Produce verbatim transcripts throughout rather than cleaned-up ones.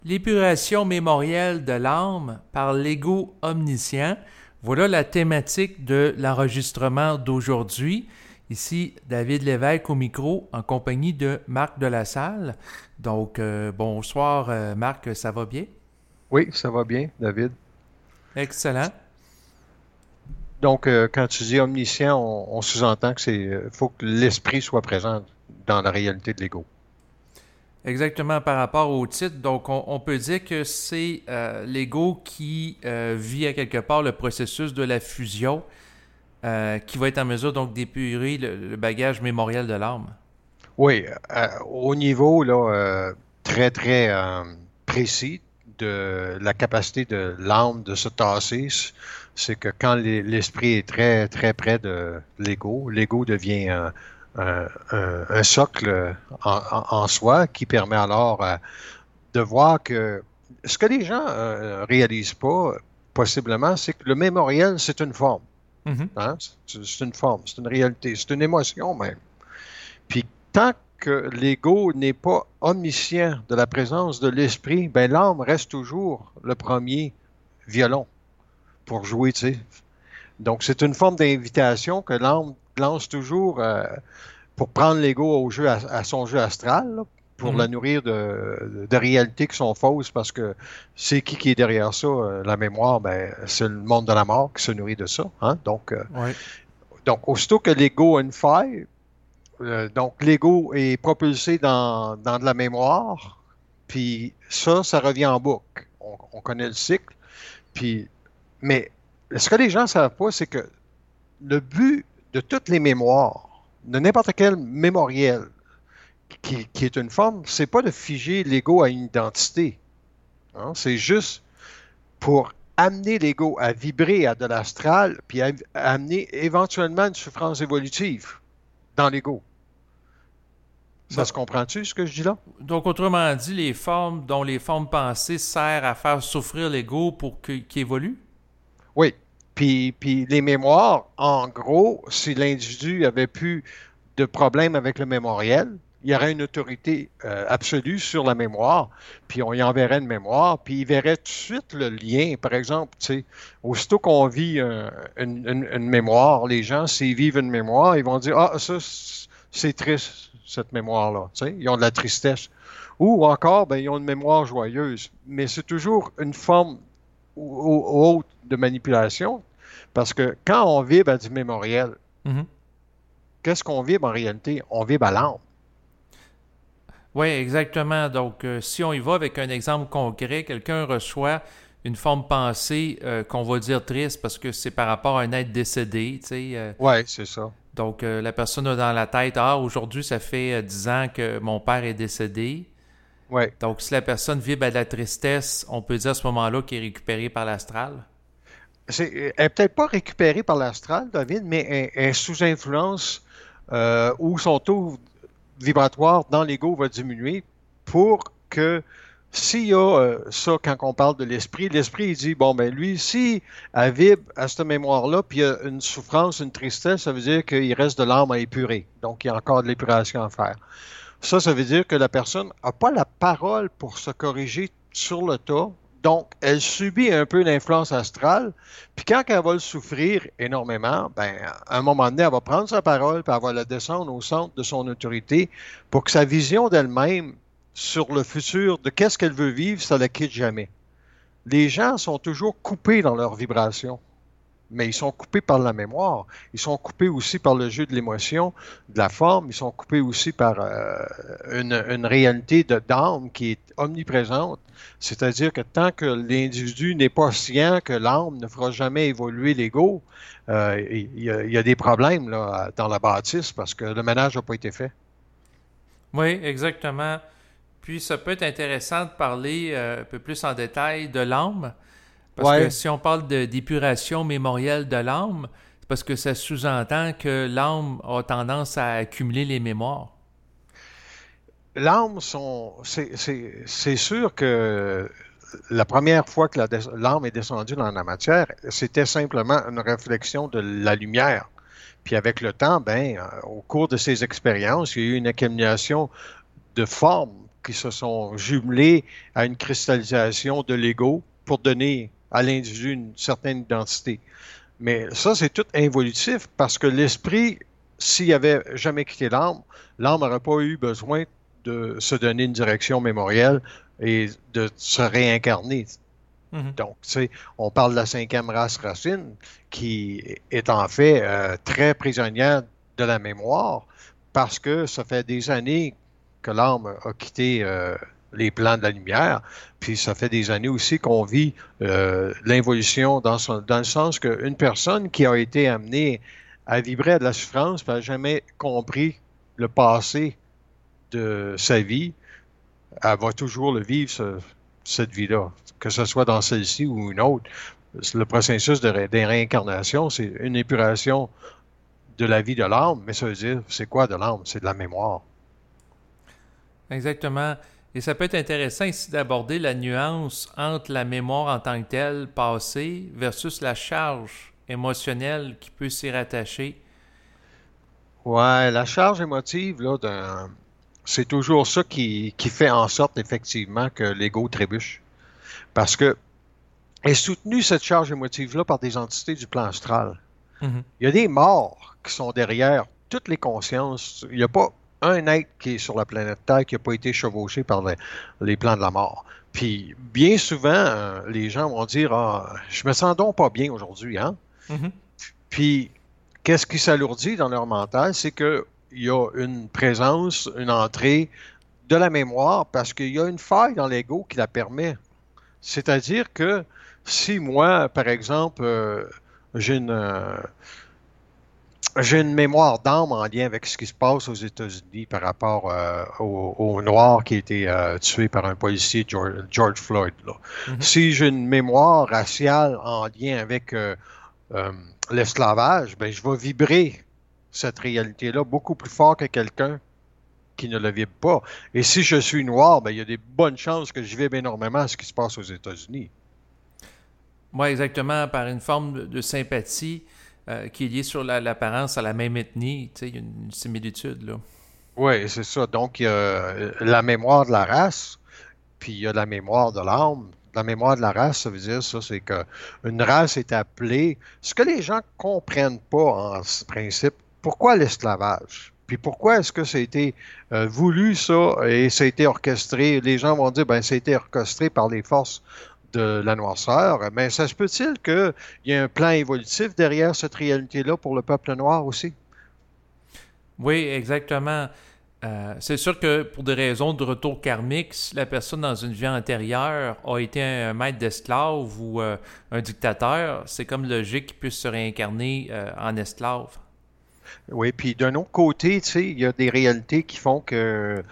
L'épuration mémorielle de l'âme par l'ego omniscient. Voilà la thématique de l'enregistrement d'aujourd'hui. Ici, David Lévesque au micro en compagnie de Marc Delassalle. Donc, euh, bonsoir euh, Marc, ça va bien? Oui, ça va bien, David. Excellent. Donc, euh, quand tu dis omniscient, on, on sous-entend que c'est, euh, faut que l'esprit soit présent dans la réalité de l'ego. Exactement par rapport au titre. Donc, on, on peut dire que c'est euh, l'ego qui euh, vit à quelque part le processus de la fusion, euh, qui va être en mesure donc d'épurer le, le bagage mémoriel de l'âme. Oui, euh, au niveau là, euh, très, très euh, précis de la capacité de l'âme de se tasser, c- c'est que quand l'e- l'esprit est très, très près de l'ego, l'ego devient un, un- un- un socle en, en- en soi qui permet alors euh, de voir que ce que les gens euh, réalisent pas, possiblement, c'est que le mémoriel, c'est une forme. Mhm. Hein? C'est c'est une forme, c'est une réalité, c'est une émotion même. Puis tant que l'ego n'est pas omniscient de la présence de l'esprit, ben l'âme reste toujours le premier violon pour jouer, tu sais. Donc c'est une forme d'invitation que l'âme lance toujours euh, pour prendre l'ego au jeu à, à son jeu astral, là, pour la Mhm. nourrir de, de réalités qui sont fausses, parce que c'est qui qui est derrière ça, euh, la mémoire, ben c'est le monde de la mort qui se nourrit de ça. Hein? Donc, euh, Oui. donc aussitôt que l'ego a une faille, euh, donc l'ego est propulsé dans, dans de la mémoire, puis ça, ça revient en boucle. On, on connaît le cycle, puis mais ce que les gens ne savent pas, c'est que le but de toutes les mémoires, de n'importe quel mémoriel, qui, qui est une forme, c'est pas de figer l'ego à une identité. Hein. C'est juste pour amener l'ego à vibrer à de l'astral, puis à, à amener éventuellement une souffrance évolutive dans l'ego. Ça se Bon. comprend-tu, ce que je dis là? Donc, autrement dit, les formes dont les formes pensées servent à faire souffrir l'ego pour que- qu'il évolue? Oui. Puis, puis les mémoires, en gros, si l'individu avait plus de problème avec le mémoriel, il y aurait une autorité euh, absolue sur la mémoire, puis on y enverrait une mémoire, puis il verrait tout de suite le lien. Par exemple, tu sais, aussitôt qu'on vit euh, une, une- une mémoire, les gens, s'ils vivent une mémoire, ils vont dire, ah, ça, c'est triste, cette mémoire-là. Tu sais, ils ont de la tristesse. Ou encore, ben, ils ont une mémoire joyeuse. Mais c'est toujours une forme ou, ou autre de manipulation, parce que quand on vibre à du mémoriel, Mhm. qu'est-ce qu'on vibre en réalité? On vibre à l'âme. Oui, exactement. Donc, euh, si on y va avec un exemple concret, quelqu'un reçoit une forme pensée euh, qu'on va dire triste parce que c'est par rapport à un être décédé, tu sais. euh, Ouais, c'est ça. donc, euh, la personne a dans la tête, ah, aujourd'hui, ça fait euh, dix ans que mon père est décédé. Ouais. Donc, si la personne vibre à de la tristesse, on peut dire à ce moment-là qu'il est récupéré par l'astral. C'est, elle n'est peut-être pas récupérée par l'astral, David, mais elle, elle est sous influence euh, où son taux vibratoire dans l'ego va diminuer pour que s'il y a euh, ça, quand on parle de l'esprit, l'esprit, il dit, bon, ben lui, si elle vibre à cette mémoire-là, puis il y a une souffrance, une tristesse, ça veut dire qu'il reste de l'âme à épurer. Donc, il y a encore de l'épuration à faire. Ça, ça veut dire que la personne n'a pas la parole pour se corriger sur le tas. Donc, elle subit un peu l'influence astrale. Puis quand elle va le souffrir énormément, ben, à un moment donné, elle va prendre sa parole, puis elle va la descendre au centre de son autorité pour que sa vision d'elle-même sur le futur, de qu'est-ce qu'elle veut vivre, ça ne la quitte jamais. Les gens sont toujours coupés dans leur vibration, mais ils sont coupés par la mémoire. Ils sont coupés aussi par le jeu de l'émotion, de la forme. Ils sont coupés aussi par euh, une, une réalité de d'âme qui est omniprésente. C'est-à-dire que tant que l'individu n'est pas scient que l'âme ne fera jamais évoluer l'ego, euh, il, y a, il y a des problèmes là, dans la bâtisse parce que le ménage n'a pas été fait. Oui, exactement. Puis, ça peut être intéressant de parler euh, un peu plus en détail de l'âme, parce que Ouais, si on parle de- d'épuration mémorielle de l'âme, c'est parce que ça sous-entend que l'âme a tendance à accumuler les mémoires. l'âme, sont, c'est, c'est, c'est sûr que la première fois que la des- l'âme est descendue dans la matière, c'était simplement une réflexion de la lumière. Puis avec le temps, ben, euh, au cours de ces expériences, il y a eu une accumulation de formes qui se sont jumelés à une cristallisation de l'ego pour donner à l'individu une certaine identité. Mais ça, c'est tout involutif parce que l'esprit, s'il avait jamais quitté l'âme, l'âme n'aurait pas eu besoin de se donner une direction mémorielle et de se réincarner. Mm-hmm. Donc, tu sais, on parle de la cinquième race racine qui est en fait euh, très prisonnière de la mémoire parce que ça fait des années que l'âme a quitté euh, les plans de la lumière, puis ça fait des années aussi qu'on vit euh, l'involution dans, son, dans le sens qu'une personne qui a été amenée à vibrer à de la souffrance n'a jamais compris le passé de sa vie, elle va toujours le vivre, ce, cette vie-là, que ce soit dans celle-ci ou une autre. Le processus de, ré, de réincarnation, c'est une épuration de la vie de l'âme, mais ça veut dire, c'est quoi de l'âme? C'est de la mémoire. Exactement. Et ça peut être intéressant ici d'aborder la nuance entre la mémoire en tant que telle, passée, versus la charge émotionnelle qui peut s'y rattacher. Ouais, la charge émotive, là, d'un... c'est toujours ça qui, qui fait en sorte, effectivement, que l'ego trébuche. Parce que est soutenue, cette charge émotive-là, par des entités du plan astral. Mm-hmm. Il y a des morts qui sont derrière toutes les consciences. Il n'y a pas un être qui est sur la planète Terre qui n'a pas été chevauché par les, les plans de la mort. Puis, bien souvent, euh, les gens vont dire ah, « je me sens donc pas bien aujourd'hui, hein? Mm-hmm. » Puis, qu'est-ce qui s'alourdit dans leur mental? C'est qu'il y a une présence, une entrée de la mémoire parce qu'il y a une faille dans l'ego qui la permet. C'est-à-dire que si moi, par exemple, euh, j'ai une... Euh, J'ai une mémoire d'âme en lien avec ce qui se passe aux États-Unis par rapport euh, au, au Noir qui a été euh, tué par un policier, George, George Floyd. Là. Mm-hmm. Si j'ai une mémoire raciale en lien avec euh, euh, l'esclavage, ben, je vais vibrer cette réalité-là beaucoup plus fort que quelqu'un qui ne le vibre pas. Et si je suis noir, ben, il y a des bonnes chances que je vibre énormément à ce qui se passe aux États-Unis. Oui, exactement, par une forme de, de sympathie. Euh, qui est lié sur la, l'apparence à la même ethnie. Tu sais, il y a une similitude, là. Oui, c'est ça. Donc, il y a la mémoire de la race, puis il y a la mémoire de l'âme. La mémoire de la race, ça veut dire ça, c'est qu'une race est appelée... Ce que les gens ne comprennent pas, en principe, pourquoi l'esclavage? Puis pourquoi est-ce que ça a été euh, voulu, ça, et ça a été orchestré? Les gens vont dire, ben ça a été orchestré par les forces de la noirceur, mais ça se peut-il qu'il y ait un plan évolutif derrière cette réalité-là pour le peuple noir aussi? Oui, exactement. Euh, c'est sûr que pour des raisons de retour karmique, si la personne dans une vie antérieure a été un, un maître d'esclave ou euh, un dictateur, c'est comme logique qu'il puisse se réincarner euh, en esclave. Oui, puis d'un autre côté, tu sais, il y a des réalités qui font que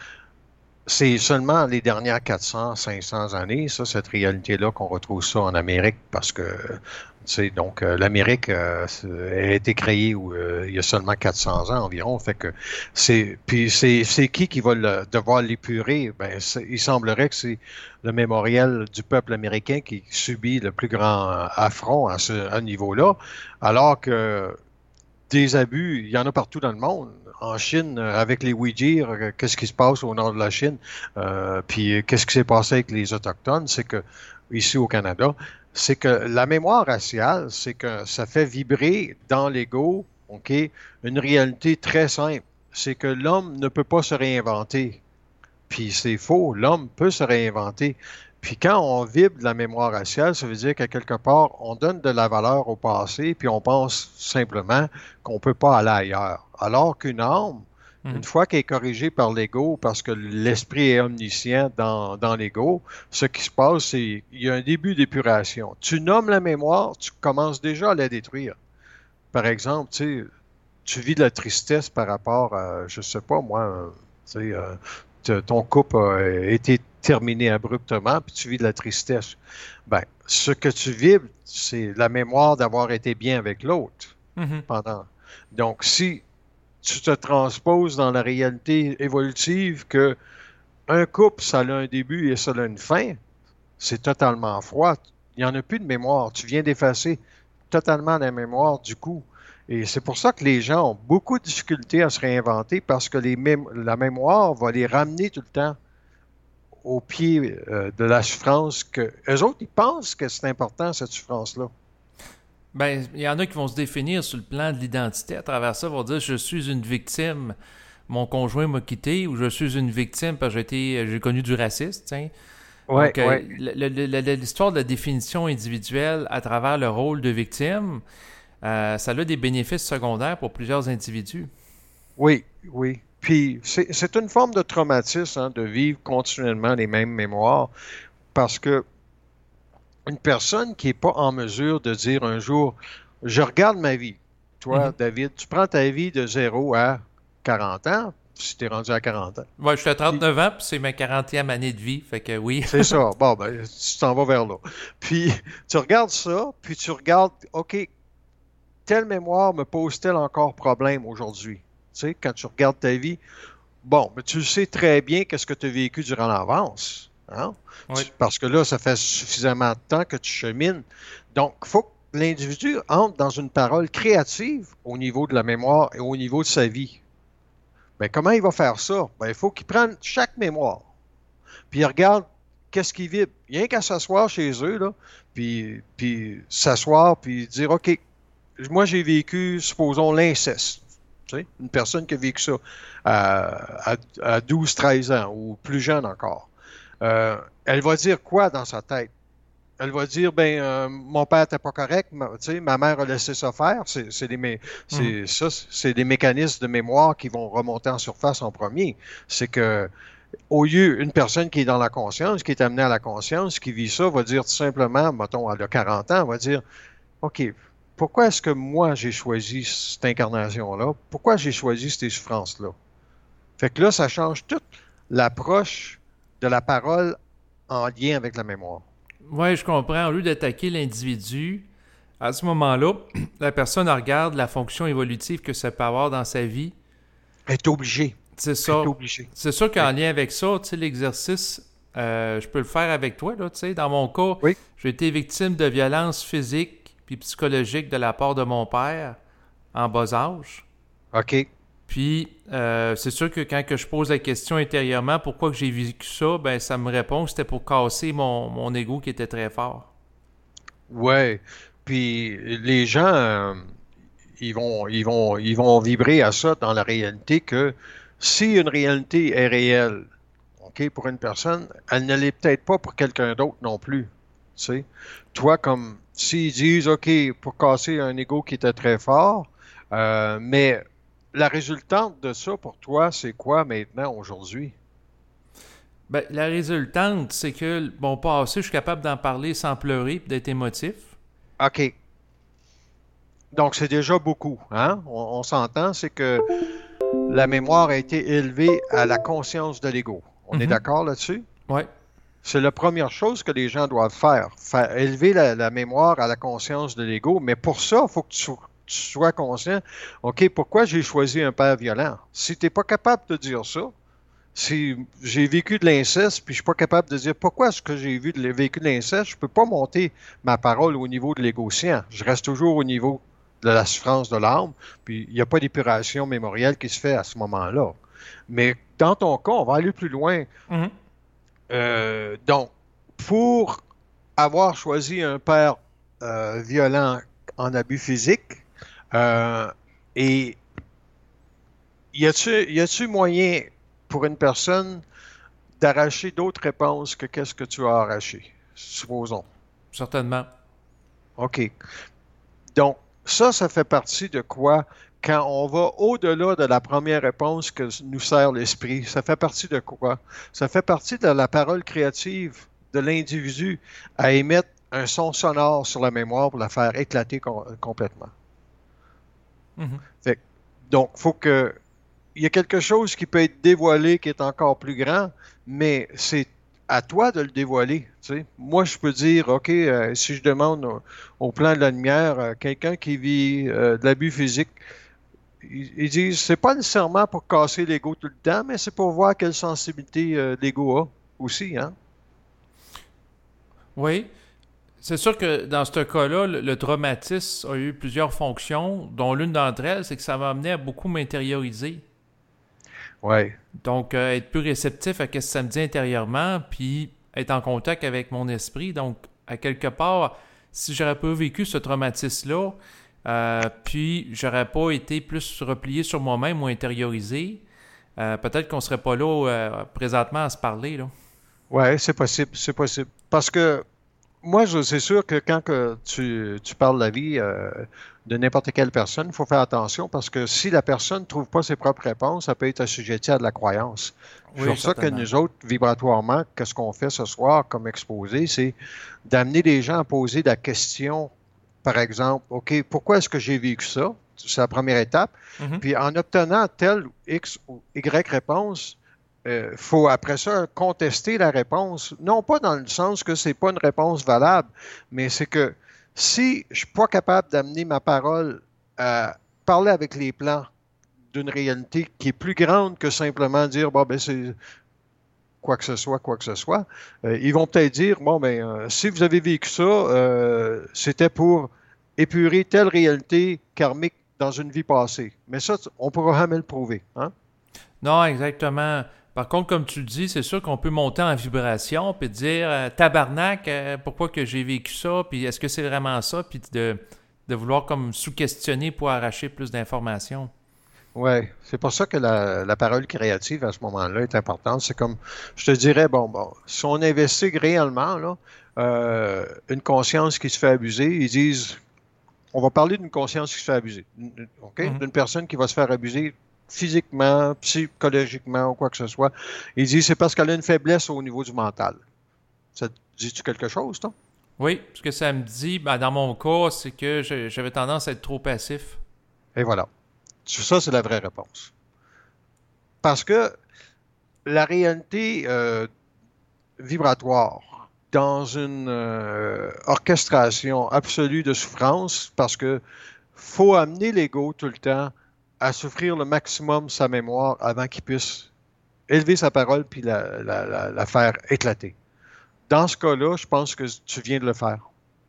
c'est seulement les dernières quatre cents, cinq cents années, ça, cette réalité-là, qu'on retrouve ça en Amérique, parce que, tu sais, donc, euh, l'Amérique euh, a été créée où, euh, il y a seulement quatre cents ans environ, fait que c'est, puis c'est, c'est qui qui va le, devoir l'épurer? Ben, il semblerait que c'est le mémorial du peuple américain qui subit le plus grand affront à ce à niveau-là, alors que des abus, il y en a partout dans le monde. En Chine, avec les Ouïghirs, qu'est-ce qui se passe au nord de la Chine? Euh, puis qu'est-ce qui s'est passé avec les Autochtones? C'est que, ici au Canada, c'est que la mémoire raciale, c'est que ça fait vibrer dans l'ego, OK, une réalité très simple. C'est que l'homme ne peut pas se réinventer. Puis c'est faux, l'homme peut se réinventer. Puis quand on vibre de la mémoire raciale, ça veut dire qu'à quelque part, on donne de la valeur au passé, puis on pense simplement qu'on ne peut pas aller ailleurs. Alors qu'une âme, mmh. une fois qu'elle est corrigée par l'ego, parce que l'esprit est omniscient dans, dans l'ego, ce qui se passe, c'est qu'il y a un début d'épuration. Tu nommes la mémoire, tu commences déjà à la détruire. Par exemple, tu sais, tu vis de la tristesse par rapport à, je sais pas moi, tu sais, euh, ton couple a été terminé abruptement, puis tu vis de la tristesse. Ben, ce que tu vibres, c'est la mémoire d'avoir été bien avec l'autre mm-hmm. pendant. Donc, si tu te transposes dans la réalité évolutive que un couple, ça a un début et ça a une fin, c'est totalement froid. Il n'y en a plus de mémoire. Tu viens d'effacer totalement la mémoire du coup. Et c'est pour ça que les gens ont beaucoup de difficultés à se réinventer parce que les mém- la mémoire va les ramener tout le temps au pied euh, de la souffrance, que eux autres, ils pensent que c'est important, cette souffrance-là. Ben, il y en a qui vont se définir sur le plan de l'identité à travers ça, vont dire je suis une victime, mon conjoint m'a quitté, ou je suis une victime parce que j'ai été, j'ai connu du racisme, tiens. Ouais, Donc, euh, ouais. le- le- le- l'histoire de la définition individuelle à travers le rôle de victime, euh, ça a des bénéfices secondaires pour plusieurs individus. Oui, oui. Puis c'est c'est une forme de traumatisme, hein, de vivre continuellement les mêmes mémoires, parce que une personne qui n'est pas en mesure de dire un jour, je regarde ma vie. Toi, Mhm. David, tu prends ta vie de zéro à quarante ans, si tu es rendu à quarante ans. Ouais, je suis à Puis, trente-neuf ans, puis c'est ma quarantième année de vie, fait que oui. c'est ça. Bon, ben, tu t'en vas vers là. Puis, tu regardes ça, puis tu regardes, OK, telle mémoire me pose-t-elle encore problème aujourd'hui? Tu sais, quand tu regardes ta vie, bon, mais tu sais très bien qu'est-ce que tu as vécu durant l'avance. Hein? Oui. Tu- Parce que là, ça fait suffisamment de temps que tu chemines. Donc, il faut que l'individu entre dans une parole créative au niveau de la mémoire et au niveau de sa vie. Mais comment il va faire ça? Ben, il faut qu'il prenne chaque mémoire, puis il regarde qu'est-ce qui vibre. Rien qu'à s'asseoir chez eux, là, puis, puis s'asseoir, puis dire, OK, moi j'ai vécu, supposons, l'inceste. Tu sais, une personne qui a vécu ça à, à, à douze treize ans ou plus jeune encore. Euh, elle va dire quoi dans sa tête? Elle va dire, ben, euh, mon père n'était pas correct, ma, tu sais, ma mère a laissé ça faire. C'est, c'est des, mé- Mhm. c'est, ça, c'est des mécanismes de mémoire qui vont remonter en surface en premier. C'est que, au lieu, une personne qui est dans la conscience, qui est amenée à la conscience, qui vit ça, va dire tout simplement, mettons, elle a quarante ans, va dire, OK, pourquoi est-ce que moi j'ai choisi cette incarnation-là? Pourquoi j'ai choisi ces souffrances-là? Fait que là, ça change toute l'approche de la parole en lien avec la mémoire. Oui, je comprends. Au lieu d'attaquer l'individu, à ce moment-là, la personne regarde la fonction évolutive que ça peut avoir dans sa vie. Elle est obligée. C'est Elle est ça. obligée. C'est sûr Oui. qu'en lien avec ça, tu sais, l'exercice, euh, je peux le faire avec toi, là, tu sais. Dans mon cas, Oui. j'ai été victime de violences physiques puis psychologiques de la part de mon père en bas âge. OK. Puis, euh, c'est sûr que quand que je pose la question intérieurement, pourquoi que j'ai vécu ça, ben ça me répond que c'était pour casser mon, mon ego qui était très fort. Ouais. Puis les gens, euh, ils vont, ils vont, ils vont vibrer à ça dans la réalité que si une réalité est réelle, OK, pour une personne, elle ne l'est peut-être pas pour quelqu'un d'autre non plus. Tu sais, toi, comme s'ils disent, OK, pour casser un ego qui était très fort, euh, mais la résultante de ça pour toi, c'est quoi maintenant, aujourd'hui? Ben, la résultante, c'est que mon passé, je suis capable d'en parler sans pleurer et d'être émotif. OK. Donc, c'est déjà beaucoup, hein? On, on s'entend, c'est que la mémoire a été élevée à la conscience de l'ego. On est Mhm. d'accord là-dessus? Ouais. C'est la première chose que les gens doivent faire, faire élever la, la mémoire à la conscience de l'ego. Mais pour ça, il faut que tu, sois tu sois conscient, OK, pourquoi j'ai choisi un père violent? Si tu n'es pas capable de dire ça, si j'ai vécu de l'inceste, puis je suis pas capable de dire pourquoi est-ce que j'ai vu de, vécu de l'inceste, je peux pas monter ma parole au niveau de l'égocient. Je reste toujours au niveau de la souffrance de l'âme, puis il n'y a pas d'épuration mémorielle qui se fait à ce moment-là. Mais dans ton cas, on va aller plus loin. Mhm. Euh, donc, pour avoir choisi un père euh, violent en abus physique, euh, et y a-tu, y a-tu moyen pour une personne d'arracher d'autres réponses que qu'est-ce que tu as arraché, supposons. Certainement. OK. Donc, ça, ça fait partie de quoi? Quand on va au-delà de la première réponse que nous sert l'esprit, ça fait partie de quoi? Ça fait partie de la parole créative de l'individu à émettre un son sonore sur la mémoire pour la faire éclater com- complètement. Mhm. Fait que, donc, faut que il y a quelque chose qui peut être dévoilé qui est encore plus grand, mais c'est à toi de le dévoiler. Tu sais. Moi, je peux dire, OK, euh, si je demande au, au plan de la lumière, euh, quelqu'un qui vit euh, de l'abus physique, ils, ils disent, c'est pas nécessairement pour casser l'ego tout le temps, mais c'est pour voir quelle sensibilité euh, l'ego a aussi, hein? Oui. C'est sûr que dans ce cas-là, le, le traumatisme a eu plusieurs fonctions, dont l'une d'entre elles, c'est que ça m'a amené à beaucoup m'intérioriser. Ouais. Donc, euh, être plus réceptif à ce que ça me dit intérieurement, puis être en contact avec mon esprit. Donc, à quelque part, si j'aurais pas vécu ce traumatisme-là, euh, puis j'aurais pas été plus replié sur moi-même ou intériorisé, euh, peut-être qu'on serait pas là euh, présentement à se parler, là. Ouais, c'est possible, c'est possible. Parce que moi, je- c'est sûr que quand que tu, tu parles de la vie euh, de n'importe quelle personne, il faut faire attention parce que si la personne ne trouve pas ses propres réponses, ça peut être assujetti à de la croyance. C'est Oui, pour ça que certainement. nous autres, vibratoirement, qu'est-ce qu'on fait ce soir comme exposé, c'est d'amener les gens à poser la question, par exemple, OK, pourquoi est-ce que j'ai vécu ça? C'est la première étape. Mhm. Puis en obtenant telle X ou Y réponse, il faut après ça contester la réponse, non pas dans le sens que c'est pas une réponse valable, mais c'est que si je suis pas capable d'amener ma parole à parler avec les plans d'une réalité qui est plus grande que simplement dire bon ben c'est quoi que ce soit, quoi que ce soit, euh, ils vont peut-être dire bon ben euh, si vous avez vécu ça, euh, c'était pour épurer telle réalité karmique dans une vie passée. Mais ça, on pourra jamais le prouver, hein? Non, exactement. Par contre, comme tu le dis, c'est sûr qu'on peut monter en vibration puis dire euh, tabarnak, euh, pourquoi que j'ai vécu ça, puis est-ce que c'est vraiment ça, puis de, de vouloir comme sous-questionner pour arracher plus d'informations. Oui, c'est pour ça que la, la parole créative à ce moment-là est importante. C'est comme, je te dirais, bon, bon, si on investigue réellement là, euh, une conscience qui se fait abuser, ils disent, on va parler d'une conscience qui se fait abuser, OK? Mhm. D'une personne qui va se faire abuser physiquement, psychologiquement ou quoi que ce soit. Ils disent, c'est parce qu'elle a une faiblesse au niveau du mental. Ça te dit-tu quelque chose, toi? Oui, ce que ça me dit, ben, dans mon cas, c'est que je- j'avais tendance à être trop passif. Et voilà. Ça, c'est la vraie réponse. Parce que la réalité euh, vibratoire dans une euh, orchestration absolue de souffrance parce que faut amener l'ego tout le temps à souffrir le maximum sa mémoire avant qu'il puisse élever sa parole puis la, la, la, la faire éclater. Dans ce cas-là, je pense que tu viens de le faire.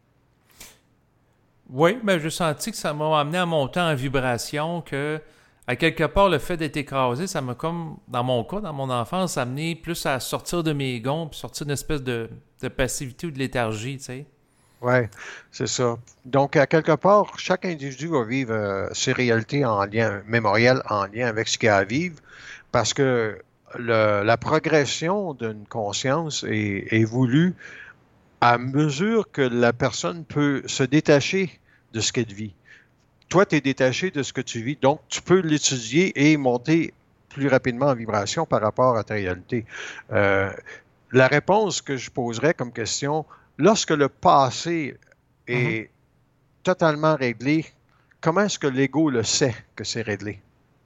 Oui, mais j'ai senti que ça m'a amené à monter en vibration, que à quelque part, le fait d'être écrasé, ça m'a comme, dans mon cas, dans mon enfance, amené plus à sortir de mes gonds, puis sortir d'une espèce de, de passivité ou de léthargie, tu sais. Oui, c'est ça. Donc, à quelque part, chaque individu va vivre euh, ses réalités en lien mémoriel, en lien avec ce qu'il a à vivre, parce que le- la progression d'une conscience est, est voulue à mesure que la personne peut se détacher de ce qu'elle vit. Toi, tu es détaché de ce que tu vis, donc tu peux l'étudier et monter plus rapidement en vibration par rapport à ta réalité. Euh, la réponse que je poserais comme question, lorsque le passé Mhm. est totalement réglé, comment est-ce que l'ego le sait que c'est réglé?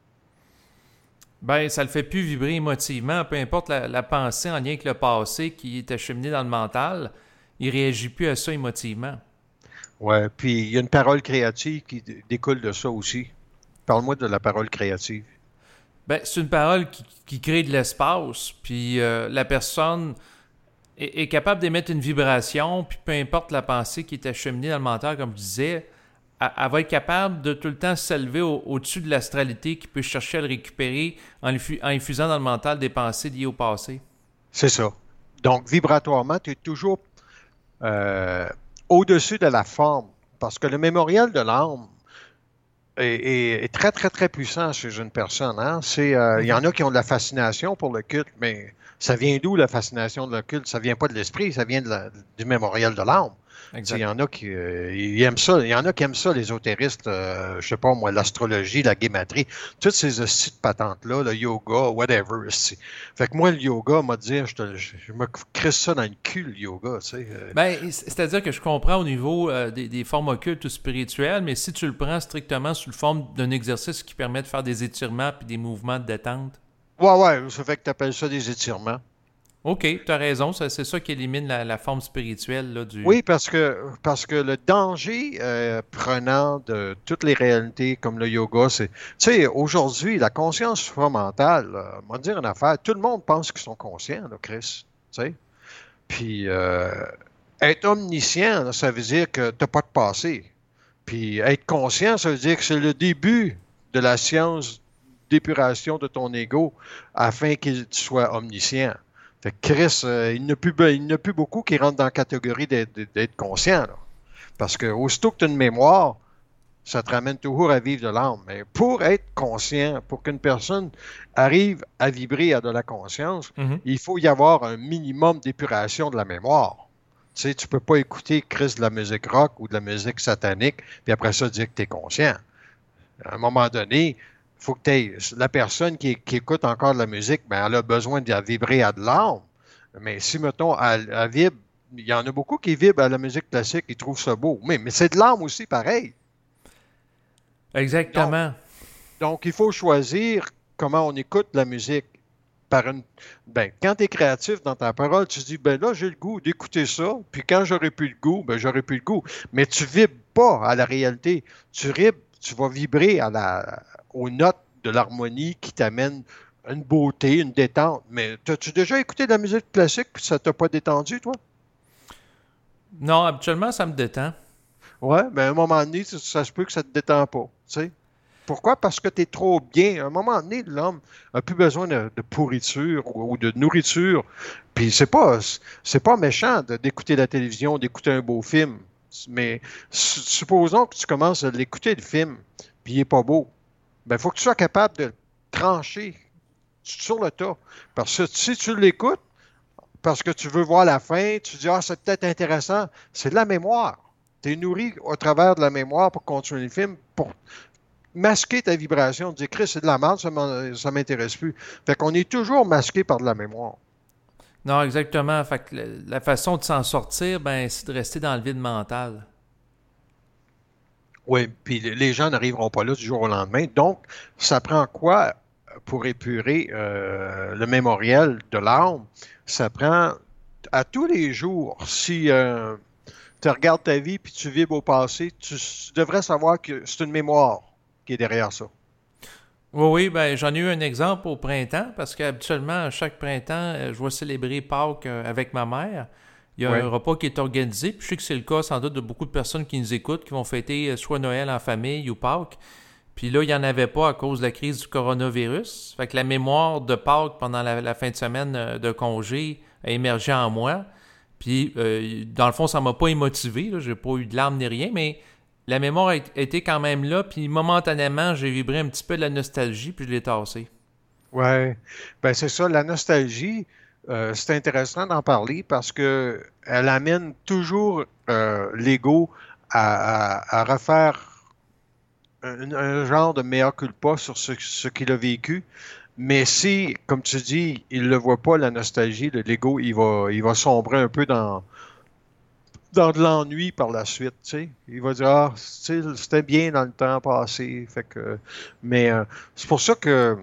Ben, ça le fait plus vibrer émotivement, peu importe la, la pensée en lien avec le passé qui est acheminée dans le mental, il réagit plus à ça émotivement. Ouais, puis il y a une parole créative qui d- découle de ça aussi. Parle-moi de la parole créative. Ben, c'est une parole qui, qui crée de l'espace, puis euh, la personne est, est capable d'émettre une vibration, puis peu importe la pensée qui est acheminée dans le mental, comme je disais, elle, elle va être capable de tout le temps s'élever au- au-dessus de l'astralité qui peut chercher à le récupérer en, infu- en infusant dans le mental des pensées liées au passé. C'est ça. Donc, vibratoirement, tu es toujours euh, au-dessus de la forme, parce que le mémorial de l'âme est, est- est très, très, très puissant chez une personne. Hein. C'est, euh, il y Mhm. en a qui ont de la fascination pour le culte, mais ça vient d'où la fascination de le culte? Ça vient pas de l'esprit, ça vient de la- du mémorial de l'âme. Tu sais, il y Exact. en a qui euh, ils aiment ça. Il y en a qui aiment ça, les ésotéristes, euh, je sais pas moi, l'astrologie, la guématrie, toutes ces hosties de patentes-là, le yoga, whatever. c'est- Fait que moi, le yoga, m'a dit, je, te- je, je me crisse ça dans le cul, le yoga, tu sais. euh. Ben, c- c'est-à-dire que je comprends au niveau euh, des, des formes occultes ou spirituelles, mais si tu le prends strictement sous le forme d'un exercice qui permet de faire des étirements puis des mouvements de détente, Ouais, ouais, ça fait que tu appelles ça des étirements. ok, tu as raison, ça- c'est ça qui élimine la, la forme spirituelle là, du... Oui, parce que, parce que le danger euh, prenant de toutes les réalités comme le yoga, c'est, tu sais, aujourd'hui, la conscience supramentale, là, on va dire une affaire, tout le monde pense qu'ils sont conscients, là, Chris, tu sais. Puis, euh, être omniscient, là, ça veut dire que tu n'as pas de passé. Puis, être conscient, ça veut dire que c'est le début de la science d'épuration de ton ego afin qu'il soit omniscient. Fait que Chris, euh, il n'y en a plus, il n'y en a plus beaucoup qui rentrent dans la catégorie d'être, d'être conscient, là. Parce que aussitôt que tu as une mémoire, ça te ramène toujours à vivre de l'âme. Mais pour être conscient, pour qu'une personne arrive à vibrer à de la conscience, Mhm. il faut y avoir un minimum d'épuration de la mémoire. Tu sais, tu peux pas écouter Chris de la musique rock ou de la musique satanique, puis après ça dire que tu es conscient. À un moment donné, il faut que tu aies la personne qui, qui écoute encore de la musique, ben, elle a besoin de vibrer à de l'âme. Mais si, mettons, elle, elle vibre, il y en a beaucoup qui vibrent à la musique classique, ils trouvent ça beau. Mais, mais c'est de l'âme aussi, pareil. Donc, Exactement. donc, il faut choisir comment on écoute la musique. Par une... ben, quand tu es créatif dans ta parole, tu te dis, ben là, j'ai le goût d'écouter ça, puis quand j'aurai plus le goût, ben j'aurai plus le goût. Mais tu vibres pas à la réalité. Tu vibres, tu vas vibrer à la, aux notes de l'harmonie qui t'amène une beauté, une détente. Mais as-tu déjà écouté de la musique classique puis ça t'a pas détendu, toi? Non, habituellement, ça me détend. Ouais, ben à un moment donné, ça, ça se peut que ça te détend pas, tu sais. Pourquoi? Parce que tu es trop bien. À un moment donné, l'homme n'a plus besoin de, de pourriture ou, ou de nourriture. Puis c'est pas, c'est pas méchant de- d'écouter la télévision, d'écouter un beau film. Mais su- supposons que tu commences à l'écouter, le film, puis il n'est pas beau. Ben, il faut que tu sois capable de trancher sur le tas. Parce que si tu l'écoutes, parce que tu veux voir la fin, tu dis, ah, c'est peut-être intéressant, c'est de la mémoire. Tu es nourri au travers de la mémoire pour continuer le film, pour masquer ta vibration, dire, Chris, c'est de la merde, ça ne m'intéresse plus. Fait qu'on est toujours masqué par de la mémoire. Non, exactement. Fait que la, la façon de s'en sortir, ben, c'est de rester dans le vide mental. Oui, puis les gens n'arriveront pas là du jour au lendemain. Donc, ça prend quoi pour épurer euh, le mémoriel de l'âme? Ça prend à tous les jours. Si euh, tu regardes ta vie puis tu vibres au passé, tu, tu devrais savoir que c'est une mémoire qui est derrière ça. Oui, oui, ben, j'en ai eu un exemple au printemps, parce qu'habituellement, chaque printemps, euh, je vais célébrer Pâques euh, avec ma mère. Il y a un Oui. repas qui est organisé, puis je sais que c'est le cas sans doute de beaucoup de personnes qui nous écoutent, qui vont fêter euh, soit Noël en famille ou Pâques. Puis là, il n'y en avait pas à cause de la crise du coronavirus. Fait que la mémoire de Pâques pendant la, la fin de semaine euh, de congé a émergé en moi. Puis, euh, dans le fond, ça m'a pas émotivé, là. J'ai pas eu de larmes ni rien, mais la mémoire a été quand même là. Puis, momentanément, j'ai vibré un petit peu de la nostalgie, puis je l'ai tassé. Ouais, ben c'est ça, la nostalgie, euh, c'est intéressant d'en parler parce que elle amène toujours euh, l'ego à, à- à refaire un, un genre de mea culpa sur ce, ce qu'il a vécu. Mais si, comme tu dis, il ne voit pas, la nostalgie, le- l'ego, il va, il va sombrer un peu dans, dans de l'ennui par la suite, tu sais. Il va dire, ah, tu sais, c'était bien dans le temps passé. Fait que, mais euh, c'est pour ça que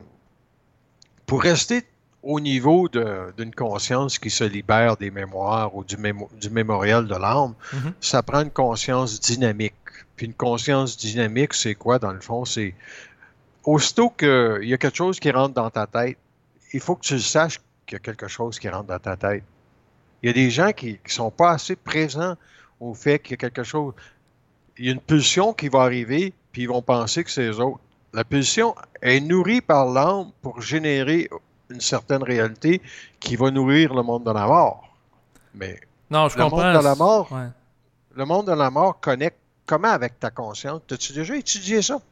pour rester au niveau de- d'une conscience qui se libère des mémoires ou du, mémo- du mémorial de l'âme, Mhm. ça prend une conscience dynamique. Puis une conscience dynamique, c'est quoi dans le fond? C'est aussitôt qu'il y a quelque chose qui rentre dans ta tête, il faut que tu le saches qu'il y a quelque chose qui rentre dans ta tête. Il y a des gens qui ne sont pas assez présents au fait qu'il y a quelque chose. Il y a une pulsion qui va arriver, puis ils vont penser que c'est eux autres. La pulsion est nourrie par l'âme pour générer une certaine réalité qui va nourrir le monde de la mort. Mais Non, je le monde comprends. de la mort, Ouais. le monde de la mort connecte comment avec ta conscience? As-tu déjà étudié ça?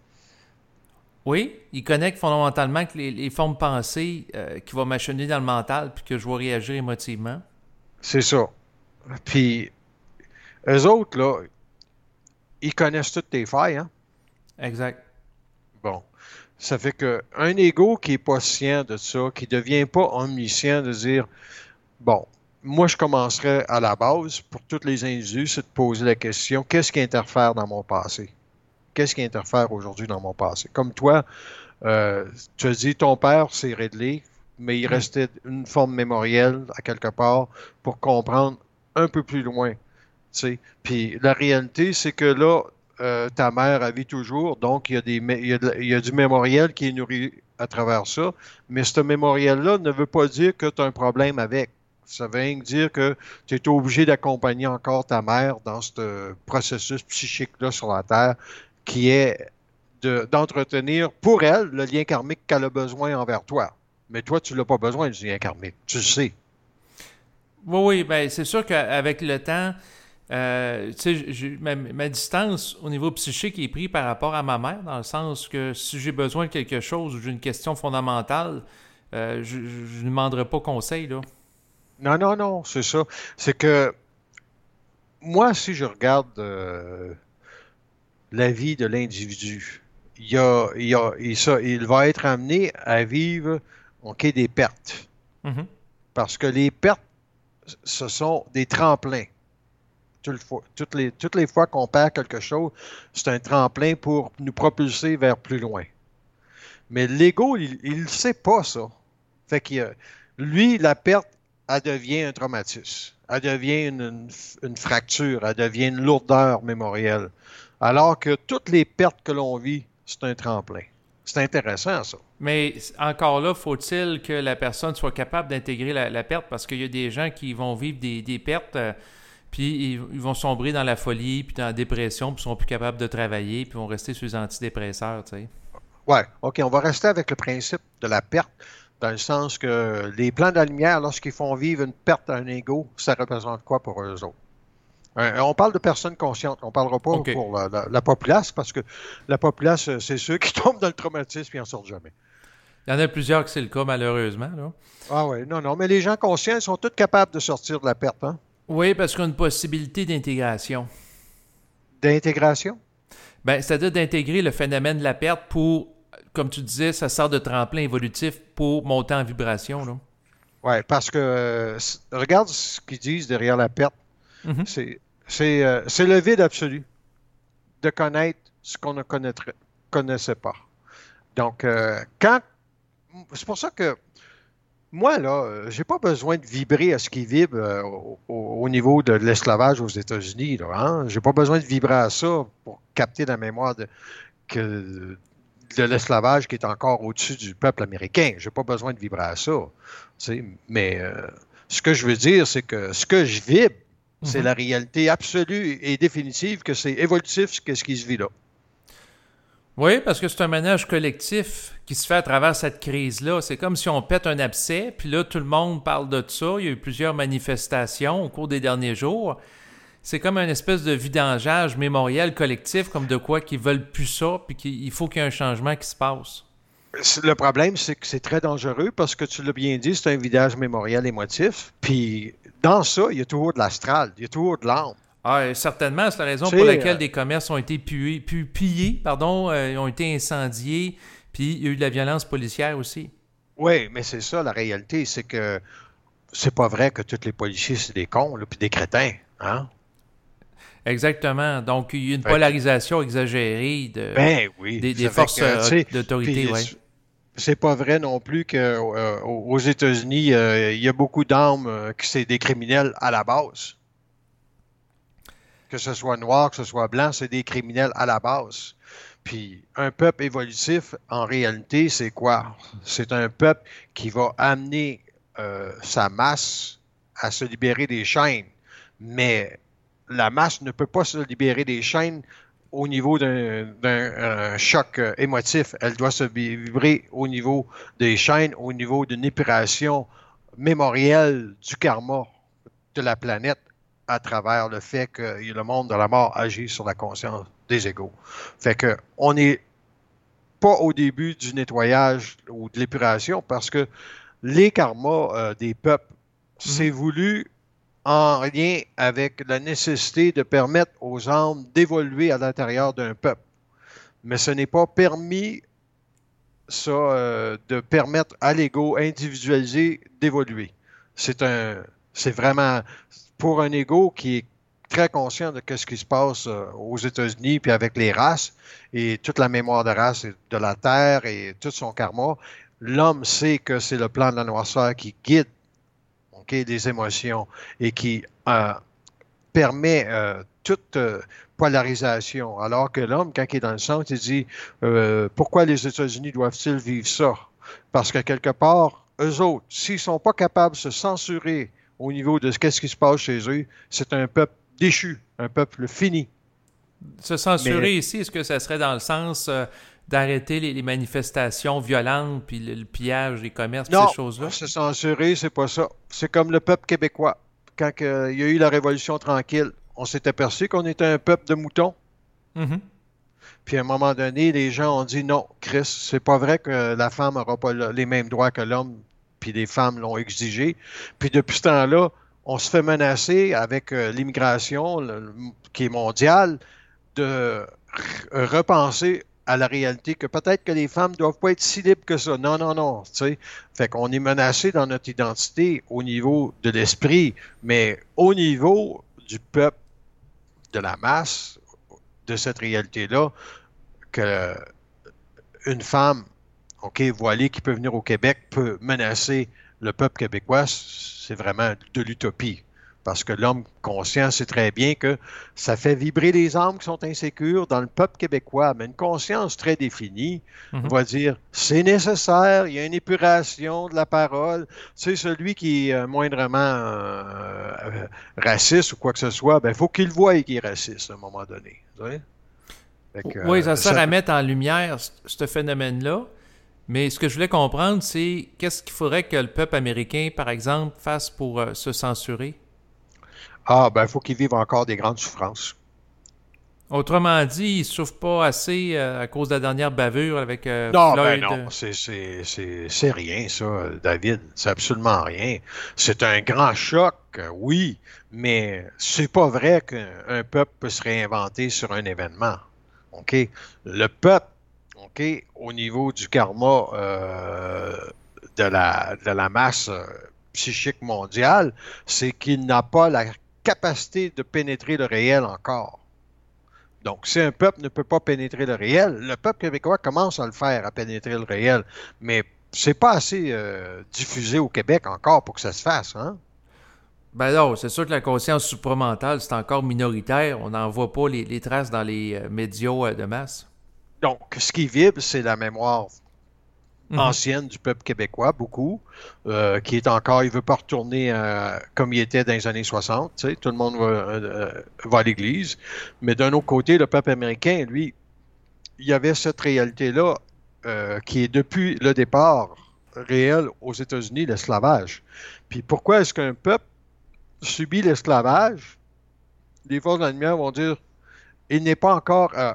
Oui, il connecte fondamentalement que les, les formes pensées euh, qui vont m'acheminer dans le mental, puis que je vais réagir émotivement. C'est ça. Puis, eux autres, là, ils connaissent toutes tes failles, hein? Exact. Bon. Ça fait que un ego qui est pas scient de ça, qui devient pas omniscient de dire, bon, moi, je commencerai à la base pour tous les individus, c'est de poser la question, qu'est-ce qui interfère dans mon passé? Qu'est-ce qui interfère aujourd'hui dans mon passé? Comme toi, euh, tu as dit, ton père s'est réglé, mais il Hmm. restait une forme mémorielle à quelque part pour comprendre un peu plus loin. Tu sais. Puis la réalité, c'est que là, euh, ta mère, elle vit toujours, donc il y a des, mé- il y a de- il y a du mémoriel qui est nourri à travers ça, mais ce mémoriel-là ne veut pas dire que tu as un problème avec. Ça veut rien dire que tu es obligé d'accompagner encore ta mère dans ce processus psychique-là sur la Terre qui est de, d'entretenir pour elle le lien karmique qu'elle a besoin envers toi. Mais toi, tu n'as pas besoin du lien karmique. Tu le sais. Oui, oui, ben c'est sûr qu'avec le temps, euh, tu sais, ma, ma distance au niveau psychique est prise par rapport à ma mère, dans le sens que si j'ai besoin de quelque chose ou j'ai une question fondamentale, euh, je ne demanderai pas conseil, là. Non, non, non, c'est ça. C'est que moi, si je regarde euh, la vie de l'individu, il, y a, il, y a, il, ça, il va être amené à vivre ok, des pertes. Mhm. Parce que les pertes, ce sont des tremplins. Toutes les, toutes les fois qu'on perd quelque chose, c'est un tremplin pour nous propulser vers plus loin. Mais l'ego, il ne sait pas ça. Fait que lui, la perte, elle devient un traumatisme. Elle devient une, une, une fracture. Elle devient une lourdeur mémorielle. Alors que toutes les pertes que l'on vit, c'est un tremplin. C'est intéressant, ça. Mais encore là, faut-il que la personne soit capable d'intégrer la, la perte, parce qu'il y a des gens qui vont vivre des, des pertes, euh, puis ils, ils vont sombrer dans la folie, puis dans la dépression, puis ils sont plus capables de travailler, puis vont rester sur les antidépresseurs, tu sais. Ouais, OK, on va rester avec le principe de la perte, dans le sens que les plans de la lumière, lorsqu'ils font vivre une perte à un ego, ça représente quoi pour eux autres? Euh, on parle de personnes conscientes, on ne parlera pas OK. pour la, la, la populace, parce que la populace, c'est ceux qui tombent dans le traumatisme et n'en sortent jamais. Il y en a plusieurs que c'est le cas, malheureusement, là. Ah oui, non, non, mais les gens conscients sont tous capables de sortir de la perte, hein? Oui, parce qu'il y a une possibilité d'intégration. D'intégration? Ben, c'est-à-dire d'intégrer le phénomène de la perte pour, comme tu disais, ça sert de tremplin évolutif pour monter en vibration, là. Oui, parce que euh, regarde ce qu'ils disent derrière la perte. Mm-hmm. C'est, c'est, euh, c'est le vide absolu de connaître ce qu'on ne connaîtrait, connaissait pas. Donc, euh, quand. C'est pour ça que moi, là, j'ai pas besoin de vibrer à ce qui vibre euh, au, au niveau de l'esclavage aux États-Unis. Là, hein? J'ai pas besoin de vibrer à ça pour capter la mémoire de, que, de l'esclavage qui est encore au-dessus du peuple américain. J'ai pas besoin de vibrer à ça. Tu sais, mais euh, ce que je veux dire, c'est que ce que je vibre, mm-hmm. c'est la réalité absolue et définitive que c'est évolutif qu'est-ce qui se vit là. Oui, parce que c'est un ménage collectif qui se fait à travers cette crise-là. C'est comme si on pète un abcès, puis là, tout le monde parle de ça. Il y a eu plusieurs manifestations au cours des derniers jours. C'est comme une espèce de vidangeage mémoriel collectif, comme de quoi qu'ils veulent plus ça, puis qu'il faut qu'il y ait un changement qui se passe. Le problème, c'est que c'est très dangereux parce que tu l'as bien dit, c'est un vidage mémoriel émotif. Puis dans ça, il y a toujours de l'astral, il y a toujours de l'âme. Ah, certainement, c'est la raison tu pour sais, laquelle euh, des commerces ont été pillés, pu, pillés pardon, euh, ont été incendiés, puis il y a eu de la violence policière aussi. Oui, mais c'est ça la réalité, c'est que c'est pas vrai que tous les policiers, c'est des cons, là, puis des crétins, hein? Exactement. Donc, il y a une Ben, polarisation exagérée de, ben oui, des, des fait forces que, euh, d'autorité. puis, Ouais. c'est pas vrai non plus qu'aux euh, aux États-Unis, euh, il y a beaucoup d'armes euh, qui c'est des criminels à la base. Que ce soit noir, que ce soit blanc, c'est des criminels à la base. Puis un peuple évolutif, en réalité, c'est quoi? C'est un peuple qui va amener euh, sa masse à se libérer des chaînes. Mais la masse ne peut pas se libérer des chaînes au niveau d'un, d'un choc euh, émotif. Elle doit se vibrer au niveau des chaînes, au niveau d'une épuration mémorielle du karma de la planète à travers le fait que le monde de la mort agit sur la conscience des égaux. Fait que on n'est pas au début du nettoyage ou de l'épuration parce que les karmas euh, des peuples, mm-hmm. c'est voulu en lien avec la nécessité de permettre aux âmes d'évoluer à l'intérieur d'un peuple. Mais ce n'est pas permis, ça, euh, de permettre à l'ego individualisé d'évoluer. C'est un, c'est vraiment pour un ego qui est très conscient de ce qui se passe euh, aux États-Unis puis avec les races et toute la mémoire de race de la Terre et tout son karma. L'homme sait que c'est le plan de la noirceur qui guide okay, les émotions et qui euh, permet euh, toute euh, polarisation. Alors que l'homme, quand il est dans le centre, il dit euh, pourquoi les États-Unis doivent-ils vivre ça? Parce que quelque part, eux autres, s'ils ne sont pas capables de se censurer au niveau de ce qui se passe chez eux, c'est un peuple déchu, un peuple fini. Se censurer Mais ici, est-ce que ça serait dans le sens euh, d'arrêter les, les manifestations violentes, puis le, le pillage des commerces, puis ces non, choses-là? se censurer, c'est pas ça. C'est comme le peuple québécois. Quand que, il y a eu la Révolution tranquille, on s'est aperçu qu'on était un peuple de moutons. Mhm. Puis à un moment donné, les gens ont dit non, Chris, c'est pas vrai que la femme n'aura pas le- les mêmes droits que l'homme, puis les femmes l'ont exigé. Puis depuis ce temps-là, on se fait menacer avec euh, l'immigration le- le- qui est mondiale de r- repenser à la réalité que peut-être que les femmes ne doivent pas être si libres que ça. Non, non, non. Tu sais. Fait qu'on est menacé dans notre identité au niveau de l'esprit, mais au niveau du peuple, de la masse, de cette réalité-là, que une femme, OK, voilée qui peut venir au Québec peut menacer le peuple québécois, c'est vraiment de l'utopie. Parce que l'homme conscient sait très bien que ça fait vibrer les âmes qui sont insécures dans le peuple québécois, mais une conscience très définie Mhm. va dire c'est nécessaire, il y a une épuration de la parole. Tu sais, celui qui est euh, moindrement euh, euh, raciste ou quoi que ce soit, ben, il faut qu'il voie qu'il est raciste à un moment donné. Tu sais? Fait que, Oui, euh, ça sert ça, à mettre en lumière c- ce phénomène-là. Mais ce que je voulais comprendre, c'est qu'est-ce qu'il faudrait que le peuple américain, par exemple, fasse pour euh, se censurer? ah, ben, il faut qu'il vive encore des grandes souffrances. Autrement dit, ils ne souffrent pas assez euh, à cause de la dernière bavure avec euh, Non, ben Floyd. non, c'est c'est- c'est- c'est rien, ça, David. C'est absolument rien. C'est un grand choc, euh, oui, mais c'est pas vrai qu'un un peuple peut se réinventer sur un événement. OK? Le peuple, OK, au niveau du karma euh, de la, de la masse euh, psychique mondiale, c'est qu'il n'a pas la capacité de pénétrer le réel encore. Donc, si un peuple ne peut pas pénétrer le réel, le peuple québécois commence à le faire, à pénétrer le réel. Mais c'est pas assez euh, diffusé au Québec encore pour que ça se fasse, hein? Ben non, c'est sûr que la conscience supramentale, c'est encore minoritaire. On n'en voit pas les, les traces dans les euh, médias euh, de masse. Donc, ce qui vibre, c'est la mémoire Mhm. ancienne du peuple québécois, beaucoup, euh, qui est encore, il ne veut pas retourner euh, comme il était dans les années soixante, tu sais, tout le monde va, euh, va à l'église. Mais d'un autre côté, le peuple américain, lui, il y avait cette réalité-là euh, qui est depuis le départ réel aux États-Unis, l'esclavage. Puis pourquoi est-ce qu'un peuple subit l'esclavage? Les forces de la lumière vont dire il n'est pas encore euh,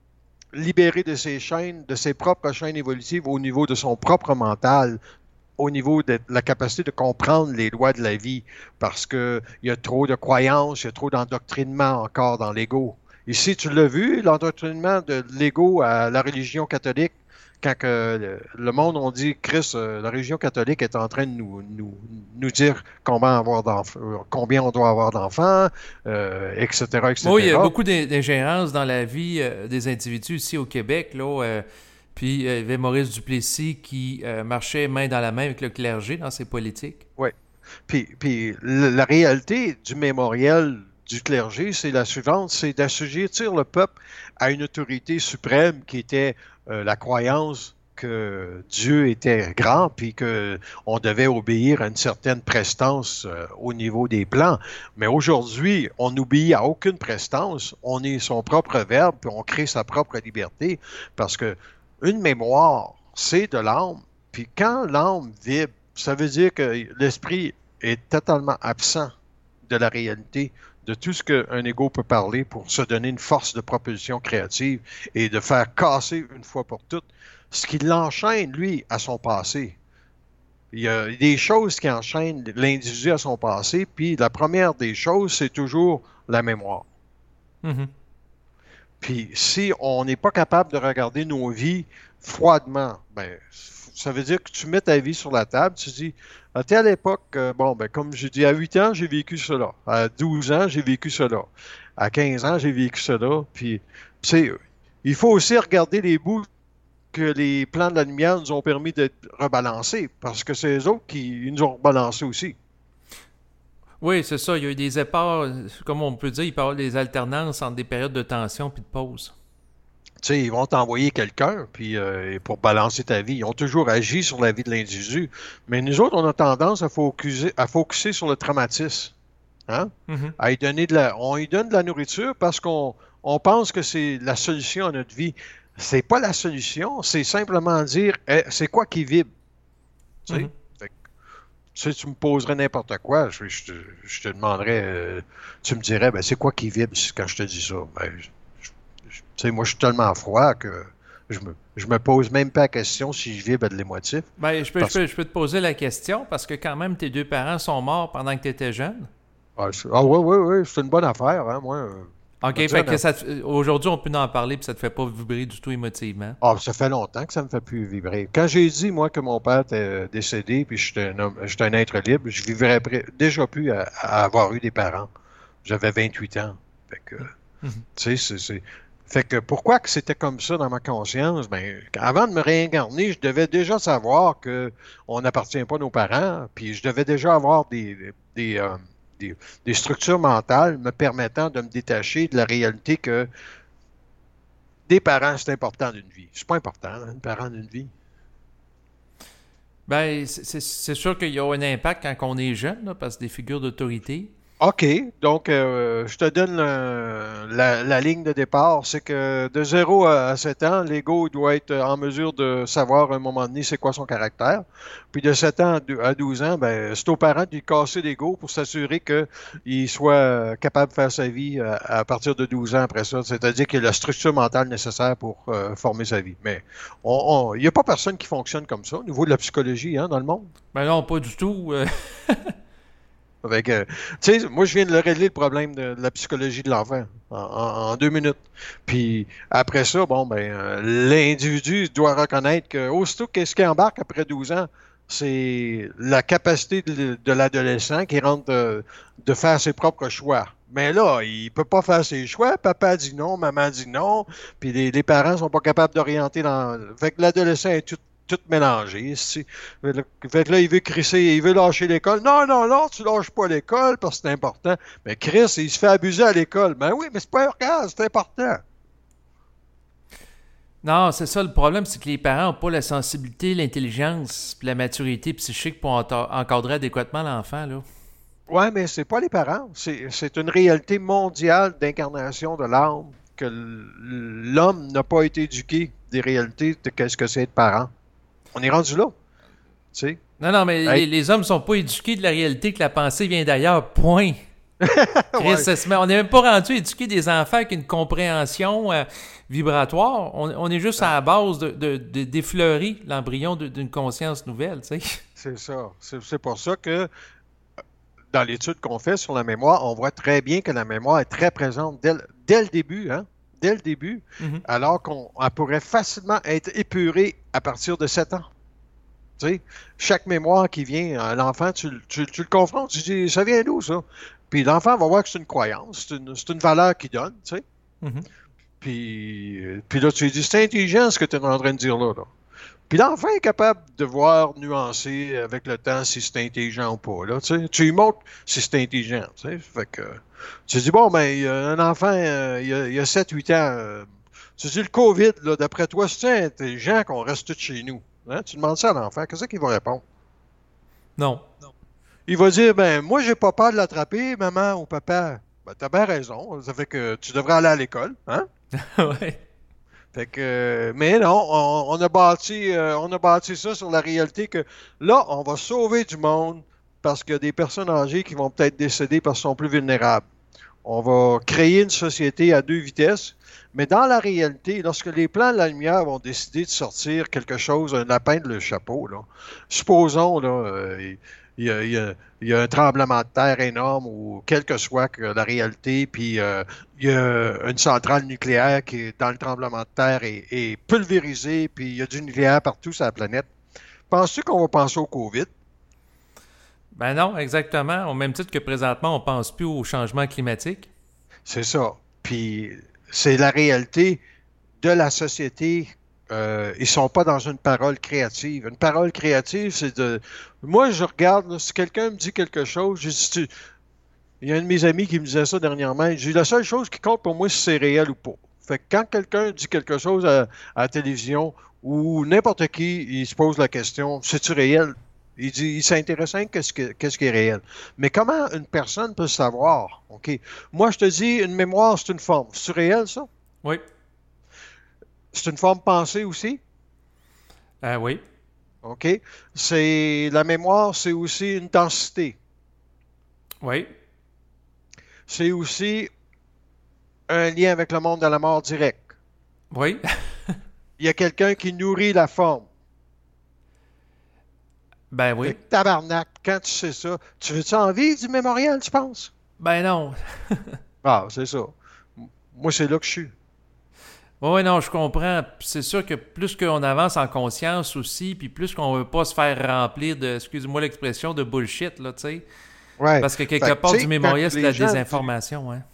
libéré de ses chaînes, de ses propres chaînes évolutives au niveau de son propre mental, au niveau de la capacité de comprendre les lois de la vie, parce qu'il y a trop de croyances, il y a trop d'endoctrinement encore dans l'ego. Ici, tu l'as vu, l'endoctrinement de l'ego à la religion catholique, quand que le, le monde, on dit, Christ, euh, la religion catholique est en train de nous, nous, nous dire combien, avoir combien on doit avoir d'enfants, euh, et cetera, Oui, il y a et cetera. beaucoup d'in- d'ingérence dans la vie euh, des individus ici au Québec. Là, euh, puis euh, il y avait Maurice Duplessis qui euh, marchait main dans la main avec le clergé dans ses politiques. Oui. Puis, puis la réalité du mémorial du clergé, c'est la suivante, c'est d'assujettir le peuple à une autorité suprême qui était euh, la croyance que Dieu était grand, puis qu'on devait obéir à une certaine prestance euh, au niveau des plans. Mais aujourd'hui, on n'obéit à aucune prestance, on est son propre verbe, puis on crée sa propre liberté, parce que une mémoire, c'est de l'âme, puis quand l'âme vibre, ça veut dire que l'esprit est totalement absent de la réalité, de tout ce qu'un ego peut parler pour se donner une force de propulsion créative et de faire casser une fois pour toutes ce qui l'enchaîne, lui, à son passé. Il y a des choses qui enchaînent l'individu à son passé, puis la première des choses, c'est toujours la mémoire. Mhm. Puis si on n'est pas capable de regarder nos vies froidement, ben, ça veut dire que tu mets ta vie sur la table, tu dis, à telle époque, euh, bon, ben, comme je dis, à huit ans, j'ai vécu cela. À douze ans, j'ai vécu cela. À quinze ans, j'ai vécu cela. Puis, c'est, il faut aussi regarder les bouts que les plans de la lumière nous ont permis de rebalancer, parce que c'est eux autres qui nous ont rebalancé aussi. Oui, c'est ça. Il y a eu des efforts, comme on peut dire, il peut y avoir des alternances entre des périodes de tension puis de pause. Tu sais, ils vont t'envoyer quelqu'un puis euh, pour balancer ta vie. Ils ont toujours agi sur la vie de l'individu. Mais nous autres, on a tendance à focuser, à focuser sur le traumatisme. hein? Mhm. À lui donner de la, on lui donne de la nourriture parce qu'on on pense que c'est la solution à notre vie. C'est pas la solution, c'est simplement dire eh, c'est quoi qui vibre. Tu sais? Mhm. Fait que, tu sais, tu me poserais n'importe quoi, je, je te, je te demanderais, euh, tu me dirais, ben, c'est quoi qui vibre quand je te dis ça? Ben, je- je- tu sais, moi, je suis tellement froid que je me, je me pose même pas la question si je vibre de l'émotif. Ben, je peux, je Parce peux, je peux te poser la question parce que quand même, tes deux parents sont morts pendant que tu étais jeune. ah, c'est- ah, oui, oui, oui, c'est une bonne affaire, hein, moi. euh, je me OK, dis, fait ah, que non. ça te- aujourd'hui, on peut en parler puis ça te fait pas vibrer du tout émotivement. Ah, ça fait longtemps que ça me fait plus vibrer. Quand j'ai dit, moi, que mon père était décédé, puis j'étais un homme, j'étais un être libre, je vivrais pré- déjà plus à, à avoir eu des parents. J'avais vingt-huit ans. Fait que, Mhm. tu sais, c'est, c'est- fait que pourquoi que c'était comme ça dans ma conscience? Ben, avant de me réincarner, je devais déjà savoir que on n'appartient pas à nos parents, puis je devais déjà avoir des, des, euh, des, des structures mentales me permettant de me détacher de la réalité que des parents, c'est important d'une vie. C'est pas important, hein, un parent d'une vie. Ben, c'est c'est- c'est sûr qu'il y a un impact quand on est jeune, là, parce que des figures d'autorité. OK, donc euh, je te donne le- la, la ligne de départ, c'est que de zéro à sept ans, l'ego doit être en mesure de savoir à un moment donné c'est quoi son caractère. Puis de sept ans à dou- à douze ans, ben, c'est aux parents de lui casser l'ego pour s'assurer qu'il soit capable de faire sa vie à, à partir de douze ans après ça, c'est-à-dire qu'il a la structure mentale nécessaire pour euh, former sa vie. Mais on- on- il n'y a pas personne qui fonctionne comme ça au niveau de la psychologie hein, dans le monde. Ben non, pas du tout. euh. Fait que, tu sais, moi, je viens de le régler le problème de, de la psychologie de l'enfant en, en- en deux minutes. Puis après ça, bon, ben, euh, l'individu doit reconnaître que aussitôt qu'est-ce qui embarque après douze ans, c'est la capacité de, de l'adolescent qui rentre de, de faire ses propres choix. Mais là, il peut pas faire ses choix. Papa dit non, maman dit non, puis les, les parents sont pas capables d'orienter dans. Fait que l'adolescent est tout, tout mélangé. c'est- Fait que là, il veut crisser, il veut lâcher l'école. Non, non, non, tu lâches pas l'école parce que c'est important. Mais Chris, il se fait abuser à l'école. Ben oui, mais c'est pas grave, c'est important. Non, c'est ça le problème, c'est que les parents n'ont pas la sensibilité, l'intelligence, puis la maturité psychique pour enta- encadrer adéquatement l'enfant, là. Ouais, mais c'est pas les parents. C'est c'est une réalité mondiale d'incarnation de l'âme que l- l'homme n'a pas été éduqué des réalités de qu'est-ce que c'est être parent. On est rendu là, tu sais. Non, non, mais Hey, les, les hommes sont pas éduqués de la réalité que la pensée vient d'ailleurs, point. Chris, ouais. ça se met- on n'est même pas rendu à éduquer des enfants avec une compréhension euh, vibratoire. On, on est juste à la base de, de- de- d'effleurer l'embryon de- d'une conscience nouvelle, tu sais. C'est ça. C'est c'est pour ça que dans l'étude qu'on fait sur la mémoire, on voit très bien que la mémoire est très présente dès, le- dès le début, hein? Dès le début, Mhm. alors qu'on elle pourrait facilement être épurée à partir de sept ans. Tu sais, chaque mémoire qui vient à l'enfant, tu, le- tu- tu le confrontes, tu dis, ça vient d'où ça? Puis l'enfant va voir que c'est une croyance, c'est une, c'est une valeur qu'il donne, tu sais. Mhm. Puis, euh, puis là, tu lui dis, c'est intelligent ce que tu es en train de dire là, là. Puis l'enfant est capable de voir, nuancer avec le temps si c'est intelligent ou pas. Là, tu sais. Tu lui montres si c'est intelligent. Tu sais. Fait que, tu dis, bon, ben, il y a un enfant, euh, il y a, il y a sept huit ans, euh, tu dis, le COVID, là, d'après toi, c'est intelligent qu'on reste tous chez nous. Hein? Tu demandes ça à l'enfant, qu'est-ce qu'il va répondre? Non. Il va dire, ben, moi, j'ai pas peur de l'attraper, maman ou papa. Ben, t'as bien raison. Ça fait que tu devrais aller à l'école. Hein? Ouais. Fait que, euh, mais non, on, on a bâti, euh, on a bâti ça sur la réalité que là, on va sauver du monde parce qu'il y a des personnes âgées qui vont peut-être décéder parce qu'elles sont plus vulnérables. On va créer une société à deux vitesses, mais dans la réalité, lorsque les plans de la lumière vont décider de sortir quelque chose, un lapin de le chapeau, là, supposons, là, euh, il y a, il y a- il y a un tremblement de terre énorme ou quelle que soit que la réalité, puis euh, il y a une centrale nucléaire qui, est dans le tremblement de terre, est, est pulvérisée, puis il y a du nucléaire partout sur la planète. Penses-tu qu'on va penser au COVID? Ben non, exactement. Au même titre que présentement, on pense plus au changement climatique. C'est ça. Puis c'est la réalité de la société. Euh, ils sont pas dans une parole créative. Une parole créative, c'est de... Moi, je regarde, là, si quelqu'un me dit quelque chose, je dis, tu- il y a un de mes amis qui me disait ça dernièrement, il dit, la seule chose qui compte pour moi, c'est si c'est réel ou pas. Fait que quand quelqu'un dit quelque chose à, à la télévision ou n'importe qui, il se pose la question, c'est-tu réel? Il dit, il s'intéresse à qu'est-ce que, qu'est-ce qui est réel. Mais comment une personne peut savoir? OK. Moi, je te dis, une mémoire, c'est une forme. C'est réel, ça? Oui. C'est une forme pensée aussi? Euh, oui. OK. C'est, la mémoire, c'est aussi une densité. Oui. C'est aussi un lien avec le monde de la mort direct. Oui. Il y a quelqu'un qui nourrit la forme. Ben Fait oui. que tabarnak, quand tu sais ça, tu veux-tu en vivre du mémorial, tu penses? Ben non. Ah, c'est ça. Moi, c'est là que je suis. Oui, ouais, non, je comprends. Puis c'est sûr que plus qu'on avance en conscience aussi, puis plus qu'on veut pas se faire remplir de, excuse-moi l'expression, de bullshit, là, tu sais. Ouais. Parce que quelque Fait que, part, tu du sais, quand mémorial, c'est de les la gens, désinformation, hein.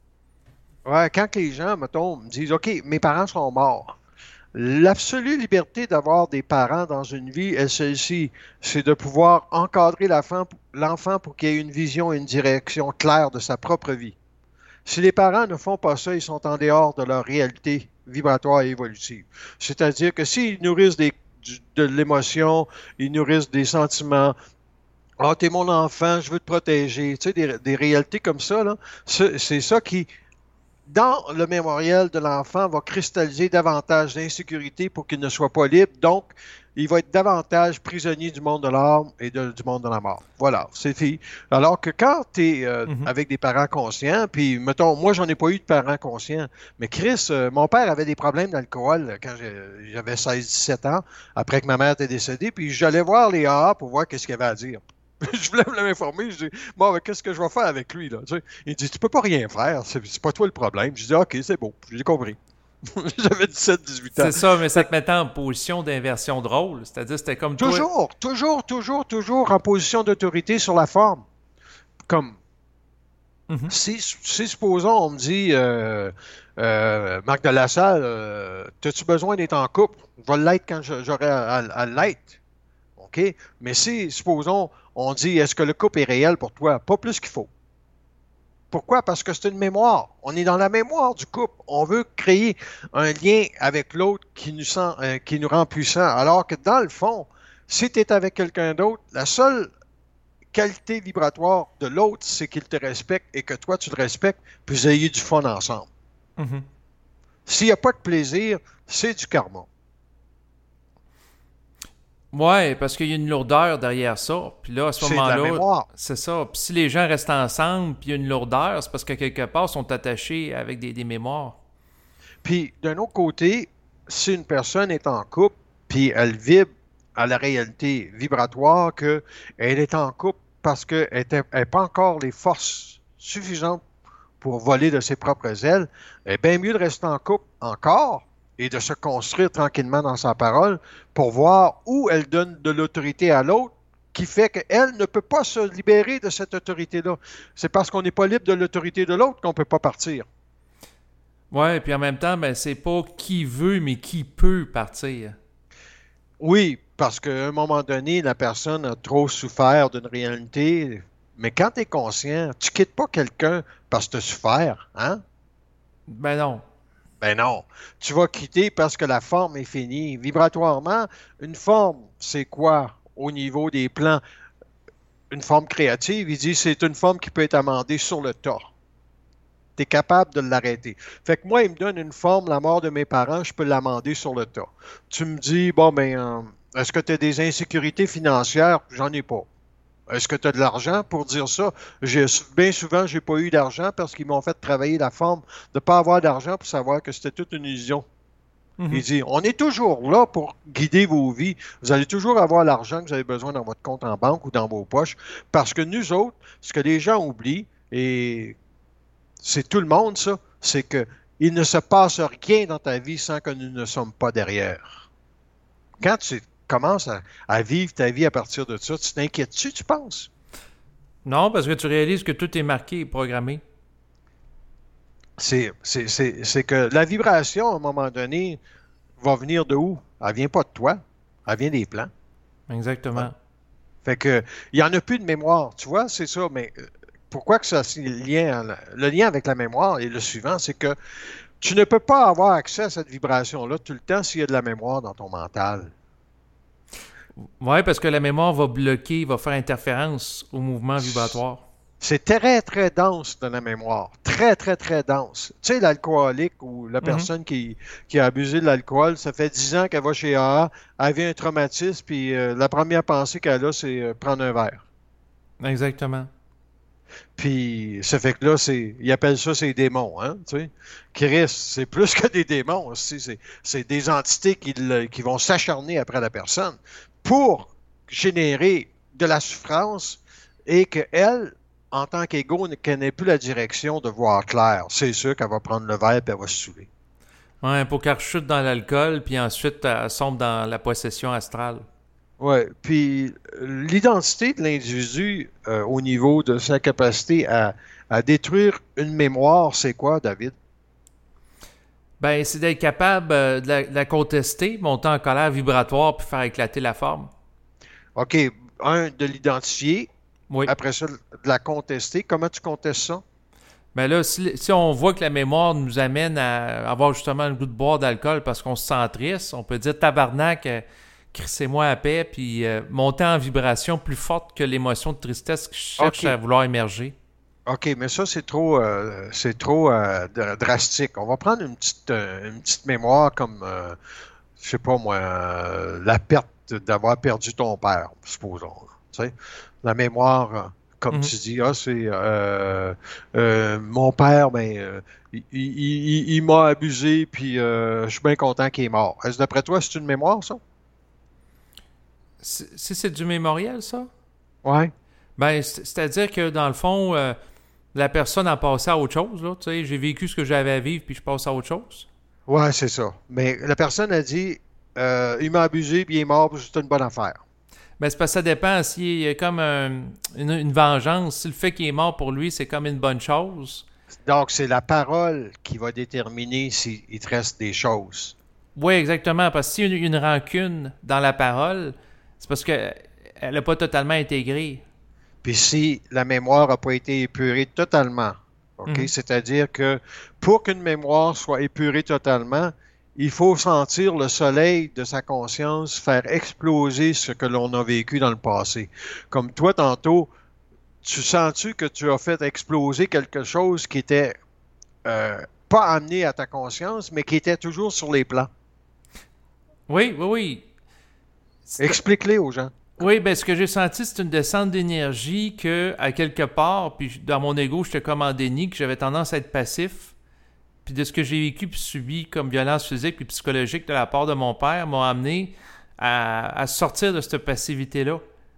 ouais, quand les gens, mettons, me disent, OK, mes parents sont morts. L'absolue liberté d'avoir des parents dans une vie est celle-ci, c'est de pouvoir encadrer l'enfant l'enfant pour qu'il ait une vision et une direction claire de sa propre vie. Si les parents ne font pas ça, ils sont en dehors de leur réalité vibratoire et évolutive. C'est-à-dire que s'ils nourrissent des, du- de l'émotion, ils nourrissent des sentiments, ah, t'es mon enfant, je veux te protéger, tu sais, des, des réalités comme ça, là, c'est c'est ça qui, dans le mémorial de l'enfant, va cristalliser davantage d'insécurité pour qu'il ne soit pas libre. Donc, il va être davantage prisonnier du monde de l'âme et de- du monde de la mort. Voilà, c'est fait. Alors que quand tu es Mhm. avec des parents conscients, puis mettons, moi, j'en ai pas eu de parents conscients, mais Chris, euh, mon père avait des problèmes d'alcool quand j'ai- j'avais seize dix-sept ans, après que ma mère était décédée, puis j'allais voir les A A pour voir qu'est-ce qu'il avait à dire. Je voulais m'informer. Je dis, bon, ben, qu'est-ce que je vais faire avec lui, là? Tu sais, il dit, tu peux pas rien faire. C'est c'est pas toi le problème. Je dis, OK, c'est beau. J'ai compris. J'avais dix-sept, dix-huit ans. C'est ça, mais ça Fait te mettait en position d'inversion de rôle. C'est-à-dire, c'était comme toi. toujours, toujours, toujours, toujours en position d'autorité sur la forme. Comme Mhm. si, si supposons, on me dit, euh, euh, Marc de la Salle, euh, as-tu besoin d'être en couple? Je vais l'être quand je- j'aurai à, à- à l'être. OK? Mais si, supposons, on dit, est-ce que le couple est réel pour toi? Pas plus qu'il faut. Pourquoi? Parce que c'est une mémoire. On est dans la mémoire du couple. On veut créer un lien avec l'autre qui nous sent, euh, qui nous rend puissants. Alors que dans le fond, si tu es avec quelqu'un d'autre, la seule qualité vibratoire de l'autre, c'est qu'il te respecte et que toi, tu le respectes, puis vous ayez du fun ensemble. Mhm. S'il n'y a pas de plaisir, c'est du karma. Ouais, parce qu'il y a une lourdeur derrière ça. Puis là, à ce C'est de la moment-là, mémoire. c'est ça. Puis si les gens restent ensemble, puis il y a une lourdeur, c'est parce que quelque part, ils sont attachés avec des, des mémoires. Puis d'un autre côté, si une personne est en couple, puis elle vibre à la réalité vibratoire qu'elle est en couple parce qu'elle n'a pas encore les forces suffisantes pour voler de ses propres ailes, est bien mieux de rester en couple encore et de se construire tranquillement dans sa parole pour voir où elle donne de l'autorité à l'autre qui fait qu'elle ne peut pas se libérer de cette autorité-là. C'est parce qu'on n'est pas libre de l'autorité de l'autre qu'on ne peut pas partir. Ouais, puis en même temps, ben, c'est pas qui veut, mais qui peut partir. Oui, parce qu'à un moment donné, la personne a trop souffert d'une réalité. Mais quand tu es conscient, tu quittes pas quelqu'un parce que tu as souffert, hein? Ben non. Ben non. Tu vas quitter parce que la forme est finie. Vibratoirement, une forme, c'est quoi au niveau des plans? Une forme créative, il dit c'est une forme qui peut être amendée sur le tas. Tu es capable de l'arrêter. Fait que moi, il me donne une forme, la mort de mes parents, je peux l'amender sur le tas. Tu me dis, bon, ben, euh, est-ce que tu as des insécurités financières? J'en ai pas. Est-ce que tu as de l'argent pour dire ça? J'ai, bien souvent, j'ai pas eu d'argent parce qu'ils m'ont fait travailler la forme de ne pas avoir d'argent pour savoir que c'était toute une illusion. Mhm. Il dit, on est toujours là pour guider vos vies. Vous allez toujours avoir l'argent que vous avez besoin dans votre compte en banque ou dans vos poches. Parce que nous autres, ce que les gens oublient, et c'est tout le monde, ça, c'est que il ne se passe rien dans ta vie sans que nous ne sommes pas derrière. Quand tu commences à, à vivre ta vie à partir de ça, tu t'inquiètes-tu, tu penses? Non, parce que tu réalises que tout est marqué et programmé. C'est, c'est, c'est, c'est que la vibration, à un moment donné, va venir de où? Elle vient pas de toi, elle vient des plans. Hein? Exactement. Fait que, il n'y en a plus de mémoire, tu vois, c'est ça, mais euh, pourquoi que ça, c'est le lien, le lien avec la mémoire est le suivant, c'est que tu ne peux pas avoir accès à cette vibration-là tout le temps s'il y a de la mémoire dans ton mental. Oui, parce que la mémoire va bloquer, va faire interférence au mouvement vibratoire. C'est très, très dense dans la mémoire. Très, très, très dense. Tu sais, l'alcoolique ou la Mhm. personne qui, qui a abusé de l'alcool, ça fait dix ans qu'elle va chez A A, elle vient un traumatisme, puis euh, la première pensée qu'elle a, c'est euh, prendre un verre. Exactement. Puis ça fait que là, c'est, ils appellent ça ces démons, hein, tu sais. Chris, c'est plus que des démons aussi, c'est, c'est des entités qui, le- qui vont s'acharner après la personne pour générer de la souffrance et qu'elle, en tant qu'égo, qu'elle n'ait plus la direction de voir clair. C'est sûr qu'elle va prendre le verre et elle va se saouler. Ouais, pour qu'elle chute dans l'alcool, puis ensuite elle sombre dans la possession astrale. Ouais, puis euh, l'identité de l'individu euh, au niveau de sa capacité à, à détruire une mémoire, c'est quoi, David? Ben, c'est d'être capable euh, de, la, de la contester, monter en colère vibratoire, puis faire éclater la forme. OK, un, de l'identifier, Oui. après ça, de la contester. Comment tu contestes ça? Ben là, si, si on voit que la mémoire nous amène à avoir justement le goût de boire d'alcool parce qu'on se sent triste, on peut dire tabarnak, euh, crissez-moi à paix, puis euh, monter en vibration plus forte que l'émotion de tristesse qui cherche OK, à vouloir émerger. OK, mais ça, c'est trop, euh, c'est trop euh, dr- drastique. On va prendre une petite, euh, une petite mémoire comme, euh, je sais pas moi, euh, la perte d'avoir perdu ton père, supposons. Là, tu sais. La mémoire, euh, comme Mhm. tu dis, ah, c'est euh, euh, mon père, ben, euh, il, il- il- il m'a abusé, puis euh, je suis bien content qu'il est mort. Est-ce d'après toi, c'est une mémoire, ça? Si si c'est du mémoriel, ça? Ouais. Ben, c'est- c'est-à-dire que dans le fond, euh, la personne a passé à autre chose, là. Tu sais, j'ai vécu ce que j'avais à vivre, puis je passe à autre chose. Ouais, c'est ça. Mais la personne a dit, euh, il m'a abusé, puis il est mort, puis c'est une bonne affaire. Ben, c'est parce que ça dépend s'il y a comme un- une, une vengeance. Si le fait qu'il est mort pour lui, c'est comme une bonne chose. Donc, c'est la parole qui va déterminer s'il te reste des choses. Oui, exactement. Parce que s'il y a une, une rancune dans la parole, c'est parce qu'elle n'a pas totalement intégré. Puis si la mémoire n'a pas été épurée totalement, OK? Mhm. C'est-à-dire que pour qu'une mémoire soit épurée totalement, il faut sentir le soleil de sa conscience faire exploser ce que l'on a vécu dans le passé. Comme toi, tantôt, tu sens-tu que tu as fait exploser quelque chose qui était euh, pas amené à ta conscience, mais qui était toujours sur les plans? Oui, oui, oui. C'est- Explique-les aux gens. Oui, ben ce que j'ai senti, c'est une descente d'énergie que, à quelque part, puis dans mon ego, j'étais comme en déni, que j'avais tendance à être passif. Puis de ce que j'ai vécu puis subi comme violence physique puis psychologique de la part de mon père m'a amené à, à sortir de cette passivité-là.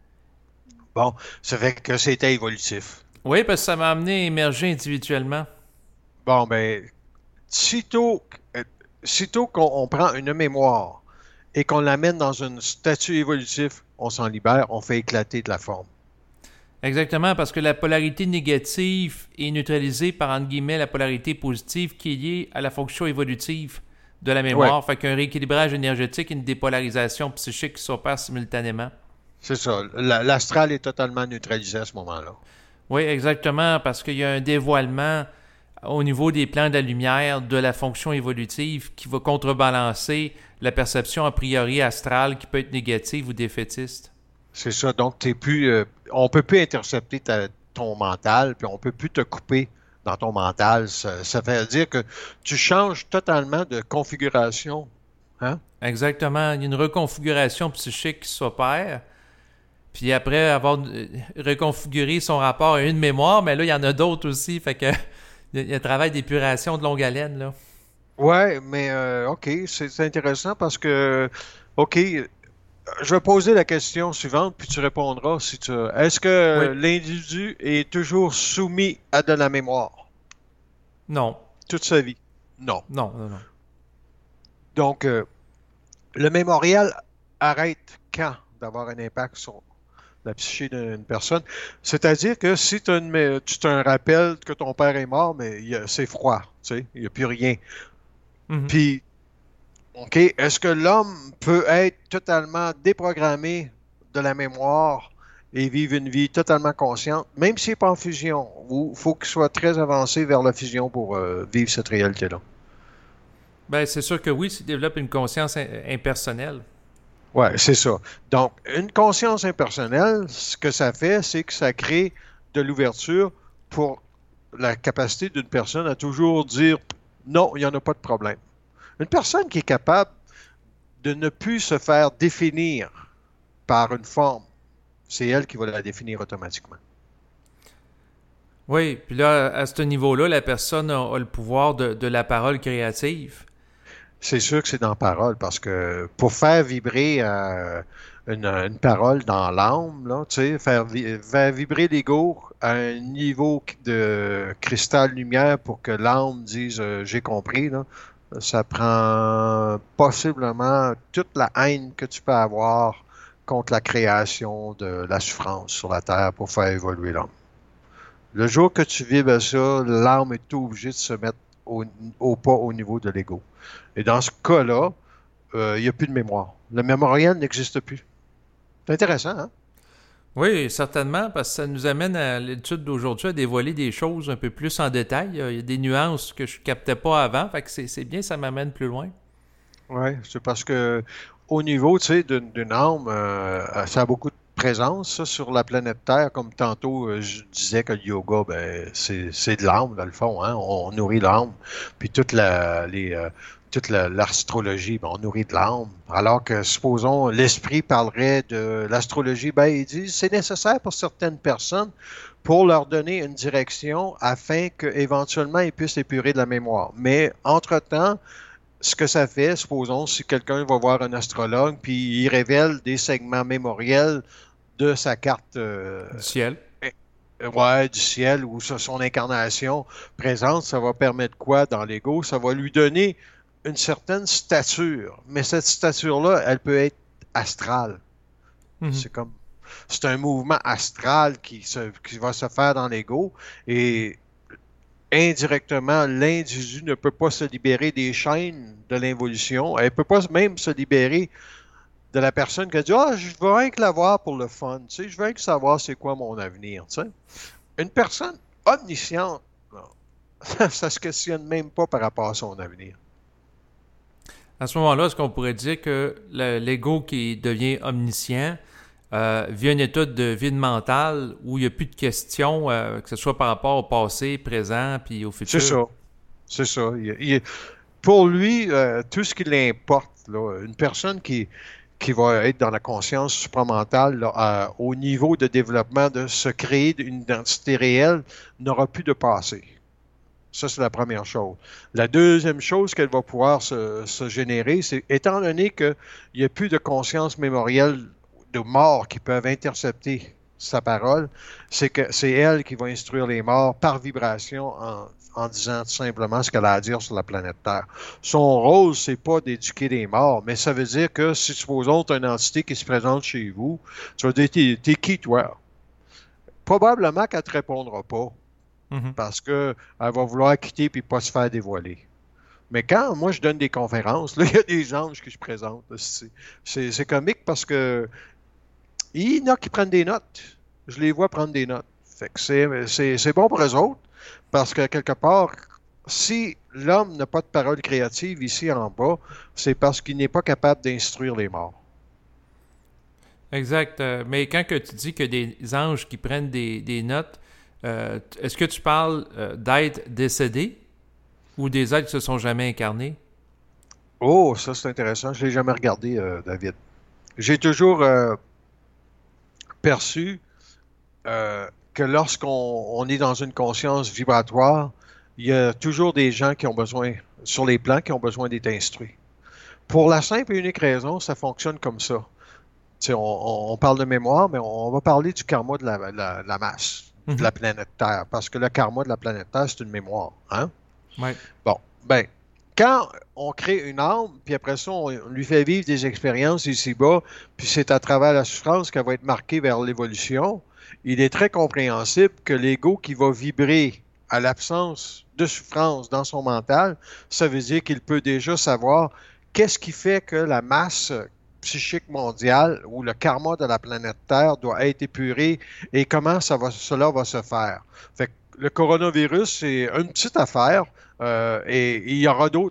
Bon, ça fait que c'était évolutif. Oui, parce que ça m'a amené à émerger individuellement. Bon, ben, sitôt, euh, sitôt qu'on on prend une mémoire et qu'on l'amène dans un statut évolutif, on s'en libère, on fait éclater de la forme. Exactement, parce que la polarité négative est neutralisée par, entre guillemets, la polarité positive qui est liée à la fonction évolutive de la Ouais, mémoire. Fait qu'un rééquilibrage énergétique et une dépolarisation psychique qui s'opèrent simultanément. c'est ça. La- L'astral est totalement neutralisé à ce moment-là. Oui, exactement, parce qu'il y a un dévoilement au niveau des plans de la lumière de la fonction évolutive qui va contrebalancer la perception a priori astrale qui peut être négative ou défaitiste. C'est ça. Donc, t'es plus, euh, on peut plus intercepter ta- ton mental, puis on peut plus te couper dans ton mental. Ça, ça veut dire que tu changes totalement de configuration. Hein? Exactement, il y a une reconfiguration psychique qui s'opère. Puis après avoir euh, reconfiguré son rapport à une mémoire, mais là, il y en a d'autres aussi. Fait que il y a un travail d'épuration de longue haleine, là. Ouais, mais euh, OK, c'est c'est intéressant parce que, OK, je vais poser la question suivante, puis tu répondras si tu... Est-ce Oui. que l'individu est toujours soumis à de la mémoire Non. toute sa vie? Non. Non, non, non. Donc, euh, le mémorial arrête quand d'avoir un impact sur la psyché d'une personne? C'est-à-dire que si t'as une mé- tu te rappelles que ton père est mort, mais il y a- c'est froid, tu sais, il n'y a plus rien. Mhm. Puis, OK, est-ce que l'homme peut être totalement déprogrammé de la mémoire et vivre une vie totalement consciente, même s'il n'est pas en fusion, ou il faut qu'il soit très avancé vers la fusion pour euh, vivre cette réalité-là? Ben, c'est sûr que oui, s'il développe une conscience in- impersonnelle. Oui, c'est ça. Donc, une conscience impersonnelle, ce que ça fait, c'est que ça crée de l'ouverture pour la capacité d'une personne à toujours dire non, il n'y en a pas de problème. Une personne qui est capable de ne plus se faire définir par une forme, c'est elle qui va la définir automatiquement. Oui, puis là, à ce niveau-là, la personne a, a le pouvoir de, de la parole créative. C'est sûr que c'est dans la parole, parce que pour faire vibrer euh, une, une parole dans l'âme, là, tu sais, faire, vi- faire vibrer l'ego à un niveau de cristal-lumière pour que l'âme dise euh, j'ai compris, là, ça prend possiblement toute la haine que tu peux avoir contre la création de la souffrance sur la Terre pour faire évoluer l'homme. Le jour que tu vibres ça, l'âme est obligée de se mettre au, au pas au niveau de l'ego. Et dans ce cas-là, euh, il n'y a plus de mémoire. Le mémoriel n'existe plus. C'est intéressant, hein? Oui, certainement, parce que ça nous amène à l'étude d'aujourd'hui à dévoiler des choses un peu plus en détail. Il y a des nuances que je captais pas avant, fait que c'est c'est bien, ça m'amène plus loin. Oui, c'est parce que au niveau, tu sais, d'une d'une âme, euh, ça a beaucoup de présence, ça, sur la planète Terre. Comme tantôt, euh, je disais que le yoga, ben, c'est c'est de l'âme, dans le fond, hein? On, on nourrit l'âme. Puis toute la, les, euh, toute la- l'astrologie, ben, on nourrit de l'âme. Alors que, supposons, l'esprit parlerait de l'astrologie, ben, il dit c'est nécessaire pour certaines personnes pour leur donner une direction afin qu'éventuellement ils puissent épurer de la mémoire. Mais, entre-temps, ce que ça fait, supposons, si quelqu'un va voir un astrologue, puis il révèle des segments mémoriels de sa carte euh, Du ciel. ouais, du ciel ou sur son incarnation présente, ça va permettre quoi dans l'ego? Ça va lui donner une certaine stature. Mais cette stature-là, elle peut être astrale. Mhm. C'est comme, c'est un mouvement astral qui, se, qui va se faire dans l'ego. Et indirectement, l'individu ne peut pas se libérer des chaînes de l'involution. Elle ne peut pas même se libérer de la personne qui a dit ah, je veux rien que la voir pour le fun. Tu sais, je veux rien que savoir c'est quoi mon avenir. Tu sais. Une personne omnisciente, là, ça ne se questionne même pas par rapport à son avenir. À ce moment-là, est-ce qu'on pourrait dire que le- l'ego qui devient omniscient euh, vit un état de vide mental où il n'y a plus de questions, euh, que ce soit par rapport au passé, présent, puis au C'est futur? ça. C'est ça. Il- il- pour lui, euh, tout ce qui l'importe, là, une personne qui, qui va être dans la conscience supramentale, là, à- au niveau de développement de se créer une identité réelle, n'aura plus de passé. Ça, c'est la première chose. La deuxième chose qu'elle va pouvoir se, se générer, c'est étant donné qu'il n'y a plus de conscience mémorielle de morts qui peuvent intercepter sa parole, c'est que c'est elle qui va instruire les morts par vibration en, en disant tout simplement ce qu'elle a à dire sur la planète Terre. Son rôle, c'est pas d'éduquer les morts, mais ça veut dire que si supposons tu as une entité qui se présente chez vous, tu vas dire t'es, t'es qui toi? Probablement qu'elle ne te répondra pas Mhm. parce qu'elle va vouloir quitter puis pas se faire dévoiler. Mais quand moi je donne des conférences, là, il y a des anges qui se présentent. C'est, c'est, c'est comique parce que il y en a qui prennent des notes. Je les vois prendre des notes. Fait que c'est, c'est, c'est bon pour eux autres parce que quelque part, si l'homme n'a pas de parole créative ici en bas, c'est parce qu'il n'est pas capable d'instruire les morts. Exact. Euh, mais quand que tu dis que des anges qui prennent des, des notes, euh, t- est-ce que tu parles euh, d'êtres décédés ou des êtres qui se sont jamais incarnés? Oh, ça c'est intéressant. Je ne l'ai jamais regardé, euh, David. J'ai toujours euh, perçu euh, que lorsqu'on on est dans une conscience vibratoire, il y a toujours des gens qui ont besoin, sur les plans, qui ont besoin d'être instruits. Pour la simple et unique raison, ça fonctionne comme ça. Tu sais, on, on parle de mémoire, mais on va parler du karma de la, la- la masse, de Mhm. la planète Terre, parce que le karma de la planète Terre, c'est une mémoire. Hein? Ouais. Bon, ben, quand on crée une âme, puis après ça, on, on lui fait vivre des expériences ici-bas, puis c'est à travers la souffrance qu'elle va être marquée vers l'évolution, il est très compréhensible que l'ego qui va vibrer à l'absence de souffrance dans son mental, ça veut dire qu'il peut déjà savoir qu'est-ce qui fait que la masse psychique mondiale ou le karma de la planète Terre doit être épuré et comment ça va, cela va se faire. Fait que le coronavirus, c'est une petite affaire euh, et il y aura d'autres.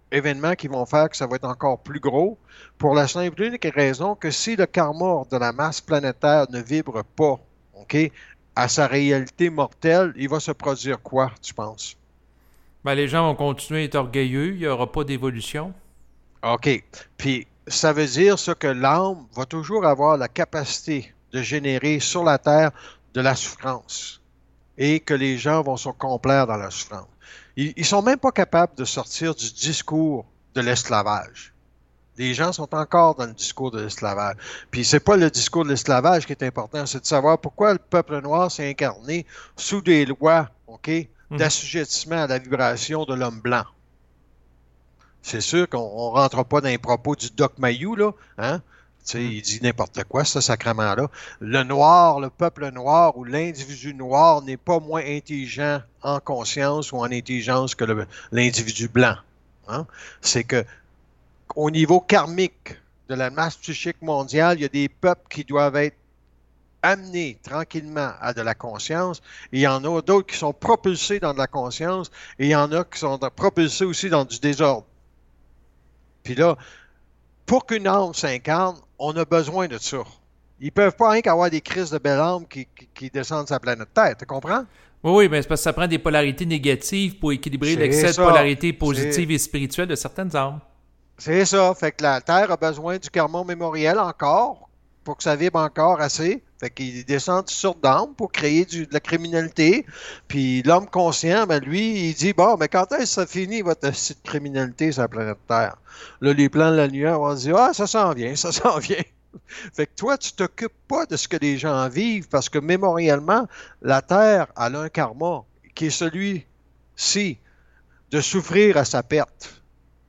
événements qui vont faire que ça va être encore plus gros, pour la simple et unique raison que si le karma de la masse planétaire ne vibre pas, OK, à sa réalité mortelle, il va se produire quoi, tu penses? Ben, les gens vont continuer à être orgueilleux, il n'y aura pas d'évolution. OK. Puis, ça veut dire ça que l'âme va toujours avoir la capacité de générer sur la Terre de la souffrance et que les gens vont se complaire dans la souffrance. Ils ne sont même pas capables de sortir du discours de l'esclavage. Les gens sont encore dans le discours de l'esclavage. Puis c'est pas le discours de l'esclavage qui est important, c'est de savoir pourquoi le peuple noir s'est incarné sous des lois, OK, Mhm. d'assujettissement à la vibration de l'homme blanc. C'est sûr qu'on ne rentre pas dans les propos du Doc Mayou, là, hein? Tu sais, Mhm. il dit n'importe quoi, ce sacrement-là. Le noir, le peuple noir ou l'individu noir n'est pas moins intelligent en conscience ou en intelligence que le- l'individu blanc. Hein? C'est que au niveau karmique de la masse psychique mondiale, il y a des peuples qui doivent être amenés tranquillement à de la conscience, et il y en a d'autres qui sont propulsés dans de la conscience, et il y en a qui sont propulsés aussi dans du désordre. Puis là, pour qu'une âme s'incarne, on a besoin de ça. Ils ne peuvent pas rien qu'avoir des crises de belle âme qui, qui, qui descendent sur la planète Terre, tu comprends? Oui, oui, mais c'est parce que ça prend des polarités négatives pour équilibrer C'est l'excès de ça. polarités C'est positives et spirituelles de certaines âmes. c'est ça. Fait que la Terre a besoin du karma mémoriel encore pour que ça vibre encore assez. Fait qu'ils descendent sur d'âme pour créer du- de la criminalité. Puis l'homme conscient, ben lui, il dit, bon, mais quand est-ce que ça finit votre site de criminalité sur la planète Terre? Là, les plans de la lumière vont dire, ah, ça s'en vient, ça s'en vient. Fait que toi, tu t'occupes pas de ce que les gens vivent parce que mémoriellement, la Terre elle a un karma qui est celui-ci de souffrir à sa perte.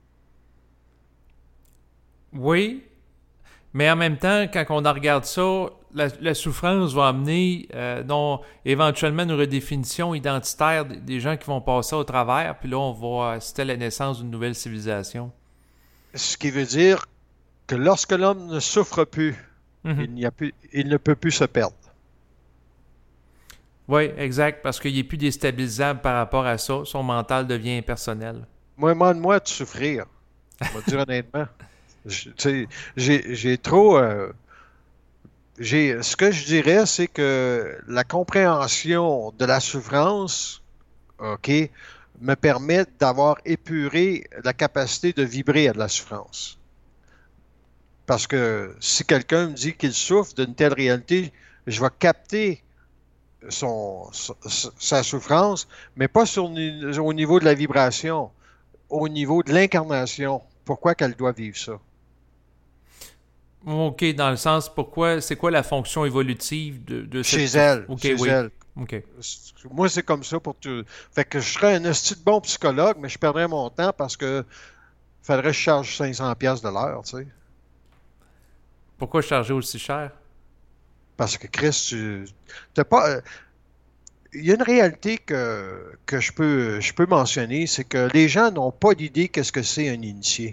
Oui, mais en même temps, quand on en regarde ça, la, la souffrance va amener euh, non, éventuellement une redéfinition identitaire des, des gens qui vont passer au travers, puis là, on va assister à la naissance d'une nouvelle civilisation. Ce qui veut dire que lorsque l'homme ne souffre plus, Mhm. il n'y a plus, il ne peut plus se perdre. Oui, exact, parce qu'il n'est plus déstabilisable par rapport à ça. Son mental devient impersonnel. Moi, demande-moi de souffrir. Je vais te dire honnêtement. Je- tu sais, J'ai j'ai trop. euh, j'ai, ce que je dirais, c'est que la compréhension de la souffrance, OK, me permet d'avoir épuré la capacité de vibrer à de la souffrance. Parce que si quelqu'un me dit qu'il souffre d'une telle réalité, je vais capter son, sa, sa souffrance, mais pas sur, au niveau de la vibration, au niveau de l'incarnation. Pourquoi qu'elle doit vivre ça? OK, dans le sens, pourquoi, c'est quoi la fonction évolutive de, de Chez cette... elle, OK, chez oui. elle. OK. Moi, c'est comme ça pour tout. Fait que je serais un esti de bon psychologue, mais je perdrais mon temps parce que faudrait que je charge cinq cents pièces de l'heure, tu sais. Pourquoi charger aussi cher? Parce que Chris, tu t'as pas. euh, Il y a une réalité que, que je peux, je peux mentionner, c'est que les gens n'ont pas d'idée qu'est-ce que c'est un initié.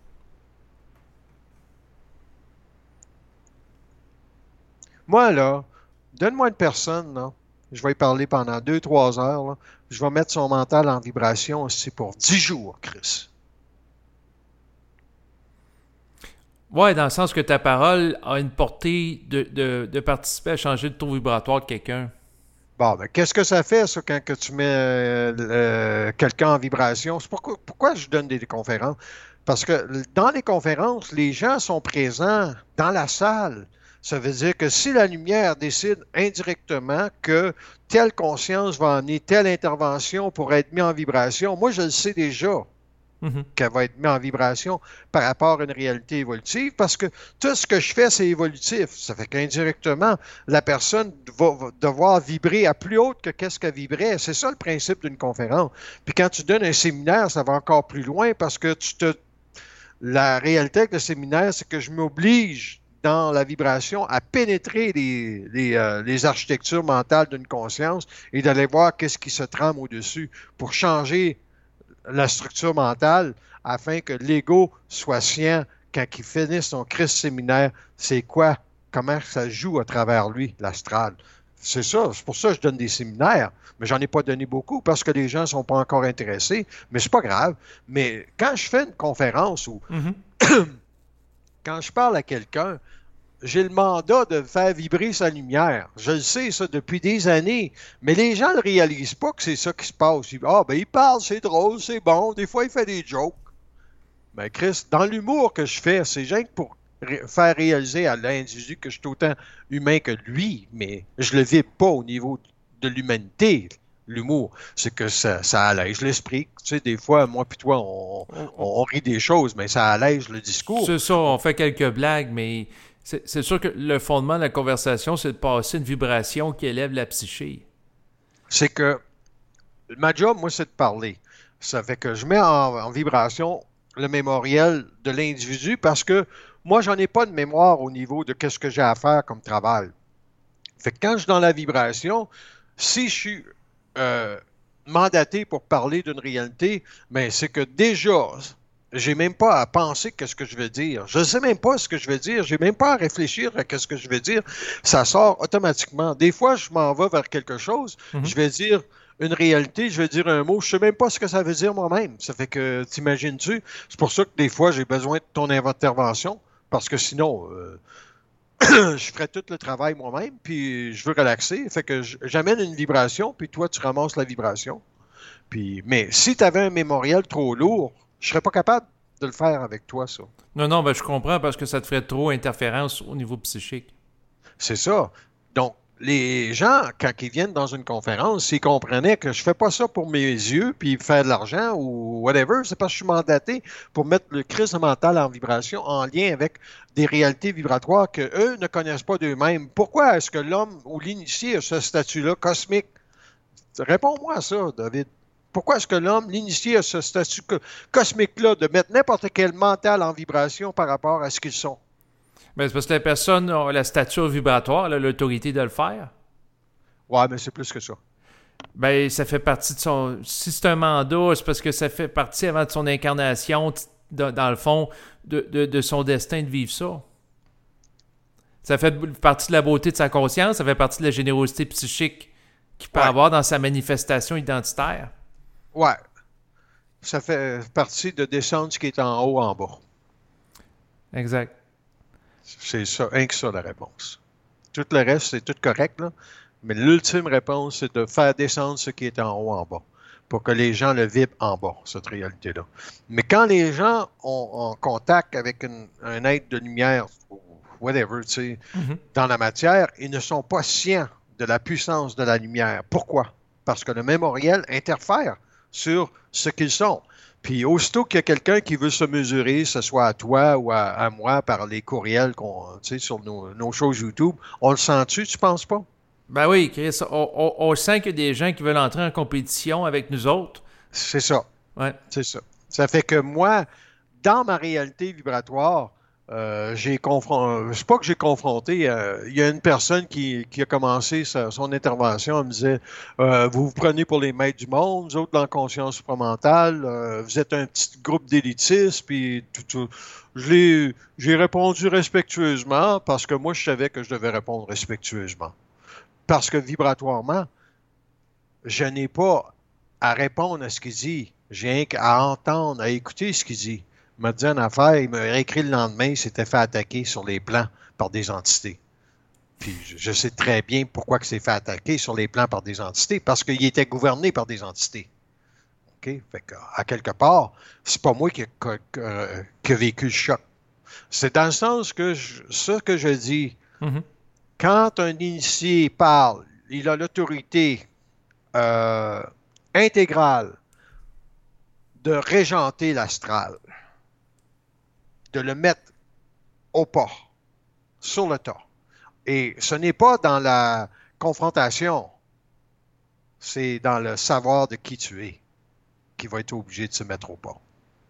Moi, là, donne-moi une personne, là, je vais y parler pendant deux, trois heures, là, je vais mettre son mental en vibration aussi pour dix jours, Chris. Ouais, dans le sens que ta parole a une portée de, de, de participer à changer le taux vibratoire de quelqu'un. Bon, ben, qu'est-ce que ça fait, ça, quand que tu mets euh, euh, quelqu'un en vibration? C'est pourquoi, pourquoi je donne des, des conférences? Parce que dans les conférences, les gens sont présents dans la salle. Ça veut dire que si la lumière décide indirectement que telle conscience va amener telle intervention pour être mise en vibration, moi, je le sais déjà Mhm. qu'elle va être mise en vibration par rapport à une réalité évolutive, parce que tout ce que je fais, c'est évolutif. Ça fait qu'indirectement, la personne va, va devoir vibrer à plus haute que qu'est-ce qu'elle vibrait. C'est ça le principe d'une conférence. Puis quand tu donnes un séminaire, ça va encore plus loin parce que tu te... la réalité avec le séminaire, c'est que je m'oblige dans la vibration à pénétrer les, les, euh, les architectures mentales d'une conscience et d'aller voir qu'est-ce qui se trame au-dessus pour changer la structure mentale afin que l'ego soit sien quand il finisse son Christ séminaire, c'est quoi, comment ça joue à travers lui, l'astral. C'est ça. C'est pour ça que je donne des séminaires. Mais j'en ai pas donné beaucoup parce que les gens ne sont pas encore intéressés. Mais c'est pas grave. Mais quand je fais une conférence ou Mhm. quand je parle à quelqu'un, j'ai le mandat de faire vibrer sa lumière. Je le sais, ça, depuis des années. Mais les gens ne réalisent pas que c'est ça qui se passe. Ils, ah, ben, il parle, c'est drôle, c'est bon. Des fois, il fait des jokes. Ben, Chris, dans l'humour que je fais, c'est rien que pour ré- faire réaliser à l'individu que je suis autant humain que lui, mais je le vis pas au niveau de l'humanité, l'humour. C'est que ça, ça allège l'esprit. Tu sais, des fois, moi puis toi, on, On- on, on- on rit des choses, mais ça allège le discours. C'est ça, on fait quelques blagues, mais c'est c'est sûr que le fondement de la conversation, c'est de passer une vibration qui élève la psyché. C'est que ma job, moi, c'est de parler. Ça fait que je mets en, en vibration le mémoriel de l'individu parce que moi, j'en ai pas de mémoire au niveau de qu'est-ce que j'ai à faire comme travail. Fait que quand je suis dans la vibration, si je suis euh, mandaté pour parler d'une réalité, ben c'est que déjà, j'ai même pas à penser qu'est-ce que je veux dire. Je ne sais même pas ce que je veux dire. J'ai même pas à réfléchir à qu'est-ce que je veux dire. Ça sort automatiquement. Des fois, je m'en vais vers quelque chose. Mhm. Je vais dire une réalité, je vais dire un mot. Je sais même pas ce que ça veut dire moi-même. Ça fait que, t'imagines-tu? C'est pour ça que des fois, j'ai besoin de ton intervention. Parce que sinon, euh, je ferais tout le travail moi-même, puis je veux relaxer. Fait que j'amène une vibration, puis toi, tu ramasses la vibration. Puis, mais si tu avais un mémorial trop lourd, je serais pas capable de le faire avec toi, ça. Non, non, ben je comprends parce que ça te ferait trop interférence au niveau psychique. C'est ça. Donc, les gens, quand ils viennent dans une conférence, s'ils comprenaient que je fais pas ça pour mes yeux, puis faire de l'argent ou whatever, c'est parce que je suis mandaté pour mettre le crise mental en vibration en lien avec des réalités vibratoires que eux ne connaissent pas d'eux-mêmes. Pourquoi est-ce que l'homme ou l'initié a ce statut-là cosmique? Réponds-moi à ça, David. Pourquoi est-ce que l'homme, l'initié, a ce statut co- cosmique-là de mettre n'importe quel mental en vibration par rapport à ce qu'ils sont? Ben, c'est parce que la personne a la stature vibratoire, elle a l'autorité de le faire. Ouais, mais c'est plus que ça. Ben, ça fait partie de son. Si c'est un mandat, c'est parce que ça fait partie avant de son incarnation, t- dans, dans le fond, de, de, de son destin de vivre ça. Ça fait partie de la beauté de sa conscience, ça fait partie de la générosité psychique qu'il peut Ouais, avoir dans sa manifestation identitaire. ouais. Ça fait partie de descendre ce qui est en haut en bas. Exact. C'est ça, rien que ça la réponse. Tout le reste, c'est tout correct, là. Mais l'ultime réponse, c'est de faire descendre ce qui est en haut en bas, pour que les gens le vibrent en bas, cette réalité-là. Mais quand les gens ont en contact avec une- un être de lumière, ou whatever, tu sais, Mhm. dans la matière, ils ne sont pas scients de la puissance de la lumière. Pourquoi? Parce que le mémoriel interfère sur ce qu'ils sont. Puis aussitôt qu'il y a quelqu'un qui veut se mesurer, que ce soit à toi ou à, à moi par les courriels qu'on, tu sais, sur nos, nos choses YouTube, on le sent-tu, tu penses pas? Ben oui, Chris, on, on, on sent qu'il y a des gens qui veulent entrer en compétition avec nous autres. C'est ça, Ouais. c'est ça. Ça fait que moi, dans ma réalité vibratoire, euh, j'ai confronté, c'est pas que j'ai confronté, euh, il y a une personne qui, qui a commencé sa- son intervention, elle me disait, euh, vous vous prenez pour les maîtres du monde, vous autres dans la conscience supramentale, euh, vous êtes un petit groupe d'élitistes, puis tout, tout. Je l'ai, j'ai répondu respectueusement parce que moi, je savais que je devais répondre respectueusement. Parce que vibratoirement, je n'ai pas à répondre à ce qu'il dit. J'ai rien qu'à entendre, à écouter ce qu'il dit. Il m'a dit une affaire, il m'a réécrit le lendemain, il s'était fait attaquer sur les plans par des entités. Puis je, je sais très bien pourquoi il s'est fait attaquer sur les plans par des entités, parce qu'il était gouverné par des entités. OK? Fait que, à quelque part, c'est pas moi qui ai qui a vécu le choc. C'est dans le sens que je, ce que je dis, Mhm. quand un initié parle, il a l'autorité euh, intégrale de régenter l'astral, de le mettre au pas, sur le tas. Et ce n'est pas dans la confrontation, c'est dans le savoir de qui tu es qui va être obligé de se mettre au pas.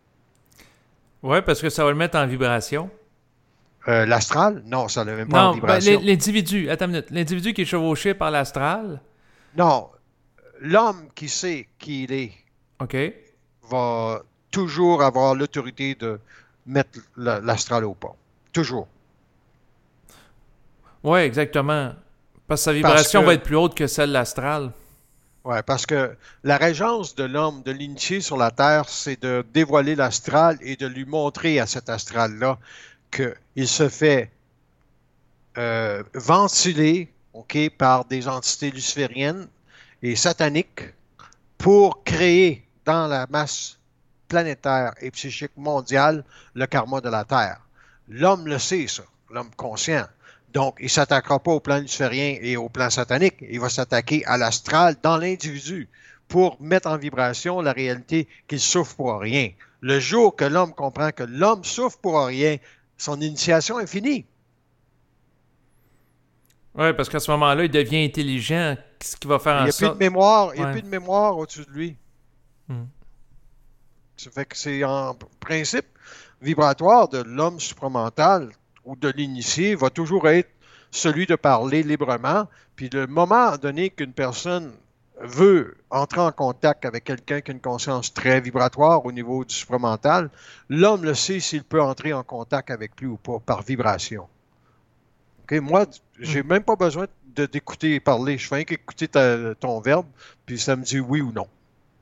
Ouais, parce que ça va le mettre en vibration. Euh, l'astral, non, ça ne le met pas en Non, ben, vibration. l'individu, attends une minute, l'individu qui est chevauché par l'astral, Non, l'homme qui sait qui il est OK, va toujours avoir l'autorité de mettre l'astral au pas. Toujours. ouais, exactement. Parce que sa vibration que, va être plus haute que celle de l'astral. ouais, parce que la régence de l'homme, de l'initié sur la Terre, c'est de dévoiler l'astral et de lui montrer à cet astral-là qu'il se fait euh, ventiler, OK, par des entités lucifériennes et sataniques pour créer dans la masse planétaire et psychique mondiale le karma de la Terre. L'homme le sait, ça, l'homme conscient. Donc, il ne s'attaquera pas au plan luciférien et au plan satanique. Il va s'attaquer à l'astral dans l'individu pour mettre en vibration la réalité qu'il souffre pour rien. Le jour que l'homme comprend que l'homme souffre pour rien, son initiation est finie. Oui, parce qu'à ce moment-là, il devient intelligent, ce qui va faire en Il n'y a sorte... plus de mémoire, il n'y a Ouais. plus de mémoire au-dessus de lui. Hmm. Ça fait que c'est en principe vibratoire de l'homme supramental ou de l'initié va toujours être celui de parler librement. Puis le moment donné qu'une personne veut entrer en contact avec quelqu'un qui a une conscience très vibratoire au niveau du supramental, l'homme le sait s'il peut entrer en contact avec lui ou pas par vibration. Okay? Moi, j'ai même pas besoin de d'écouter parler. Je fais rien qu'écouter ta- ton verbe, puis ça me dit oui ou non.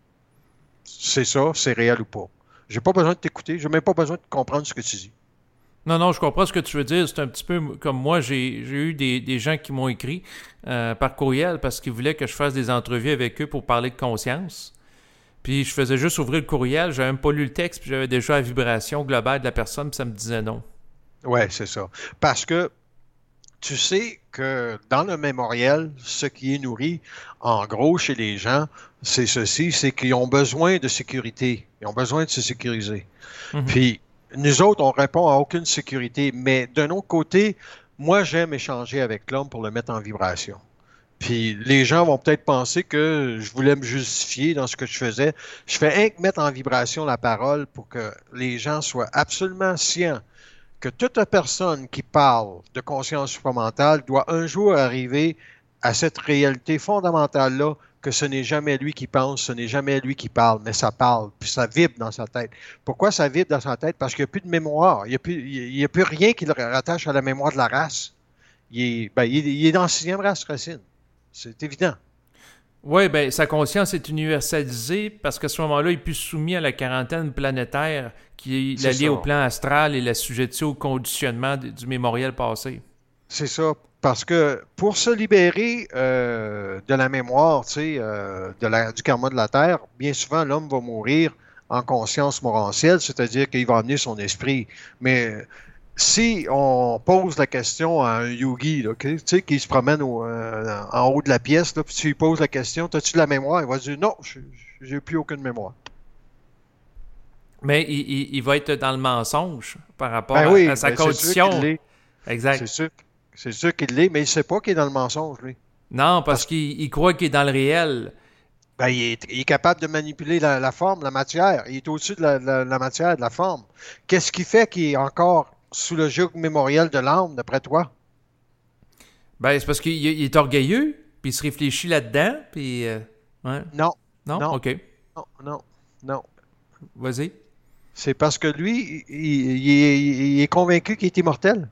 C'est ça, c'est réel ou pas. J'ai pas besoin de t'écouter, j'ai même pas besoin de comprendre ce que tu dis. Non, non, je comprends ce que tu veux dire. C'est un petit peu comme moi, j'ai, j'ai eu des, des gens qui m'ont écrit euh, par courriel parce qu'ils voulaient que je fasse des entrevues avec eux pour parler de conscience. Puis je faisais juste ouvrir le courriel, j'avais même pas lu le texte, puis j'avais déjà la vibration globale de la personne, puis ça me disait non. Ouais, c'est ça. Parce que tu sais que dans le mémoriel, ce qui est nourri, en gros, chez les gens, c'est ceci, c'est qu'ils ont besoin de sécurité. Ils ont besoin de se sécuriser. Mhm. Puis, nous autres, on répond à aucune sécurité. Mais d'un autre côté, moi, j'aime échanger avec l'homme pour le mettre en vibration. Puis, les gens vont peut-être penser que je voulais me justifier dans ce que je faisais. Je fais rien que mettre en vibration la parole pour que les gens soient absolument scients que toute personne qui parle de conscience supramentale doit un jour arriver à cette réalité fondamentale-là que ce n'est jamais lui qui pense, ce n'est jamais lui qui parle, mais ça parle, puis ça vibre dans sa tête. Pourquoi ça vibre dans sa tête? Parce qu'il n'y a plus de mémoire. Il n'y a, plus- il y a plus rien qui le rattache à la mémoire de la race. Il est, ben, il est, il est dans la sixième race racine. C'est évident. Oui, ben sa conscience est universalisée parce qu'à ce moment-là, il est plus soumis à la quarantaine planétaire qui est C'est liée ça. au plan astral et l'assujettit au conditionnement de- du mémoriel passé. C'est ça. Parce que pour se libérer euh, de la mémoire, tu sais, euh, de la, du karma de la Terre, bien souvent, l'homme va mourir en conscience morantielle, c'est-à-dire qu'il va amener son esprit. Mais si on pose la question à un yogi, là, tu sais, qui se promène au- euh, en haut de la pièce, là, puis tu lui poses la question, as-tu de la mémoire? Il va dire non, je- j'ai plus aucune mémoire. Mais il, il- il va être dans le mensonge par rapport Ben à, oui, à sa ben c'est sûr condition. qu'il l'est. Exact. C'est sûr, c'est sûr qu'il l'est, mais il ne sait pas qu'il est dans le mensonge, lui. Non, parce Parce qu'il il croit qu'il est dans le réel. Ben, il est, il est capable de manipuler la, la forme, la matière. Il est au-dessus de la, la- la matière, de la forme. Qu'est-ce qui fait qu'il est encore sous le joug mémoriel de l'âme, d'après toi? Ben, c'est parce qu'il il est orgueilleux, puis il se réfléchit là-dedans, puis... euh, ouais. Non, Non? non, OK. non, non, non. Vas-y. C'est parce que lui, il, il- il est, il est convaincu qu'il est immortel.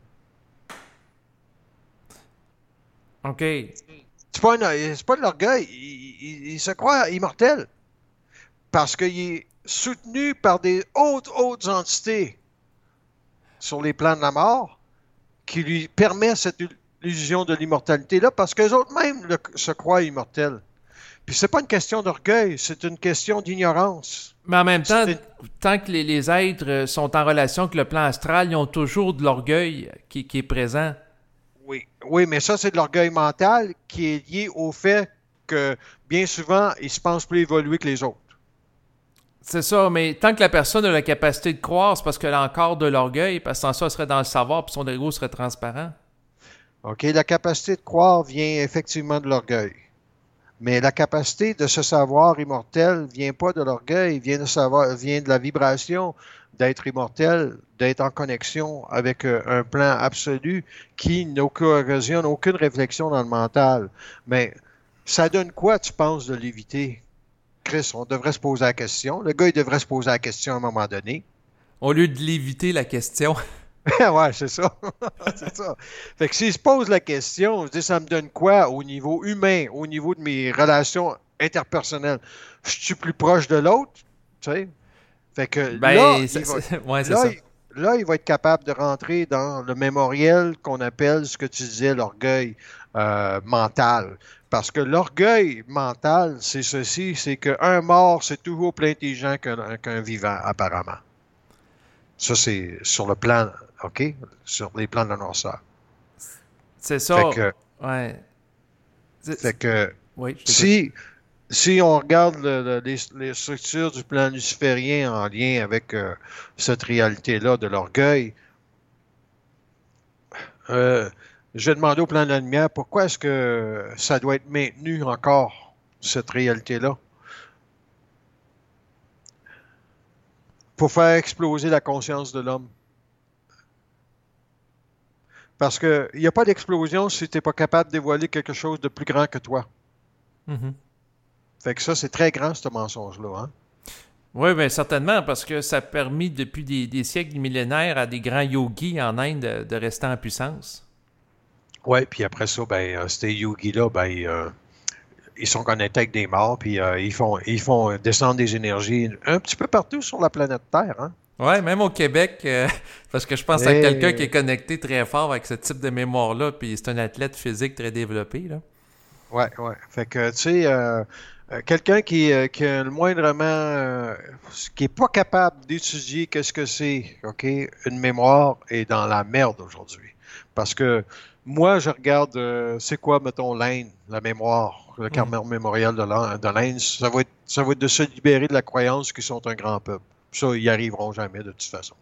OK. C'est pas, un- c'est pas de l'orgueil. Il, il- il se croit immortel. Parce qu'il est soutenu par des hautes, hautes entités sur les plans de la mort qui lui permet cette illusion de l'immortalité-là parce qu'eux autres même le- se croient immortels. Puis c'est pas une question d'orgueil, c'est une question d'ignorance. Mais en même temps, C'est- tant que les, les êtres euh, sont en relation avec le plan astral, ils ont toujours de l'orgueil qui, qui est présent. Oui, oui, mais ça, c'est de l'orgueil mental qui est lié au fait que bien souvent, ils se pensent plus évolués que les autres. C'est ça, mais tant que la personne a la capacité de croire, c'est parce qu'elle a encore de l'orgueil, parce que sans ça, elle serait dans le savoir, puis son ego serait transparent. OK, la capacité de croire vient effectivement de l'orgueil. Mais la capacité de se savoir immortel vient pas de l'orgueil, vient de savoir, vient de la vibration d'être immortel, d'être en connexion avec euh, un plan absolu qui n'occasionne aucune réflexion dans le mental. Mais ça donne quoi, tu penses, de l'éviter? Chris, on devrait se poser la question. Le gars, il devrait se poser la question à un moment donné. Au lieu de l'éviter la question. Ouais, c'est ça. C'est ça. Fait que s'il se pose la question, je dis, ça me donne quoi au niveau humain, au niveau de mes relations interpersonnelles? Je suis plus proche de l'autre, tu sais? Fait que là, Ben, il ça- va, c'est- ouais, c'est là, ça. il- là, il va être capable de rentrer dans le mémoriel qu'on appelle ce que tu disais, l'orgueil euh, mental. Parce que l'orgueil mental, c'est ceci, c'est qu'un mort, c'est toujours plus intelligent qu'un qu'un vivant, apparemment. Ça, c'est sur le plan, OK? Sur les plans de la noirceur. C'est Fait ça. que, Ouais. C'est- fait c'est- que Oui, je t'écoute. si, si on regarde le- le- les, les structures du plan luciférien en lien avec euh, cette réalité-là de l'orgueil, euh, je vais demander au plan de la lumière pourquoi est-ce que ça doit être maintenu encore, cette réalité-là, pour faire exploser la conscience de l'homme. Parce qu'il n'y a pas d'explosion si tu n'es pas capable de dévoiler quelque chose de plus grand que toi. Mhm. Fait que ça, c'est très grand, ce mensonge-là. Hein? Oui, bien certainement, parce que ça a permis depuis des, des siècles, des millénaires à des grands yogis en Inde de, de rester en puissance. Ouais, puis après ça, ben, euh, ces yogis-là, ben, euh, ils sont connectés avec des morts, puis euh, ils font, ils font descendre des énergies un petit peu partout sur la planète Terre. Hein? Oui, même au Québec, euh, parce que je pense à quelqu'un qui est Et, connecté très fort avec ce type de mémoire-là, puis c'est un athlète physique très développé, là. ouais, ouais. Fait que, tu sais, euh, euh, quelqu'un qui, euh, qui a le moindrement, euh, qui est pas capable d'étudier qu'est-ce que c'est, OK, une mémoire est dans la merde aujourd'hui. Parce que moi, je regarde, euh, c'est quoi, mettons, l'Inde, la mémoire, le Mhm. carnet mémorial de l'Inde, de l'Inde, ça va être, ça va être de se libérer de la croyance qu'ils sont un grand peuple. Ça, ils n'y arriveront jamais de toute façon.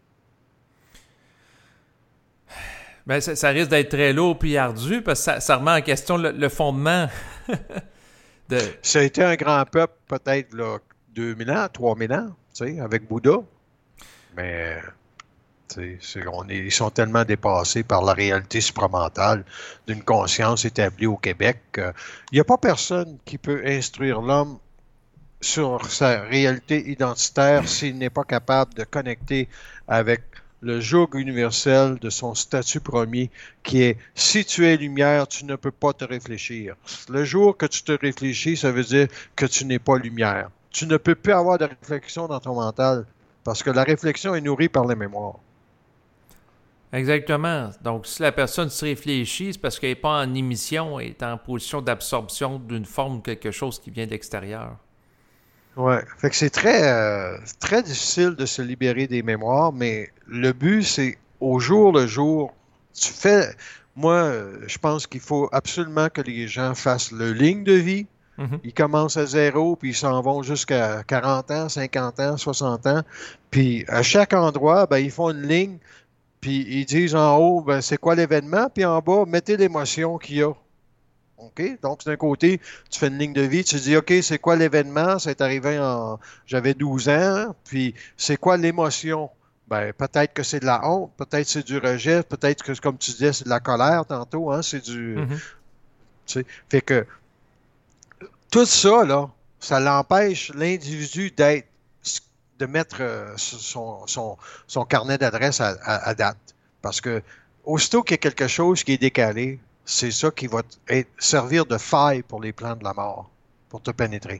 Ben, ça, ça risque d'être très lourd puis ardu, parce que ça, ça remet en question le, le fondement de... Ça a été un grand peuple peut-être là, deux mille ans, trois mille ans, tu sais, avec Bouddha, mais tu sais, c'est- on est- ils sont tellement dépassés par la réalité supramentale d'une conscience établie au Québec. Il n'y a pas personne qui peut instruire l'homme sur sa réalité identitaire s'il n'est pas capable de connecter avec le joug universel de son statut premier qui est si tu es lumière, tu ne peux pas te réfléchir. Le jour que tu te réfléchis, ça veut dire que tu n'es pas lumière. Tu ne peux plus avoir de réflexion dans ton mental parce que la réflexion est nourrie par les mémoires. Exactement. Donc, si la personne se réfléchit, c'est parce qu'elle n'est pas en émission, elle est en position d'absorption d'une forme ou quelque chose qui vient d'extérieur. Ouais, fait que c'est très, euh, très difficile de se libérer des mémoires, mais le but, c'est au jour le jour. Tu fais, moi, euh, je pense qu'il faut absolument que les gens fassent le ligne de vie. Mhm. Ils commencent à zéro, puis ils s'en vont jusqu'à quarante ans, cinquante ans, soixante ans. Puis à chaque endroit, ben, ils font une ligne, puis ils disent en haut, ben, c'est quoi l'événement, puis en bas, mettez l'émotion qu'il y a. OK? Donc, d'un côté, tu fais une ligne de vie, tu dis, OK, c'est quoi l'événement? C'est arrivé en. J'avais douze ans, puis c'est quoi l'émotion? Ben, peut-être que c'est de la honte, peut-être que c'est du rejet, peut-être que, comme tu disais, c'est de la colère tantôt, hein? C'est du. Mhm. Tu sais, fait que tout ça, là, ça l'empêche l'individu d'être, de mettre euh, son, son, son carnet d'adresse à, à- à date. Parce que aussitôt qu'il y a quelque chose qui est décalé, c'est ça qui va être- servir de faille pour les plans de la mort, pour te pénétrer.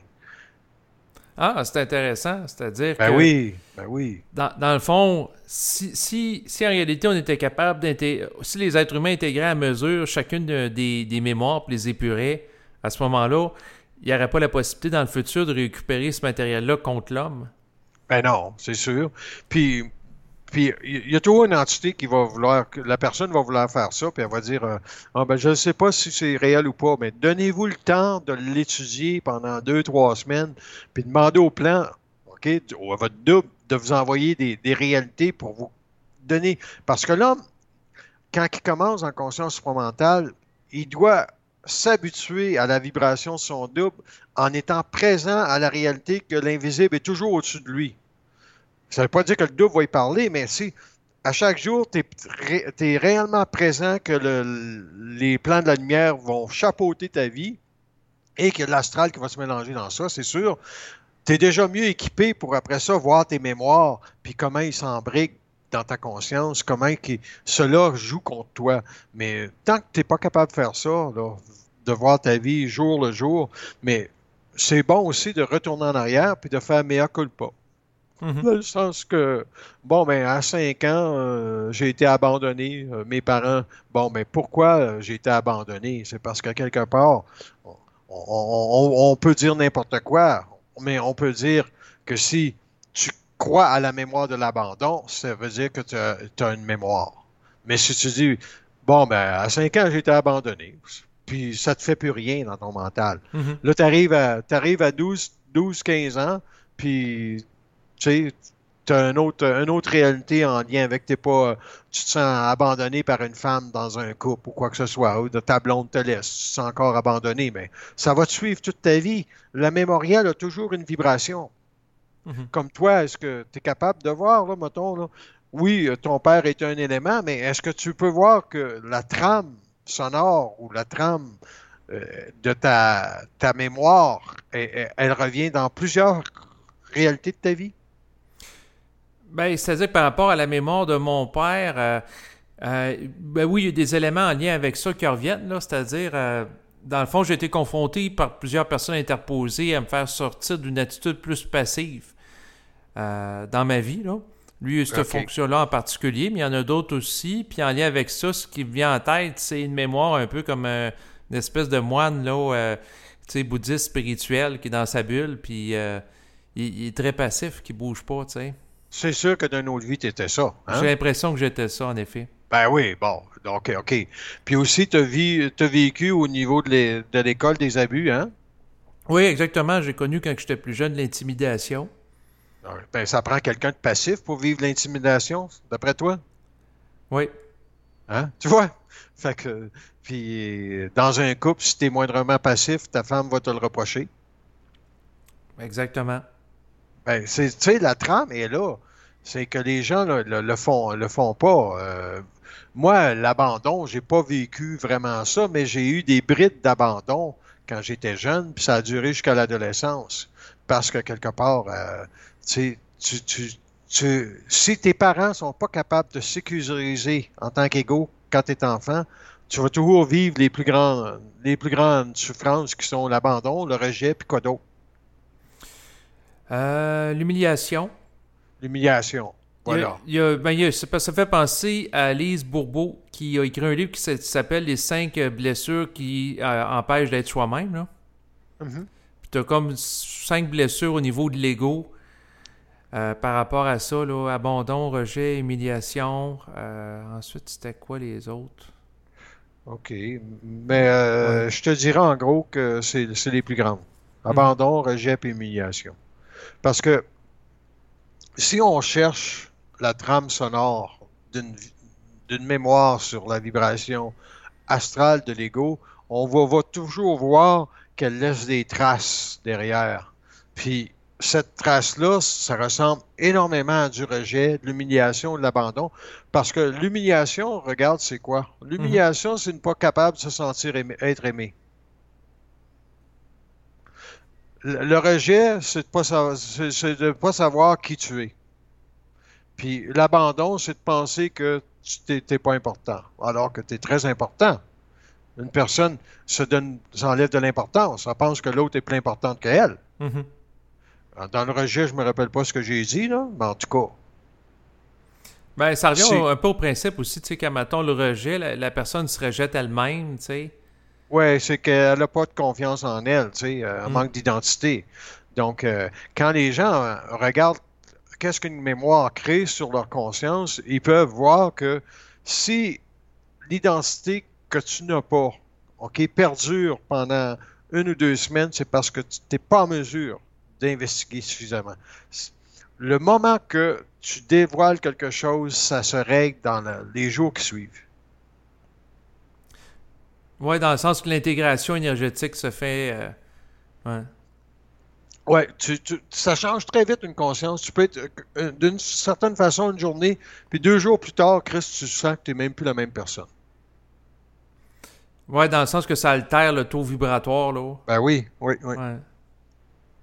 Ah, c'est intéressant. C'est-à-dire Ben que, oui, ben oui. dans, dans le fond, si, si, si en réalité on était capable d'intégrer, si les êtres humains intégraient à mesure chacune de- des, des mémoires puis les épuraient, à ce moment-là, il n'y aurait pas la possibilité dans le futur de récupérer ce matériel-là contre l'homme. Ben non, c'est sûr. Puis, puis il y a toujours une entité qui va vouloir, que la personne va vouloir faire ça, puis elle va dire, euh, ah ben je ne sais pas si c'est réel ou pas, mais donnez-vous le temps de l'étudier pendant deux, trois semaines, puis demandez au plan, OK, ou à votre double, de vous envoyer des, des réalités pour vous donner. Parce que l'homme, quand il commence en conscience supramentale, il doit s'habituer à la vibration de son double en étant présent à la réalité que l'invisible est toujours au-dessus de lui. Ça ne veut pas dire que le double va y parler, mais si à chaque jour, tu es, réellement présent que le- les plans de la lumière vont chapeauter ta vie et que l'astral qui va se mélanger dans ça, c'est sûr, tu es déjà mieux équipé pour après ça voir tes mémoires puis comment ils s'embriquent dans ta conscience, comment que cela joue contre toi. Mais tant que tu n'es pas capable de faire ça, là, de voir ta vie jour le jour, mais c'est bon aussi de retourner en arrière puis de faire mea culpa. Mhm. Dans le sens que, bon, ben, à cinq ans, euh, j'ai été abandonné. Euh, mes parents, bon, ben, pourquoi euh, j'ai été abandonné? C'est parce que quelque part, on, on- on- on peut dire n'importe quoi, mais on peut dire que si tu crois à la mémoire de l'abandon, ça veut dire que tu as une mémoire. Mais si tu dis, bon, ben, à cinq ans, j'ai été abandonné, puis ça te fait plus rien dans ton mental. Mhm. Là, tu arrives à, t'arrives à douze, douze, quinze ans, puis tu sais, tu as une autre, une autre réalité en lien avec t'es pas, tu te sens abandonné par une femme dans un couple ou quoi que ce soit, ou de ta blonde te laisse, tu te sens encore abandonné, mais ça va te suivre toute ta vie. La mémorial a toujours une vibration. Mhm. Comme toi, est-ce que tu es capable de voir, là, mettons, là, oui, euh, ton père est un élément, mais est-ce que tu peux voir que la trame sonore ou la trame euh, de ta, ta mémoire, elle, elle revient dans plusieurs réalités de ta vie? Ben, c'est-à-dire que par rapport à la mémoire de mon père, euh, euh, ben oui, il y a des éléments en lien avec ça qui reviennent, là, c'est-à-dire, euh, dans le fond, j'ai été confronté par plusieurs personnes interposées à me faire sortir d'une attitude plus passive euh, dans ma vie, là. Lui, il a cette OK. fonction-là en particulier, mais il y en a d'autres aussi. Puis en lien avec ça, ce qui me vient en tête, c'est une mémoire un peu comme euh, une espèce de moine, là, euh, tu sais, bouddhiste spirituel qui est dans sa bulle, puis euh, il, il est très passif, qui bouge pas, tu sais. C'est sûr que dans une autre vie, tu étais ça, J'ai hein? l'impression que j'étais ça, en effet. Ben oui, bon, OK, OK. Puis aussi, tu as vécu au niveau de l'é- de l'école des abus, hein? Oui, exactement. J'ai connu quand j'étais plus jeune l'intimidation. Ah, ben, ça prend quelqu'un de passif pour vivre l'intimidation, d'après toi, Oui, hein? Tu vois? Fait que, puis dans un couple, si tu es moindrement passif, ta femme va te le reprocher. exactement. Ben, c'est, tu sais, la trame est là. C'est que les gens là, le, le font, le font pas. Euh, moi, l'abandon, j'ai pas vécu vraiment ça, mais j'ai eu des brides d'abandon quand j'étais jeune, puis ça a duré jusqu'à l'adolescence. Parce que quelque part, euh, tu sais, tu, tu, tu, si tes parents sont pas capables de sécuriser en tant qu'égaux quand tu es enfant, tu vas toujours vivre les plus grandes, les plus grandes souffrances qui sont l'abandon, le rejet, puis quoi d'autre? Euh, l'humiliation. L'humiliation. Il y a, Voilà. il y a- ben, il y a- ça ça fait penser à Lise Bourbeau qui a écrit un livre qui s'appelle Les cinq blessures qui euh, empêchent d'être soi-même, là. Mhm. Puis t'as comme cinq blessures au niveau de l'ego euh, par rapport à ça, là. Abandon, rejet, humiliation. Euh, ensuite, c'était quoi les autres? OK. Mais Ouais. euh, je te dirais en gros que c'est c'est les plus grandes. Mhm. Abandon, rejet et humiliation. Parce que si on cherche la trame sonore d'une d'une mémoire sur la vibration astrale de l'ego, on va, va toujours voir qu'elle laisse des traces derrière. Puis cette trace-là, ça ressemble énormément à du rejet, de l'humiliation, de l'abandon. Parce que l'humiliation, regarde, c'est quoi? Mhm. L'humiliation, c'est ne pas capable de se sentir aimé- être aimé. Le, le rejet, c'est de pas savoir, c'est c'est de pas savoir qui tu es. Puis l'abandon, c'est de penser que tu t'es t'es pas important, alors que tu es très important. Une personne se donne, s'enlève de l'importance. Elle pense que l'autre est plus importante qu'elle. Mhm. Dans le rejet, je me rappelle pas ce que j'ai dit, là, mais en tout cas, Ben, ça revient c'est, au- un peu au principe aussi, tu sais, qu'à mettons le rejet, la, la personne se rejette elle-même, tu sais. ouais, c'est qu'elle n'a pas de confiance en elle, tu sais, euh, un Mm. manque d'identité. Donc, euh, quand les gens euh, regardent qu'est-ce qu'une mémoire crée sur leur conscience, ils peuvent voir que si l'identité que tu n'as pas, OK, perdure pendant une ou deux semaines, c'est parce que tu n'es pas en mesure d'investiguer suffisamment. Le moment que tu dévoiles quelque chose, ça se règle dans le- les jours qui suivent. Ouais, dans le sens que l'intégration énergétique se fait. euh, ouais. Ouais, tu, tu- ça change très vite une conscience. Tu peux être euh, d'une certaine façon une journée, puis deux jours plus tard, Chris, tu sens que tu n'es même plus la même personne. Ouais, dans le sens que ça altère le taux vibratoire, là. Ben oui, oui, oui. Ouais.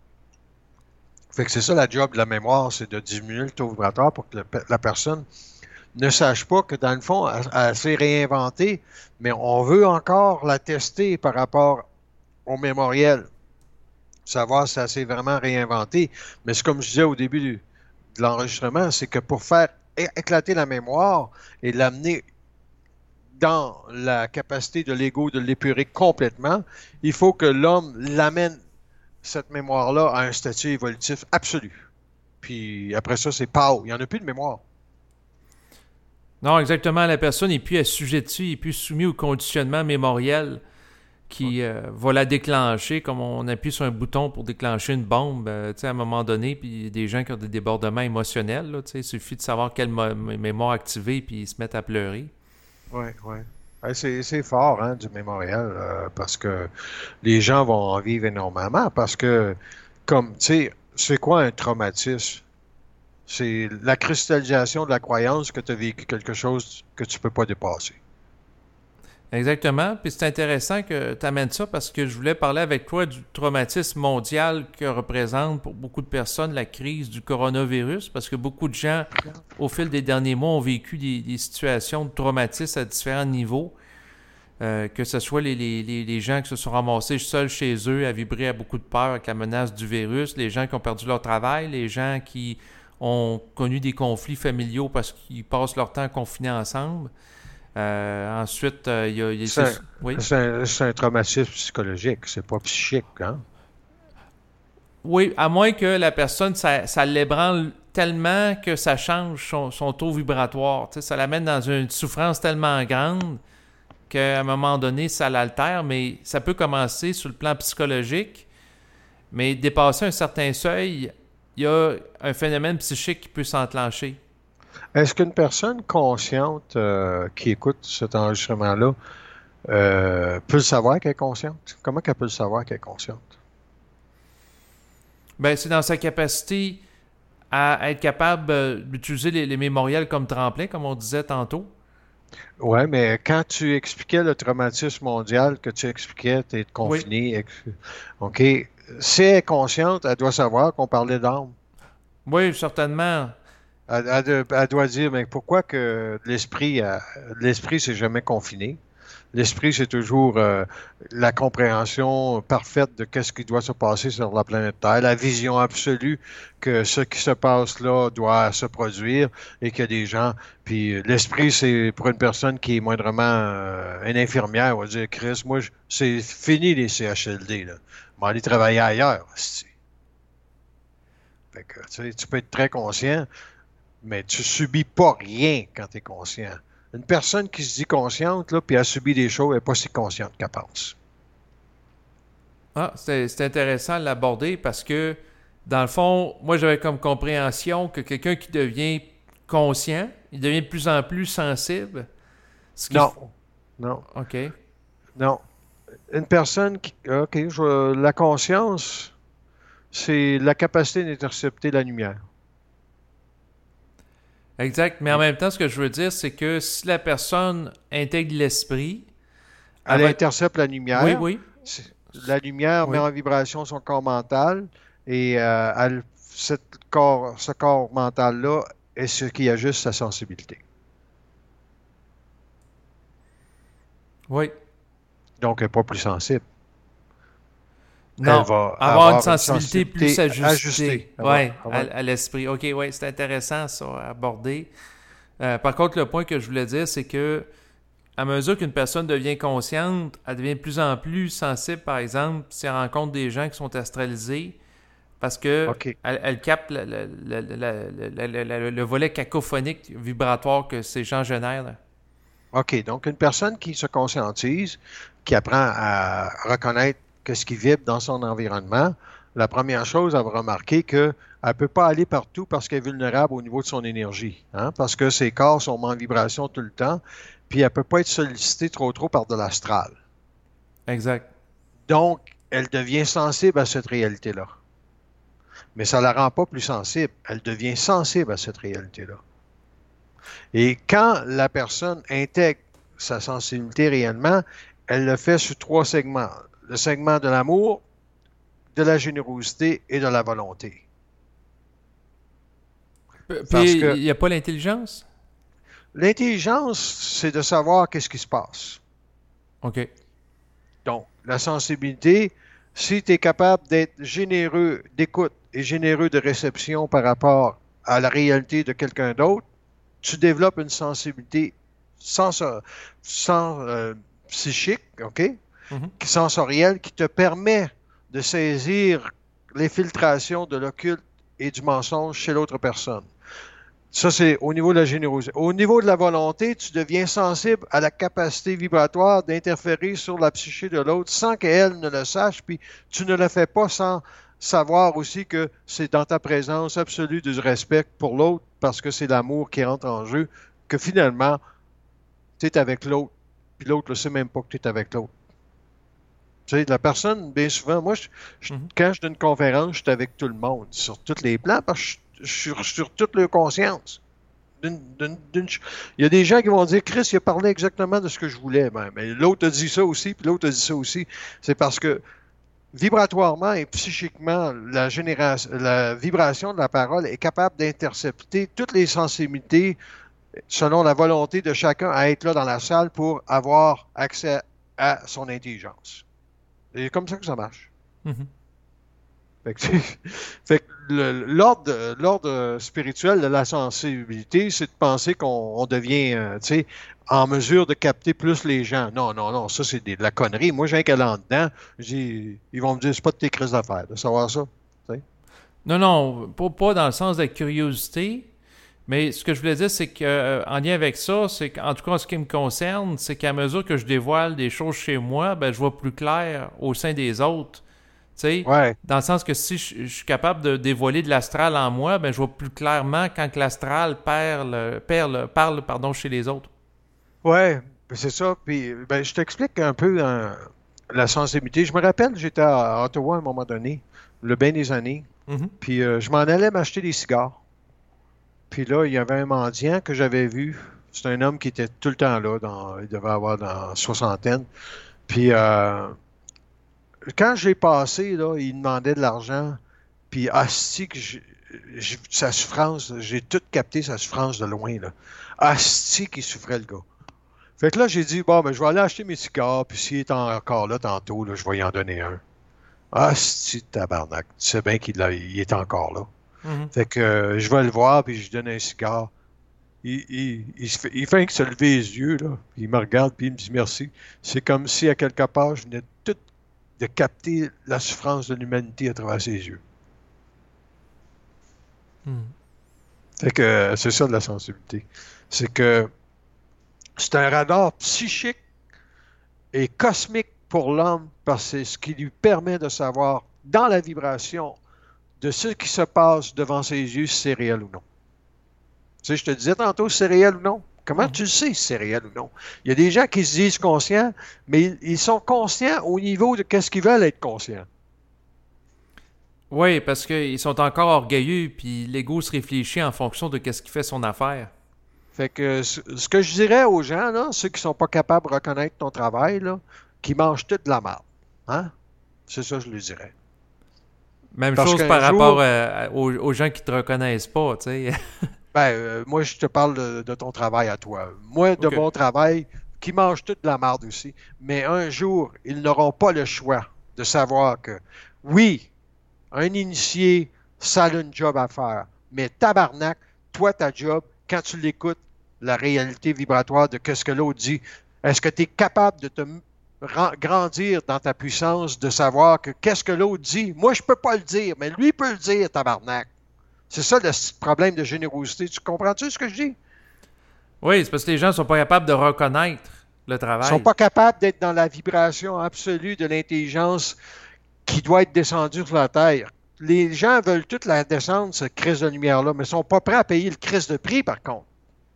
Fait que c'est ça la job de la mémoire, c'est de diminuer le taux vibratoire pour que le pe- la personne ne sache pas que dans le fond, elle, elle s'est réinventée, mais on veut encore la tester par rapport au mémoriel, savoir si elle s'est vraiment réinventée. Mais c'est comme je disais au début du- de l'enregistrement, c'est que pour faire é- éclater la mémoire et l'amener dans la capacité de l'ego de l'épurer complètement, il faut que l'homme l'amène, cette mémoire-là, à un statut évolutif absolu. Puis après ça, c'est pow, il n'y en a plus de mémoire. Non, exactement. La personne n'est plus assujettie, n'est plus soumise au conditionnement mémoriel qui euh, va la déclencher, comme on appuie sur un bouton pour déclencher une bombe, euh, tu sais, à un moment donné, puis des gens qui ont des débordements émotionnels, là, tu sais, il suffit de savoir quelle mo- mémoire activer, puis ils se mettent à pleurer. Oui, oui. Ouais, c'est, c'est fort, hein, du mémorial, euh, parce que les gens vont en vivre énormément, parce que, comme, tu sais, c'est quoi un traumatisme? C'est la cristallisation de la croyance que tu as vécu quelque chose que tu peux pas dépasser. Exactement. Puis c'est intéressant que tu amènes ça parce que je voulais parler avec toi du traumatisme mondial que représente pour beaucoup de personnes la crise du coronavirus parce que beaucoup de gens, au fil des derniers mois, ont vécu des, des situations de traumatisme à différents niveaux. Euh, que ce soit les, les, les, les gens qui se sont ramassés seuls chez eux à vibrer à beaucoup de peur avec la menace du virus, les gens qui ont perdu leur travail, les gens qui ont connu des conflits familiaux parce qu'ils passent leur temps confinés ensemble. Euh, ensuite, euh, il y a... il y a C'est un, c'est- oui. c'est un, c'est un traumatisme psychologique, c'est pas psychique, hein? Oui, à moins que la personne, ça, ça l'ébranle tellement que ça change son, son taux vibratoire. Tu sais, ça l'amène dans une souffrance tellement grande qu'à un moment donné, ça l'altère, mais ça peut commencer sur le plan psychologique, mais dépasser un certain seuil, il y a un phénomène psychique qui peut s'enclencher. Est-ce qu'une personne consciente euh, qui écoute cet enregistrement-là euh, peut le savoir qu'elle est consciente? Comment qu'elle peut le savoir qu'elle est consciente? Ben, c'est dans sa capacité à être capable euh, d'utiliser les, les mémoriels comme tremplin, comme on disait tantôt. Ouais, mais quand tu expliquais le traumatisme mondial, que tu expliquais, tu es Oui. confiné, ex- OK, si elle est consciente, elle doit savoir qu'on parlait d'âme. Oui, certainement. Elle, elle de- elle doit dire, mais pourquoi que l'esprit, euh, l'esprit, c'est jamais confiné? L'esprit, c'est toujours euh, la compréhension parfaite de qu'est-ce qui doit se passer sur la planète Terre, la vision absolue que ce qui se passe là doit se produire et qu'il y a des gens. Puis euh, l'esprit, c'est pour une personne qui est moindrement euh, une infirmière, on va dire, Chris, moi, je- c'est fini les C H L D, là. Je vais aller travailler ailleurs. esti. Fait que, tu sais, tu peux être très conscient, mais tu subis pas rien quand tu es conscient. Une personne qui se dit consciente, là, puis a subi des choses, elle n'est pas si consciente qu'elle pense. Ah, c'est c'est intéressant de l'aborder parce que, dans le fond, moi j'avais comme compréhension que quelqu'un qui devient conscient, il devient de plus en plus sensible. Ce qui... Non, non, OK. non. Une personne qui... OK, je- la conscience, c'est la capacité d'intercepter la lumière. Exact. Mais en même temps, ce que je veux dire, c'est que si la personne intègre l'esprit, elle Elle va être... intercepte la Oui, lumière. oui. c'est- La lumière met Oui. en vibration son corps mental et euh, elle- cette corps, ce corps mental-là est ce qui ajuste sa sensibilité. Oui. Donc, elle n'est pas plus sensible. Elle Non. va Avoir une avoir une sensibilité plus sensibilité ajustée. ajustée. Elle va Oui, à, avoir- à l'esprit. OK, oui, c'est intéressant ça à aborder. Euh, par contre, le point que je voulais dire, c'est que à mesure qu'une personne devient consciente, elle devient de plus en plus sensible, par exemple, si elle rencontre des gens qui sont astralisés, parce que OK. elle, elle capte le, le- le- le- le- le- le- le volet cacophonique, vibratoire que ces gens génèrent. Là. OK. Donc, une personne qui se conscientise, qui apprend à reconnaître ce qui vibre dans son environnement, la première chose, elle va remarquer qu'elle ne peut pas aller partout parce qu'elle est vulnérable au niveau de son énergie, hein, parce que ses corps sont en vibration tout le temps, puis elle ne peut pas être sollicitée trop trop par de l'astral. Exact. Donc, elle devient sensible à cette réalité-là. Mais ça ne la rend pas plus sensible. Elle devient sensible à cette réalité-là. Et quand la personne intègre sa sensibilité réellement, elle le fait sur trois segments. Le segment de l'amour, de la générosité et de la volonté. P- Parce Puis, que il n'y a pas l'intelligence? L'intelligence, c'est de savoir qu'est-ce qui se passe. OK. Donc, la sensibilité, si tu es capable d'être généreux d'écoute et généreux de réception par rapport à la réalité de quelqu'un d'autre, tu développes une sensibilité sens sens euh, psychique, OK? Mhm. Sensorielle, qui te permet de saisir les filtrations de l'occulte et du mensonge chez l'autre personne. Ça, c'est au niveau de la générosité. Au niveau de la volonté, tu deviens sensible à la capacité vibratoire d'interférer sur la psyché de l'autre sans qu'elle ne le sache, puis tu ne le fais pas sans savoir aussi que c'est dans ta présence absolue du respect pour l'autre, parce que c'est l'amour qui entre en jeu, que finalement, tu es avec l'autre, puis l'autre ne sait même pas que tu es avec l'autre. Tu sais, la personne, bien souvent, moi, je, je, Mhm. quand je donne une conférence, je suis avec tout le monde, sur tous les plans, parce que je, je suis sur, sur toute leur conscience. D'une, d'une, d'une... Il y a des gens qui vont dire, Chris, il a parlé exactement de ce que je voulais. Ben, mais l'autre a dit ça aussi, puis l'autre a dit ça aussi. C'est parce que vibratoirement et psychiquement, la, génération, la vibration de la parole est capable d'intercepter toutes les sensibilités selon la volonté de chacun à être là dans la salle pour avoir accès à son intelligence. C'est comme ça que ça marche. Mhm. Fait que, fait que le- l'ordre, l'ordre spirituel de la sensibilité, c'est de penser qu'on on devient, euh, tu sais, en mesure de capter plus les gens. Non, non, non, ça c'est des- de la connerie. Moi, j'ai un qu'à là-dedans, j'ai- ils vont me dire, c'est pas de tes crises d'affaires de savoir ça. Tu sais. Non, non, pas, pas dans le sens de la curiosité, mais ce que je voulais dire, c'est que euh, en lien avec ça, c'est qu'en tout cas, en ce qui me concerne, c'est qu'à mesure que je dévoile des choses chez moi, ben, je vois plus clair au sein des autres. Tu sais, Ouais, dans le sens que si je, je suis capable de dévoiler de l'astral en moi, ben, je vois plus clairement quand que l'astral perd le- perd le- parle pardon, chez les autres. ouais, ben, c'est ça. Puis, ben, je t'explique un peu hein, la sensibilité. Je me rappelle, j'étais à Ottawa à un moment donné, le bien des années, Mhm. puis euh, je m'en allais m'acheter des cigares. Puis là, il y avait un mendiant que j'avais vu. C'est un homme qui était tout le temps là, dans, il devait avoir dans la soixantaine. Puis euh, quand j'ai passé, là, il demandait de l'argent. Puis asti que j'ai- j'ai- sa souffrance, j'ai tout capté sa souffrance de loin, là. Asti qu'il souffrait le gars. Fait que là, j'ai dit, bon, ben, je vais aller acheter mes cigares, puis s'il est encore là tantôt, là, je vais y en donner un. Asti de tabarnak. Tu sais bien qu'il a- il est encore là. Mhm. Fait que euh, je vais le voir, puis je lui donne un cigare. Il, il, il, se fait, il fait que se lever les yeux, là. Il me regarde, puis il me dit merci. C'est comme si, à quelque part, je venais tout de capter la souffrance de l'humanité à travers ses yeux. Mhm. Fait que euh, c'est ça de la sensibilité. C'est que c'est un radar psychique et cosmique pour l'homme parce que c'est ce qui lui permet de savoir dans la vibration de ce qui se passe devant ses yeux si c'est réel ou non. Tu sais, je te disais tantôt si c'est réel ou non. Comment Mhm. tu le sais si c'est réel ou non? Il y a des gens qui se disent conscients, mais ils, ils sont conscients au niveau de qu'est-ce qu'ils veulent être conscients. Oui, parce qu'ils sont encore orgueilleux, puis l'ego se réfléchit en fonction de qu'est-ce qui fait son affaire. Fait que ce ce que je dirais aux gens, là, ceux qui sont pas capables de reconnaître ton travail, là, qui mangent toute de la merde. Hein? C'est ça que je lui dirais. Même Parce chose qu'un par rapport jour, à- à- aux, aux gens qui te reconnaissent pas, tu sais. ben, euh, moi, je te parle de, de ton travail à toi. Moi, de OK. mon travail, qui mange toute de la merde aussi. Mais un jour, ils n'auront pas le choix de savoir que, oui, un initié, ça a une job à faire. Mais tabarnak, toi, ta job, quand tu l'écoutes, la réalité vibratoire de ce que l'autre dit, est-ce que tu es capable de te m- ran- grandir dans ta puissance, de savoir que qu'est-ce que l'autre dit? Moi, je peux pas le dire, mais lui peut le dire, tabarnak. C'est ça le s- problème de générosité. Tu comprends-tu ce que je dis? Oui, c'est parce que les gens sont pas capables de reconnaître le Ils sont travail. pas capables d'être dans la vibration absolue de l'intelligence qui doit être descendue sur la Terre. Les gens veulent toute la descendre, cette crise de lumière-là, mais ils sont pas prêts à payer le crise de prix, par contre.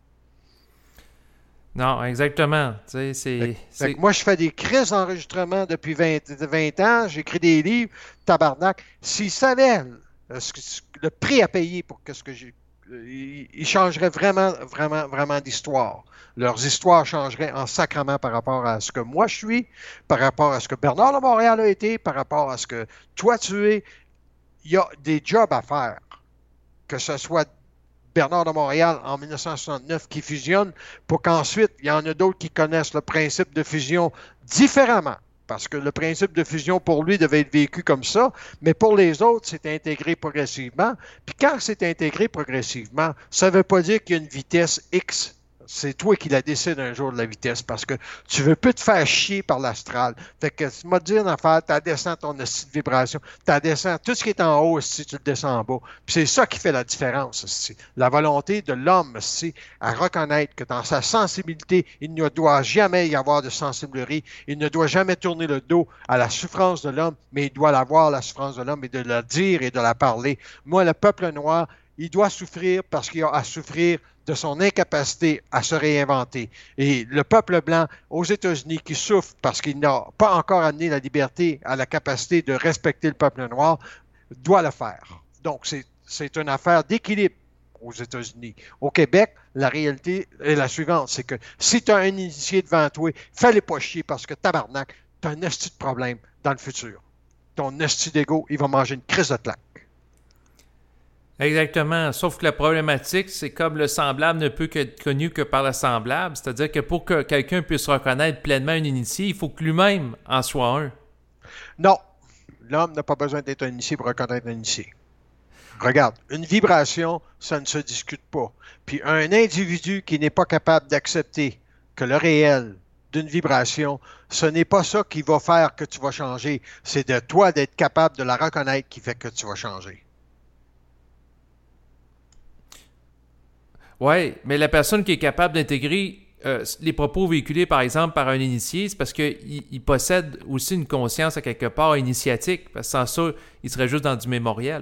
Non, exactement. Tu sais, Fait, c'est, fait que c'est... moi, je fais des crises d'enregistrement depuis vingt, vingt ans, j'écris des livres, tabarnak. S'ils savaient euh, ce que- ce- le prix à payer pour que ce que j'ai. euh, Ils ils changeraient vraiment, vraiment, vraiment d'histoire. Leurs histoires changeraient en sacrement par rapport à ce que moi je suis, par rapport à ce que Bernard de Montréal a été, par rapport à ce que toi tu es. Il y a des jobs à faire, que ce soit Bernard de Montréal en mille neuf cent soixante-neuf qui fusionnent pour qu'ensuite, il y en a d'autres qui connaissent le principe de fusion différemment. Parce que le principe de fusion, pour lui, devait être vécu comme ça, mais pour les autres, c'est intégré progressivement. Puis quand c'est intégré progressivement, ça ne veut pas dire qu'il y a une vitesse X. C'est toi qui la décides un jour de la vitesse, parce que tu veux plus te faire chier par l'astral. Fait que tu m'as dit une affaire, tu descends ton esti de vibration, tu descends tout ce qui est en haut, si tu le descends en bas. Puis c'est ça qui fait la différence. Aussi. La volonté de l'homme, c'est à reconnaître que dans sa sensibilité, il ne doit jamais y avoir de sensiblerie, il ne doit jamais tourner le dos à la souffrance de l'homme, mais il doit l'avoir, la souffrance de l'homme, et de la dire et de la parler. Moi, le peuple noir, il doit souffrir parce qu'il a à souffrir de son incapacité à se réinventer. Et le peuple blanc aux États-Unis qui souffre parce qu'il n'a pas encore amené la liberté à la capacité de respecter le peuple noir, doit le faire. Donc, c'est, c'est une affaire d'équilibre aux États-Unis. Au Québec, la réalité est la suivante, c'est que si tu as un initié devant toi, fais-les pas chier parce que tabarnak, tu as un esti de problème dans le futur. Ton esti d'ego, il va manger une crise de claque. Exactement. Sauf que la problématique, c'est comme le semblable ne peut être connu que par le semblable. C'est-à-dire que pour que quelqu'un puisse reconnaître pleinement un initié, il faut que lui-même en soit un. Non. L'homme n'a pas besoin d'être un initié pour reconnaître un initié. Regarde, une vibration, ça ne se discute pas. Puis un individu qui n'est pas capable d'accepter que le réel d'une vibration, ce n'est pas ça qui va faire que tu vas changer. C'est de toi d'être capable de la reconnaître qui fait que tu vas changer. Oui, mais la personne qui est capable d'intégrer euh, les propos véhiculés, par exemple, par un initié, c'est parce qu'il il possède aussi une conscience à quelque part initiatique. Parce que sans ça, il serait juste dans du mémoriel.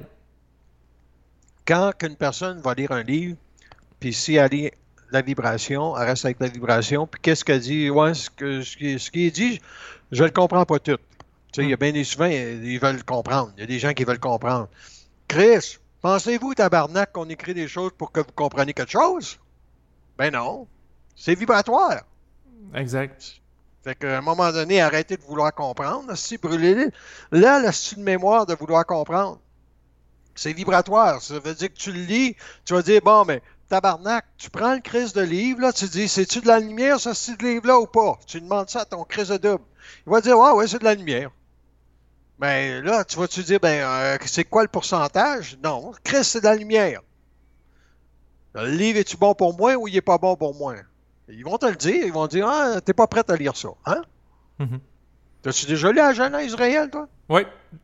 Quand une personne va lire un livre, puis si elle lit la vibration, elle reste avec la vibration, puis qu'est-ce qu'elle dit? Ouais, ce, que, ce, qui, ce qui est dit, je ne le comprends pas tout. Tu sais, il y a bien des souvent, ils veulent comprendre. Il y a des gens qui veulent comprendre. Chris, pensez-vous, tabarnak, qu'on écrit des choses pour que vous compreniez quelque chose? Ben non. C'est vibratoire. Exact. Fait qu'à un moment donné, arrêtez de vouloir comprendre. Si brûlez-les. Là, la style de mémoire de vouloir comprendre. C'est vibratoire. Ça veut dire que tu le lis, tu vas dire, bon, mais tabarnak, tu prends le crise de livre, là, tu dis, c'est-tu de la lumière, ce style de livre-là, ou pas? Tu demandes ça à ton crise de double. Il va dire, ouais, ouais, c'est de la lumière. Ben là, tu vas-tu dire, ben, euh, c'est quoi le pourcentage? Non, Chris, c'est de la lumière. Le livre, est-tu bon pour moi ou il est pas bon pour moi? Ils vont te le dire, ils vont dire, ah, t'es pas prêt à lire ça, hein? Mm-hmm. T'as-tu déjà lu la Genèse réelle, toi? Oui.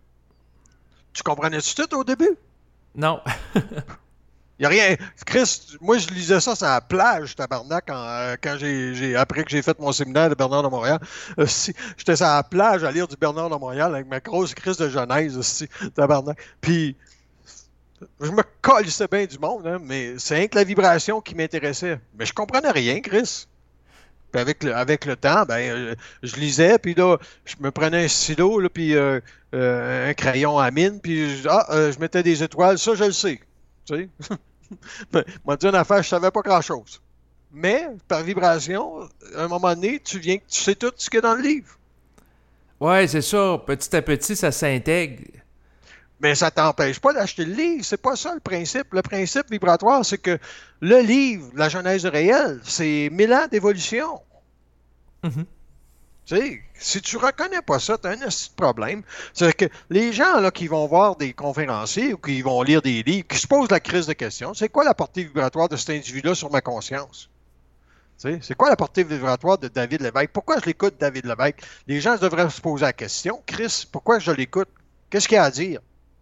Tu comprenais-tu tout au début? Non. Il n'y a rien. Chris, moi, je lisais ça sur la plage, tabarnak, quand, euh, quand j'ai, j'ai, après que j'ai fait mon séminaire de Bernard de Montréal. Euh, si, j'étais sur la plage à lire du Bernard de Montréal avec ma grosse crise de Genèse, aussi, tabarnak. Puis, je me colissais bien du monde, hein, mais c'est rien que la vibration qui m'intéressait. Mais je comprenais rien, Chris. Puis avec le, avec le temps, ben, euh, je lisais, puis là, je me prenais un stylo, là, puis euh, euh, un crayon à mine, puis je, ah, euh, je mettais des étoiles, ça, je le sais. Tu sais? M'a dit une affaire, je savais pas grand-chose. Mais, par vibration, à un moment donné, tu viens, tu sais tout ce qu'il y a dans le livre. Ouais, c'est ça. Petit à petit, ça s'intègre. Mais ça t'empêche pas d'acheter le livre. C'est pas ça le principe. Le principe vibratoire, c'est que le livre, la Genèse réelle, c'est mille ans d'évolution. Mm-hmm. Tu sais, si tu reconnais pas ça, tu as un petit problème. C'est que les gens là, qui vont voir des conférenciers ou qui vont lire des livres, qui se posent la crise de questions, c'est quoi la portée vibratoire de cet individu-là sur ma conscience? Tu sais, c'est quoi la portée vibratoire de David Lévesque? Pourquoi je l'écoute, David Lévesque? Les gens devraient se poser la question. Chris, pourquoi je l'écoute? Qu'est-ce qu'il y a à dire?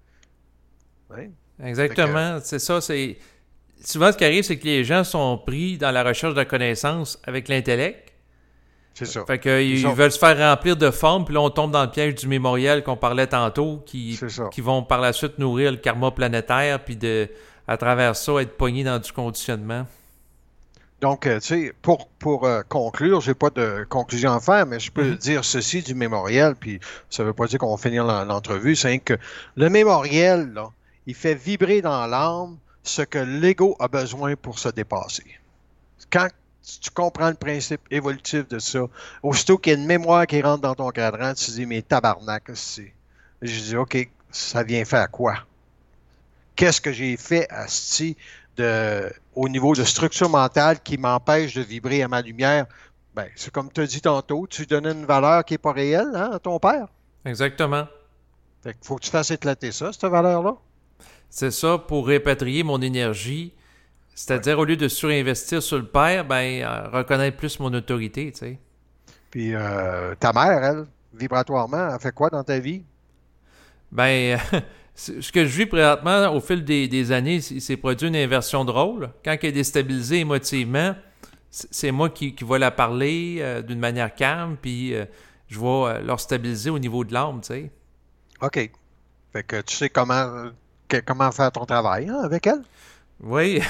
Ouais. Exactement, que... c'est ça. C'est souvent ce qui arrive, c'est que les gens sont pris dans la recherche de connaissances avec l'intellect. C'est ça. Fait qu'ils ils sont... veulent se faire remplir de formes, puis là, on tombe dans le piège du mémoriel qu'on parlait tantôt, qui, qui vont par la suite nourrir le karma planétaire, puis de, à travers ça, être pognés dans du conditionnement. Donc, euh, tu sais, pour, pour euh, conclure, j'ai pas de conclusion à faire, mais je peux mm-hmm. dire ceci du mémoriel, puis ça veut pas dire qu'on va finir l'entrevue, c'est que le mémoriel, là, il fait vibrer dans l'âme ce que l'ego a besoin pour se dépasser. Quand tu comprends le principe évolutif de ça, aussitôt qu'il y a une mémoire qui rentre dans ton cadran, tu te dis, mais tabarnak, c'est... Je dis, OK, ça vient faire quoi? Qu'est-ce que j'ai fait, asti, de, au niveau de structure mentale qui m'empêche de vibrer à ma lumière, ben, c'est comme tu as dit tantôt, tu donnais une valeur qui n'est pas réelle, hein, à ton père. Exactement. Fait qu'il faut que tu fasses éclater ça, cette valeur-là. C'est ça, pour répatrier mon énergie. C'est-à-dire, au lieu de surinvestir sur le père, ben, euh, reconnaître plus mon autorité, tu sais. Puis euh, ta mère, elle, vibratoirement, elle fait quoi dans ta vie? Ben, ce que je vis présentement, au fil des, des années, il s'est produit une inversion de rôle. Quand elle est déstabilisée émotivement, c'est moi qui, qui vais la parler euh, d'une manière calme, puis euh, je vais euh, leur stabiliser au niveau de l'âme, tu sais. OK. Fait que tu sais comment, que- comment faire ton travail, hein, avec elle? Oui,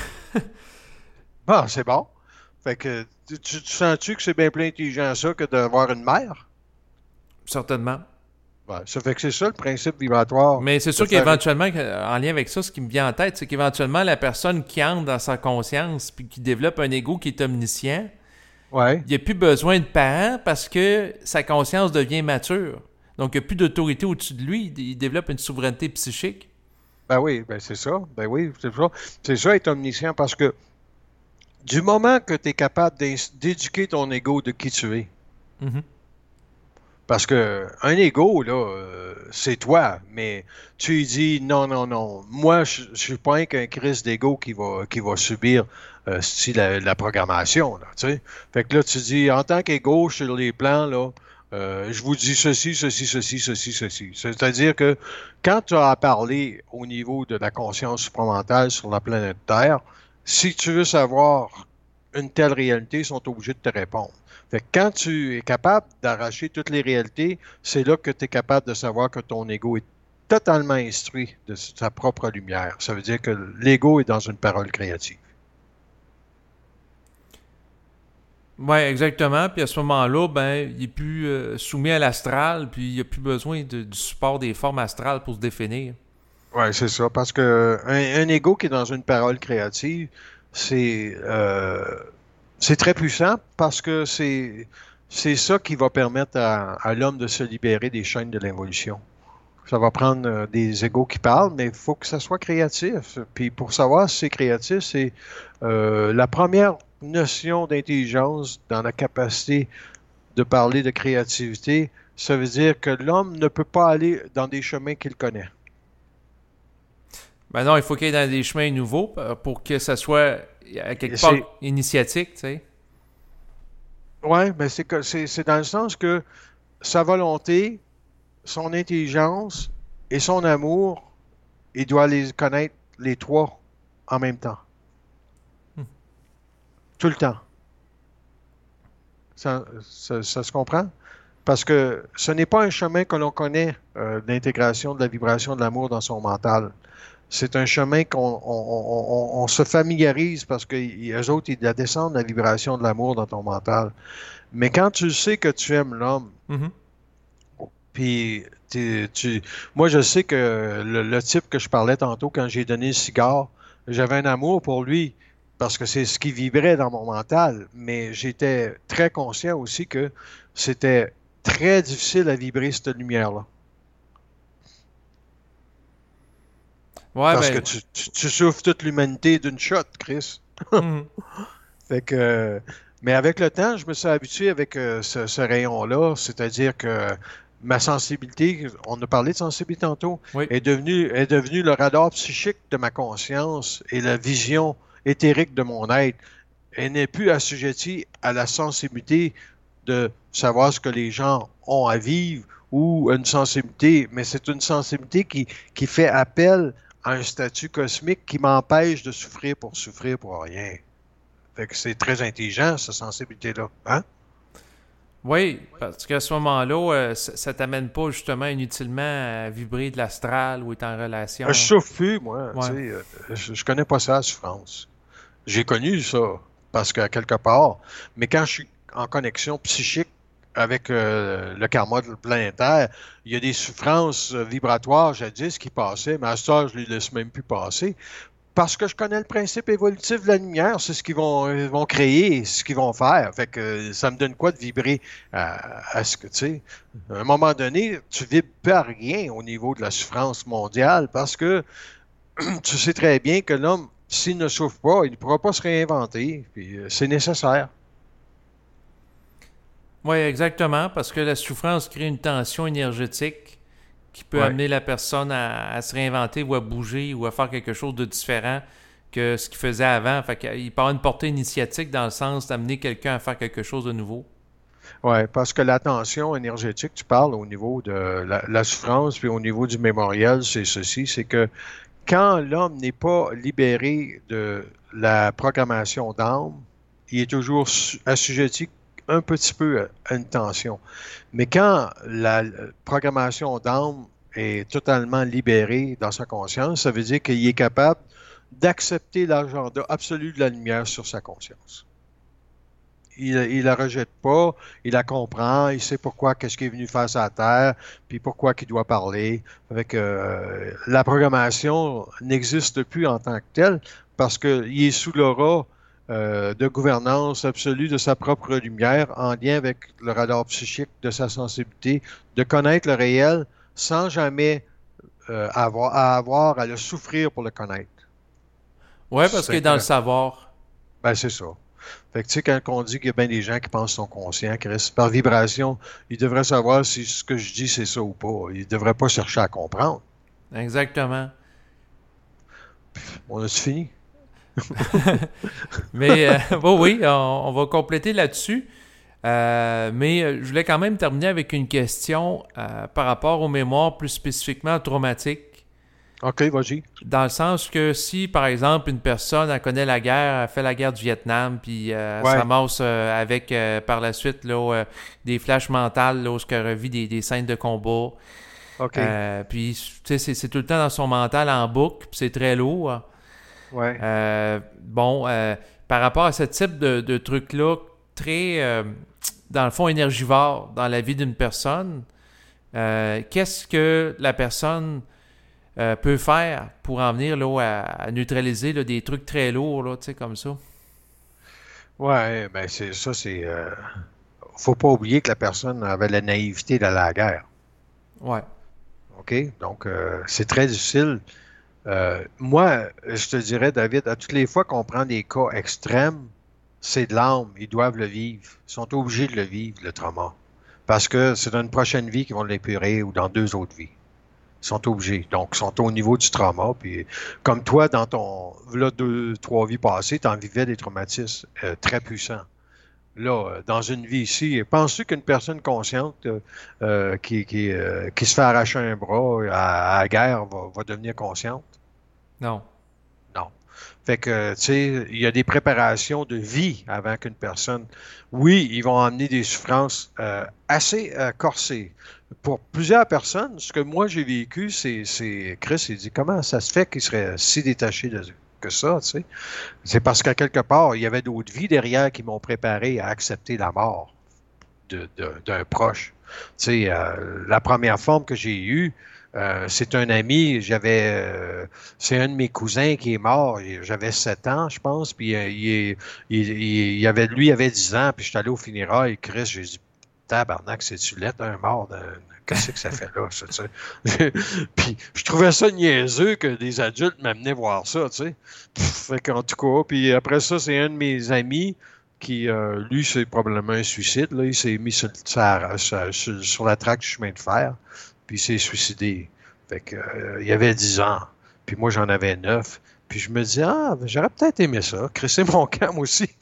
Ah, c'est bon. Fait que tu, tu- tu sens-tu que c'est bien plus intelligent ça que d'avoir une mère? certainement. Ouais, ça fait que c'est ça le principe vibratoire Mais c'est de sûr faire. qu'éventuellement, en lien avec ça, ce qui me vient en tête, c'est qu'éventuellement, la personne qui entre dans sa conscience puis qui développe un ego qui est omniscient, Ouais. il n'y a plus besoin de parents parce que sa conscience devient mature. Donc, il n'y a plus d'autorité au-dessus de lui. Il développe une souveraineté psychique. Ben oui, ben c'est ça. Ben oui, c'est ça. C'est ça être omniscient parce que du moment que tu es capable d'ins- d'éduquer ton ego de qui tu es, Mhm. parce que un ego, là, euh, c'est toi, mais tu lui dis non, non, non. Moi, je je suis pas un qu'un crise d'ego qui va, qui va subir euh, style la, la programmation, là, tu sais. Fait que là, tu dis, en tant qu'ego sur les plans, là, euh, je vous dis ceci, ceci, ceci, ceci, ceci. C'est-à-dire que quand tu as à parler au niveau de la conscience supramentale sur la planète Terre, si tu veux savoir une telle réalité, ils sont obligés de te répondre. Fait que quand tu es capable d'arracher toutes les réalités, c'est là que tu es capable de savoir que ton ego est totalement instruit de sa propre lumière. Ça veut dire que l'ego est dans une parole créative. Oui, exactement. Puis à ce moment-là, ben, il est plus euh, soumis à l'astral, puis il n'y a plus besoin de- du support des formes astrales pour se définir. Oui, c'est ça. Parce que un, un ego qui est dans une parole créative, c'est euh, c'est très puissant parce que c'est c'est ça qui va permettre à, à l'homme de se libérer des chaînes de l'involution. Ça va prendre euh, des égos qui parlent, mais il faut que ça soit créatif. Puis pour savoir si c'est créatif, c'est euh, la première notion d'intelligence dans la capacité de parler de créativité. Ça veut dire que l'homme ne peut pas aller dans des chemins qu'il connaît. Ben non, il faut qu'il y ait dans des chemins nouveaux euh, pour que ça soit à Et quelque part c'est, initiatique, tu sais. ouais, mais c'est que c'est c'est dans le sens que sa volonté, son intelligence et son amour, il doit les connaître les trois en même temps, Hmm. tout le temps. Ça, ça- ça se comprend? Parce que ce n'est pas un chemin que l'on connaît, euh, d'intégration de la vibration de l'amour dans son mental. C'est un chemin qu'on on- on- on- on se familiarise parce que les autres, ils la descendent la vibration de l'amour dans ton mental. Mais quand tu sais que tu aimes l'homme, Mhm. puis tu, tu- moi je sais que le, le type que je parlais tantôt quand j'ai donné le cigare, j'avais un amour pour lui parce que c'est ce qui vibrait dans mon mental, mais j'étais très conscient aussi que c'était très difficile à vibrer cette lumière-là. Ouais, Parce que ben. tu, tu, tu souffres toute l'humanité d'une shot, Chris. Mhm. Fait que, euh, mais avec le temps, je me suis habitué avec euh, ce, ce rayon-là, c'est-à-dire que ma sensibilité, on a parlé de sensibilité tantôt, Oui. est devenue, est devenue le radar psychique de ma conscience et la vision éthérique de mon être. Elle n'est plus assujettie à la sensibilité de savoir ce que les gens ont à vivre ou une sensibilité, mais c'est une sensibilité qui, qui fait appel à un statut cosmique qui m'empêche de souffrir pour souffrir pour rien. Fait que c'est très intelligent, cette sensibilité-là. Hein? Oui, parce qu'à ce moment-là, euh, ça, ça t'amène pas justement inutilement à vibrer de l'astral ou être en relation. Je souffre plus, moi. Tu Ouais. sais, euh, je, je connais pas ça, la souffrance. J'ai connu ça, parce qu'à quelque part, mais quand je suis en connexion psychique avec euh, le karma planétaire, il y a des souffrances euh, vibratoires jadis qui passaient, mais à ce temps, je les laisse même plus passer. Parce que je connais le principe évolutif de la lumière, c'est ce qu'ils vont, ils vont créer, ce qu'ils vont faire. Fait que euh, ça me donne quoi de vibrer à, à ce que, tu sais, à un moment donné, tu vibres pas rien au niveau de la souffrance mondiale parce que tu sais très bien que l'homme S'il ne souffre pas, il ne pourra pas se réinventer, puis euh, c'est nécessaire. Oui, exactement, parce que la souffrance crée une tension énergétique qui peut Ouais. amener la personne à, à se réinventer ou à bouger ou à faire quelque chose de différent que ce qu'il faisait avant. Fait qu'il peut avoir une portée initiatique dans le sens d'amener quelqu'un à faire quelque chose de nouveau. Oui, parce que la tension énergétique, tu parles au niveau de la, la souffrance, puis au niveau du mémorial, c'est ceci, c'est que quand l'homme n'est pas libéré de la programmation d'âme, il est toujours su- assujetti un petit peu à une tension. Mais quand la programmation d'âme est totalement libérée dans sa conscience, ça veut dire qu'il est capable d'accepter l'agenda absolu de la lumière sur sa conscience. Il, il la rejette pas, il la comprend, il sait pourquoi, qu'est-ce qu'il est venu faire sur la Terre, puis pourquoi qu'il doit parler. Avec euh, la programmation n'existe plus en tant que telle parce qu'il est sous l'aura euh, de gouvernance absolue de sa propre lumière en lien avec le radar psychique de sa sensibilité, de connaître le réel sans jamais euh, avoir, à avoir à le souffrir pour le connaître. Ouais, parce C'est que dans le intéressant. savoir. Ben, c'est ça. Fait que, tu sais, quand on dit qu'il y a bien des gens qui pensent qu'ils sont conscients, Chris, par vibration, ils devraient savoir si ce que je dis, c'est ça ou pas. Ils ne devraient pas chercher à comprendre. Exactement. On a-tu fini? Mais euh, oui, oui, on, on va compléter là-dessus. Euh, mais euh, je voulais quand même terminer avec une question euh, par rapport aux mémoires plus spécifiquement traumatiques. OK, vas-y. Dans le sens que si, par exemple, une personne elle connaît la guerre, elle fait la guerre du Vietnam, puis euh, elle se Ouais, ramasse euh, avec, euh, par la suite, là, euh, des flashs mentales, là, où elle revit des, des scènes de combat. OK. Euh, puis, tu sais, c'est, c'est tout le temps dans son mental en boucle, puis c'est très lourd. Ouais. Euh, bon, euh, par rapport à ce type de, de truc-là, très, euh, dans le fond, énergivore dans la vie d'une personne, euh, qu'est-ce que la personne euh, peut faire pour en venir là, à, à neutraliser là, des trucs très lourds, là, tu sais, comme ça? Ouais, ben, c'est ça, c'est. Euh, faut pas oublier que la personne avait la naïveté d'aller à la guerre. Ouais. OK? Donc, euh, c'est très difficile. Euh, moi, je te dirais, David, à toutes les fois qu'on prend des cas extrêmes, c'est de l'âme. Ils doivent le vivre. Ils sont obligés de le vivre, le trauma. Parce que c'est dans une prochaine vie qu'ils vont l'épurer ou dans deux autres vies. Ils sont obligés. Donc, ils sont au niveau du trauma. Puis, comme toi, dans ton, là, deux, trois vies passées, tu en vivais des traumatismes euh, très puissants. Là, euh, dans une vie ici, penses-tu qu'une personne consciente euh, euh, qui, qui, euh, qui se fait arracher un bras à, à la guerre va, va devenir consciente? Non. Non. Fait que, tu sais, il y a des préparations de vie avant qu'une personne. Oui, ils vont amener des souffrances euh, assez euh, corsées. Pour plusieurs personnes, ce que moi j'ai vécu, c'est, c'est Chris, il dit comment ça se fait qu'il serait si détaché de que ça, tu sais. C'est parce qu'à quelque part, il y avait d'autres vies derrière qui m'ont préparé à accepter la mort de, de- d'un proche. Tu sais, euh, la première forme que j'ai eue, euh, c'est un ami, j'avais, euh, c'est un de mes cousins qui est mort, j'avais sept ans, je pense, puis euh, il, est- il, il, il avait, lui, il avait dix ans, puis je suis allé au funérailles, Chris, j'ai dit, tabarnak, c'est-tu lettre, un mort, de- qu'est-ce que ça fait là, ça, tu sais? Puis je trouvais ça niaiseux que des adultes m'amenaient voir ça, tu sais. Fait qu'en tout cas, puis après ça, c'est un de mes amis qui, euh, lui, c'est probablement un suicide. Là. Il s'est mis sur, sa- sa- sur- sur la traque du chemin de fer, puis il s'est suicidé. Fait que, euh, il avait dix ans, puis moi, j'en avais neuf. Puis je me dis, ah, ben, j'aurais peut-être aimé ça, crisser mon camp, moi aussi.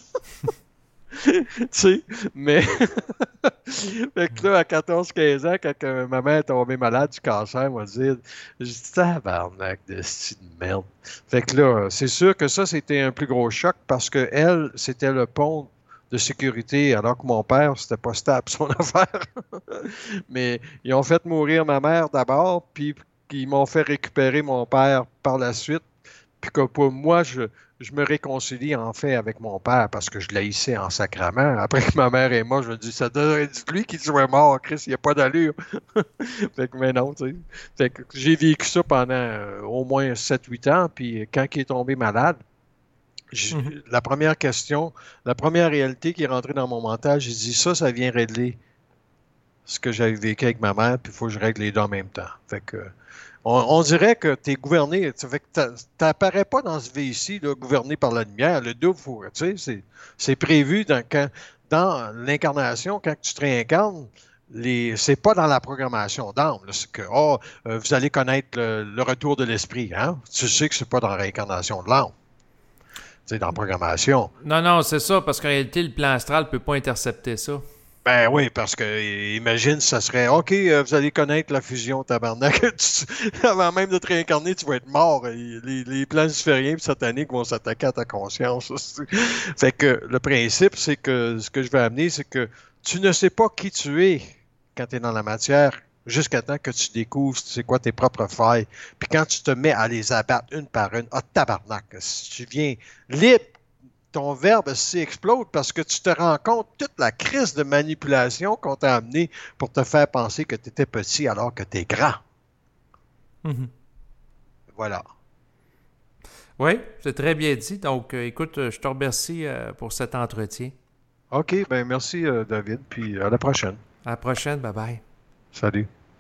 Tu sais, mais fait que là, à quatorze quinze ans, quand que ma mère est tombée malade du cancer, elle m'a dit, j'ai dit, tabarnak de style de merde. Fait que là, c'est sûr que ça, c'était un plus gros choc parce que elle, c'était le pont de sécurité, alors que mon père, c'était pas stable son affaire. Mais ils ont fait mourir ma mère d'abord, puis ils m'ont fait récupérer mon père par la suite. Puis que pour moi, je, je me réconcilie en fait avec mon père parce que je l'haïssais en sacrament. Après que ma mère est morte, je me dis, ça devrait être lui qui soit mort, Chris, il n'y a pas d'allure. Fait que, mais non, tu sais. Fait que j'ai vécu ça pendant euh, au moins sept huit ans. Puis quand il est tombé malade, j- Mhm. la première question, la première réalité qui est rentrée dans mon mental, j'ai dit, ça, ça vient régler ce que j'avais vécu avec ma mère, puis il faut que je règle les deux en même temps. Fait que On, on dirait que tu es gouverné, tu n'apparais pas dans ce V-ci, là, gouverné par la lumière, le double, faut, tu sais, c'est, c'est prévu dans, quand, dans l'incarnation, quand tu te réincarnes, les, c'est pas dans la programmation d'âme, là, c'est que, oh, euh, vous allez connaître le, le retour de l'esprit, hein? Tu sais que c'est pas dans la réincarnation de l'âme, tu sais, dans la programmation. Non, non, c'est ça, parce qu'en réalité, le plan astral ne peut pas intercepter ça. Ben oui, parce que euh, imagine, ça serait OK, euh, vous allez connaître la fusion, tabarnak. Tu- Avant même de te réincarner, tu vas être mort. Et Les, les plans lucifériens et sataniques vont s'attaquer à ta conscience. Fait que le principe, c'est que ce que je vais amener, c'est que tu ne sais pas qui tu es quand tu es dans la matière, jusqu'à temps que tu découvres c'est quoi tes propres failles. Puis quand tu te mets à les abattre une par une, ah tabarnak, si tu viens libre, ton verbe s'y explose parce que tu te rends compte toute la crise de manipulation qu'on t'a amené pour te faire penser que tu étais petit alors que tu es grand. Mhm. Voilà. Oui, c'est très bien dit. Donc, euh, écoute, euh, je te remercie euh, pour cet entretien. OK, ben merci euh, David, puis à la prochaine. À la prochaine. Bye bye. Salut.